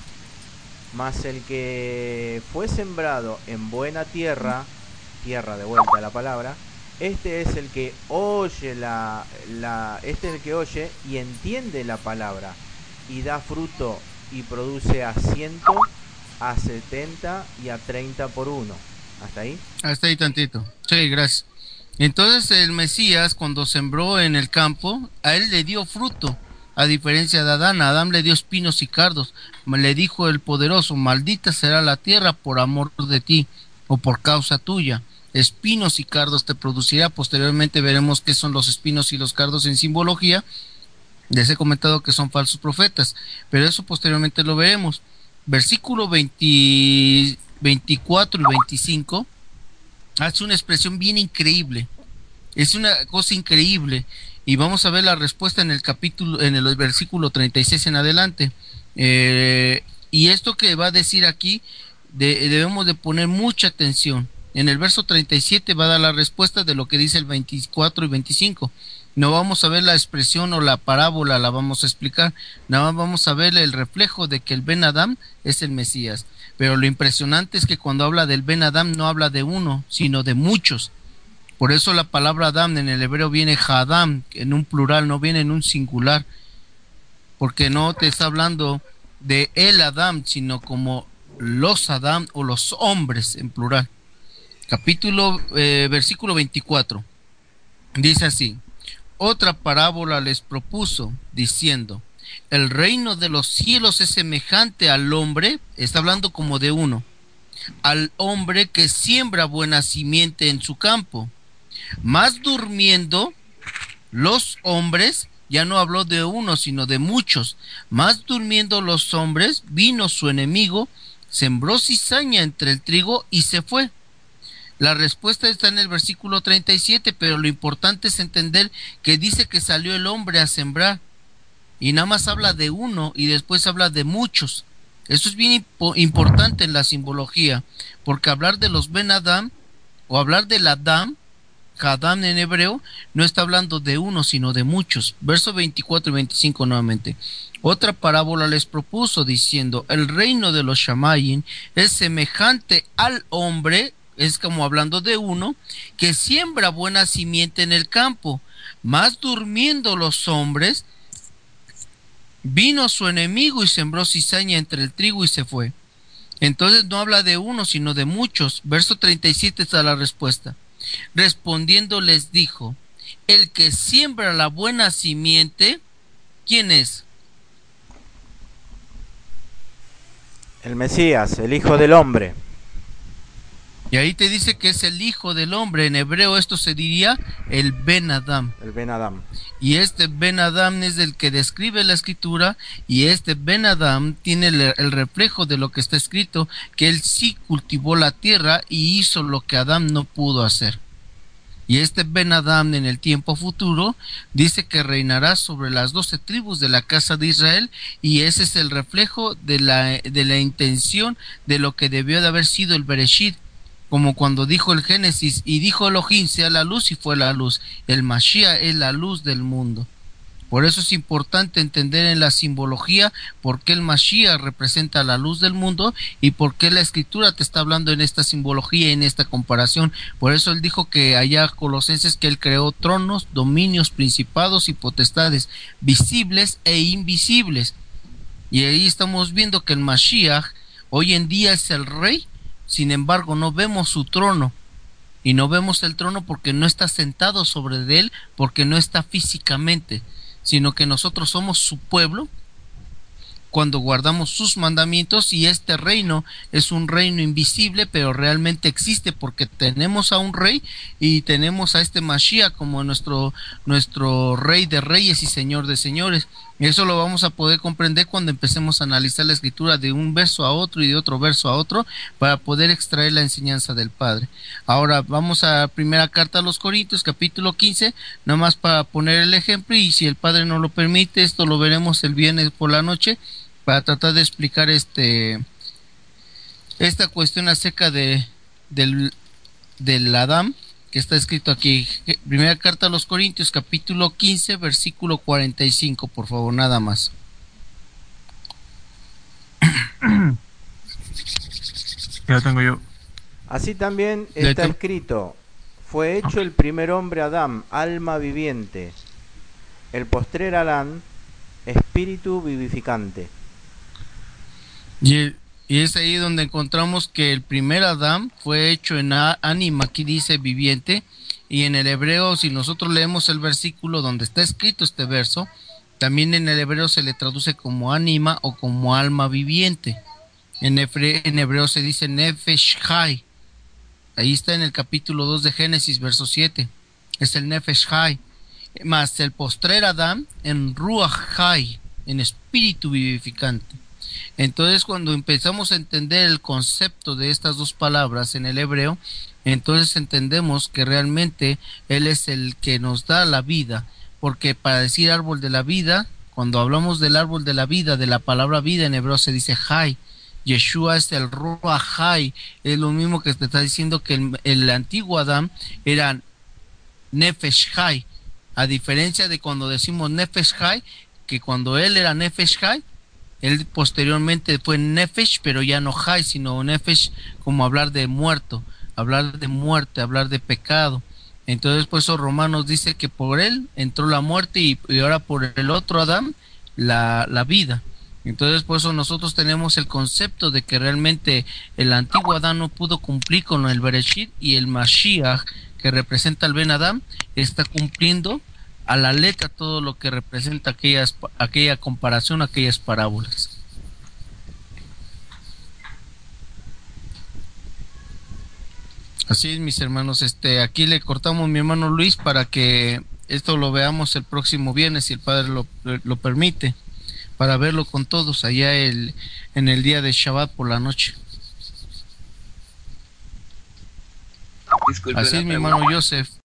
Mas el que fue sembrado en buena tierra, tierra de vuelta a la palabra, este es el que oye la, la, este es el que oye y entiende la palabra y da fruto y produce a ciento, a setenta y a treinta por uno. ¿Hasta ahí? Hasta ahí tantito. Sí, gracias. Entonces el Mesías cuando sembró en el campo, a él le dio fruto, a diferencia de Adán. A Adán le dio espinos y cardos. Le dijo el poderoso, maldita será la tierra por amor de ti, o por causa tuya. Espinos y cardos te producirá. Posteriormente veremos qué son los espinos y los cardos en simbología. Les he comentado que son falsos profetas, pero eso posteriormente lo veremos. Versículo veinte, veinticuatro y veinticinco hace una expresión bien increíble. Es una cosa increíble. Y vamos a ver la respuesta en el capítulo, en el versículo treinta y seis en adelante. Eh, y esto que va a decir aquí, de, debemos de poner mucha atención. En el verso treinta y siete va a dar la respuesta de lo que dice el veinticuatro y veinticinco. No vamos a ver la expresión o la parábola, la vamos a explicar. Nada más vamos a ver el reflejo de que el Ben Adam es el Mesías. Pero lo impresionante es que cuando habla del Ben Adam no habla de uno, sino de muchos. Por eso la palabra Adam en el hebreo viene Hadam, en un plural, no viene en un singular. Porque no te está hablando de el Adam, sino como los Adam o los hombres en plural. Capítulo, eh, versículo veinticuatro. Dice así: Otra parábola les propuso, diciendo, el reino de los cielos es semejante al hombre, está hablando como de uno, al hombre que siembra buena simiente en su campo. Mas durmiendo los hombres, ya no habló de uno, sino de muchos, mas durmiendo los hombres, vino su enemigo, sembró cizaña entre el trigo y se fue. La respuesta está en el versículo treinta y siete, pero lo importante es entender que dice que salió el hombre a sembrar, y nada más habla de uno y después habla de muchos. Eso es bien impo- importante en la simbología, porque hablar de los Ben Adam, o hablar del Adam, Hadam en hebreo, no está hablando de uno, sino de muchos. Verso veinticuatro y veinticinco nuevamente. Otra parábola les propuso, diciendo, el reino de los Shamayim es semejante al hombre, es como hablando de uno, que siembra buena simiente en el campo, mas durmiendo los hombres, vino su enemigo y sembró cizaña entre el trigo y se fue. Entonces no habla de uno, sino de muchos. Verso treinta y siete está la respuesta. Respondiendo les dijo, el que siembra la buena simiente, ¿quién es? El Mesías, el Hijo del Hombre. Y ahí te dice que es el Hijo del Hombre. En hebreo esto se diría el Ben Adam. El Ben Adam. Y este Ben Adam es el que describe la escritura, y este Ben Adam tiene el, el reflejo de lo que está escrito, que él sí cultivó la tierra y hizo lo que Adán no pudo hacer. Y este Ben Adam en el tiempo futuro dice que reinará sobre las doce tribus de la casa de Israel, y ese es el reflejo de la, de la intención de lo que debió de haber sido el Bereshit. Como cuando dijo el Génesis, y dijo Elohim, sea la luz, y fue la luz. El Mashiach es la luz del mundo. Por eso es importante entender en la simbología por qué el Mashiach representa la luz del mundo y por qué la escritura te está hablando en esta simbología y en esta comparación. Por eso él dijo que allá Colosenses que él creó tronos, dominios, principados y potestades, visibles e invisibles. Y ahí estamos viendo que el Mashiach hoy en día es el rey. Sin embargo, no vemos su trono, y no vemos el trono porque no está sentado sobre de él, porque no está físicamente, sino que nosotros somos su pueblo cuando guardamos sus mandamientos, y este reino es un reino invisible, pero realmente existe porque tenemos a un rey y tenemos a este Mashiach como nuestro, nuestro rey de reyes y señor de señores. Eso lo vamos a poder comprender cuando empecemos a analizar la escritura de un verso a otro y de otro verso a otro para poder extraer la enseñanza del Padre. Ahora vamos a primera carta a los Corintios, capítulo quince, nomás para poner el ejemplo, y si el Padre nos lo permite, esto lo veremos el viernes por la noche para tratar de explicar este esta cuestión acerca de del, del Adán que está escrito aquí. Primera carta a los Corintios, capítulo quince, versículo cuarenta y cinco, por favor, nada más. Ya lo tengo yo. Así también está escrito, fue hecho el primer hombre Adán, alma viviente, el postrer Adán, espíritu vivificante. Y, y es ahí donde encontramos que el primer Adán fue hecho en ánima, aquí dice viviente, y en el hebreo, si nosotros leemos el versículo donde está escrito este verso, también en el hebreo se le traduce como ánima o como alma viviente. En hebreo, en hebreo se dice Nefesh Hai. Ahí está en el capítulo dos de Génesis, verso siete. Es el Nefesh Hai. Más el postrer Adán en Ruach Hai, en espíritu vivificante. Entonces, cuando empezamos a entender el concepto de estas dos palabras en el hebreo, entonces entendemos que realmente Él es el que nos da la vida, porque para decir árbol de la vida, cuando hablamos del árbol de la vida, de la palabra vida en hebreo se dice Hai. Yeshua es el Ruach Hai, es lo mismo que te está diciendo que el, el antiguo Adán era Nefesh Hai, a diferencia de cuando decimos Nefesh Hai, que cuando él era Nefesh Hai, él posteriormente fue Nefesh, pero ya no Hai, sino Nefesh como hablar de muerto, hablar de muerte, hablar de pecado. Entonces por eso Romanos dice que por él entró la muerte y, y ahora por el otro Adán la, la vida. Entonces por eso nosotros tenemos el concepto de que realmente el antiguo Adán no pudo cumplir con el Bereshit, y el Mashiach, que representa al Ben Adam, está cumpliendo a la letra todo lo que representa aquellas, aquella comparación, aquellas parábolas. Así es, mis hermanos, este, aquí le cortamos mi hermano Luis para que esto lo veamos el próximo viernes, si el Padre lo, lo permite, para verlo con todos allá el, en el día de Shabbat por la noche. Disculpe, Así es, una mi hermano pregunta. Joseph.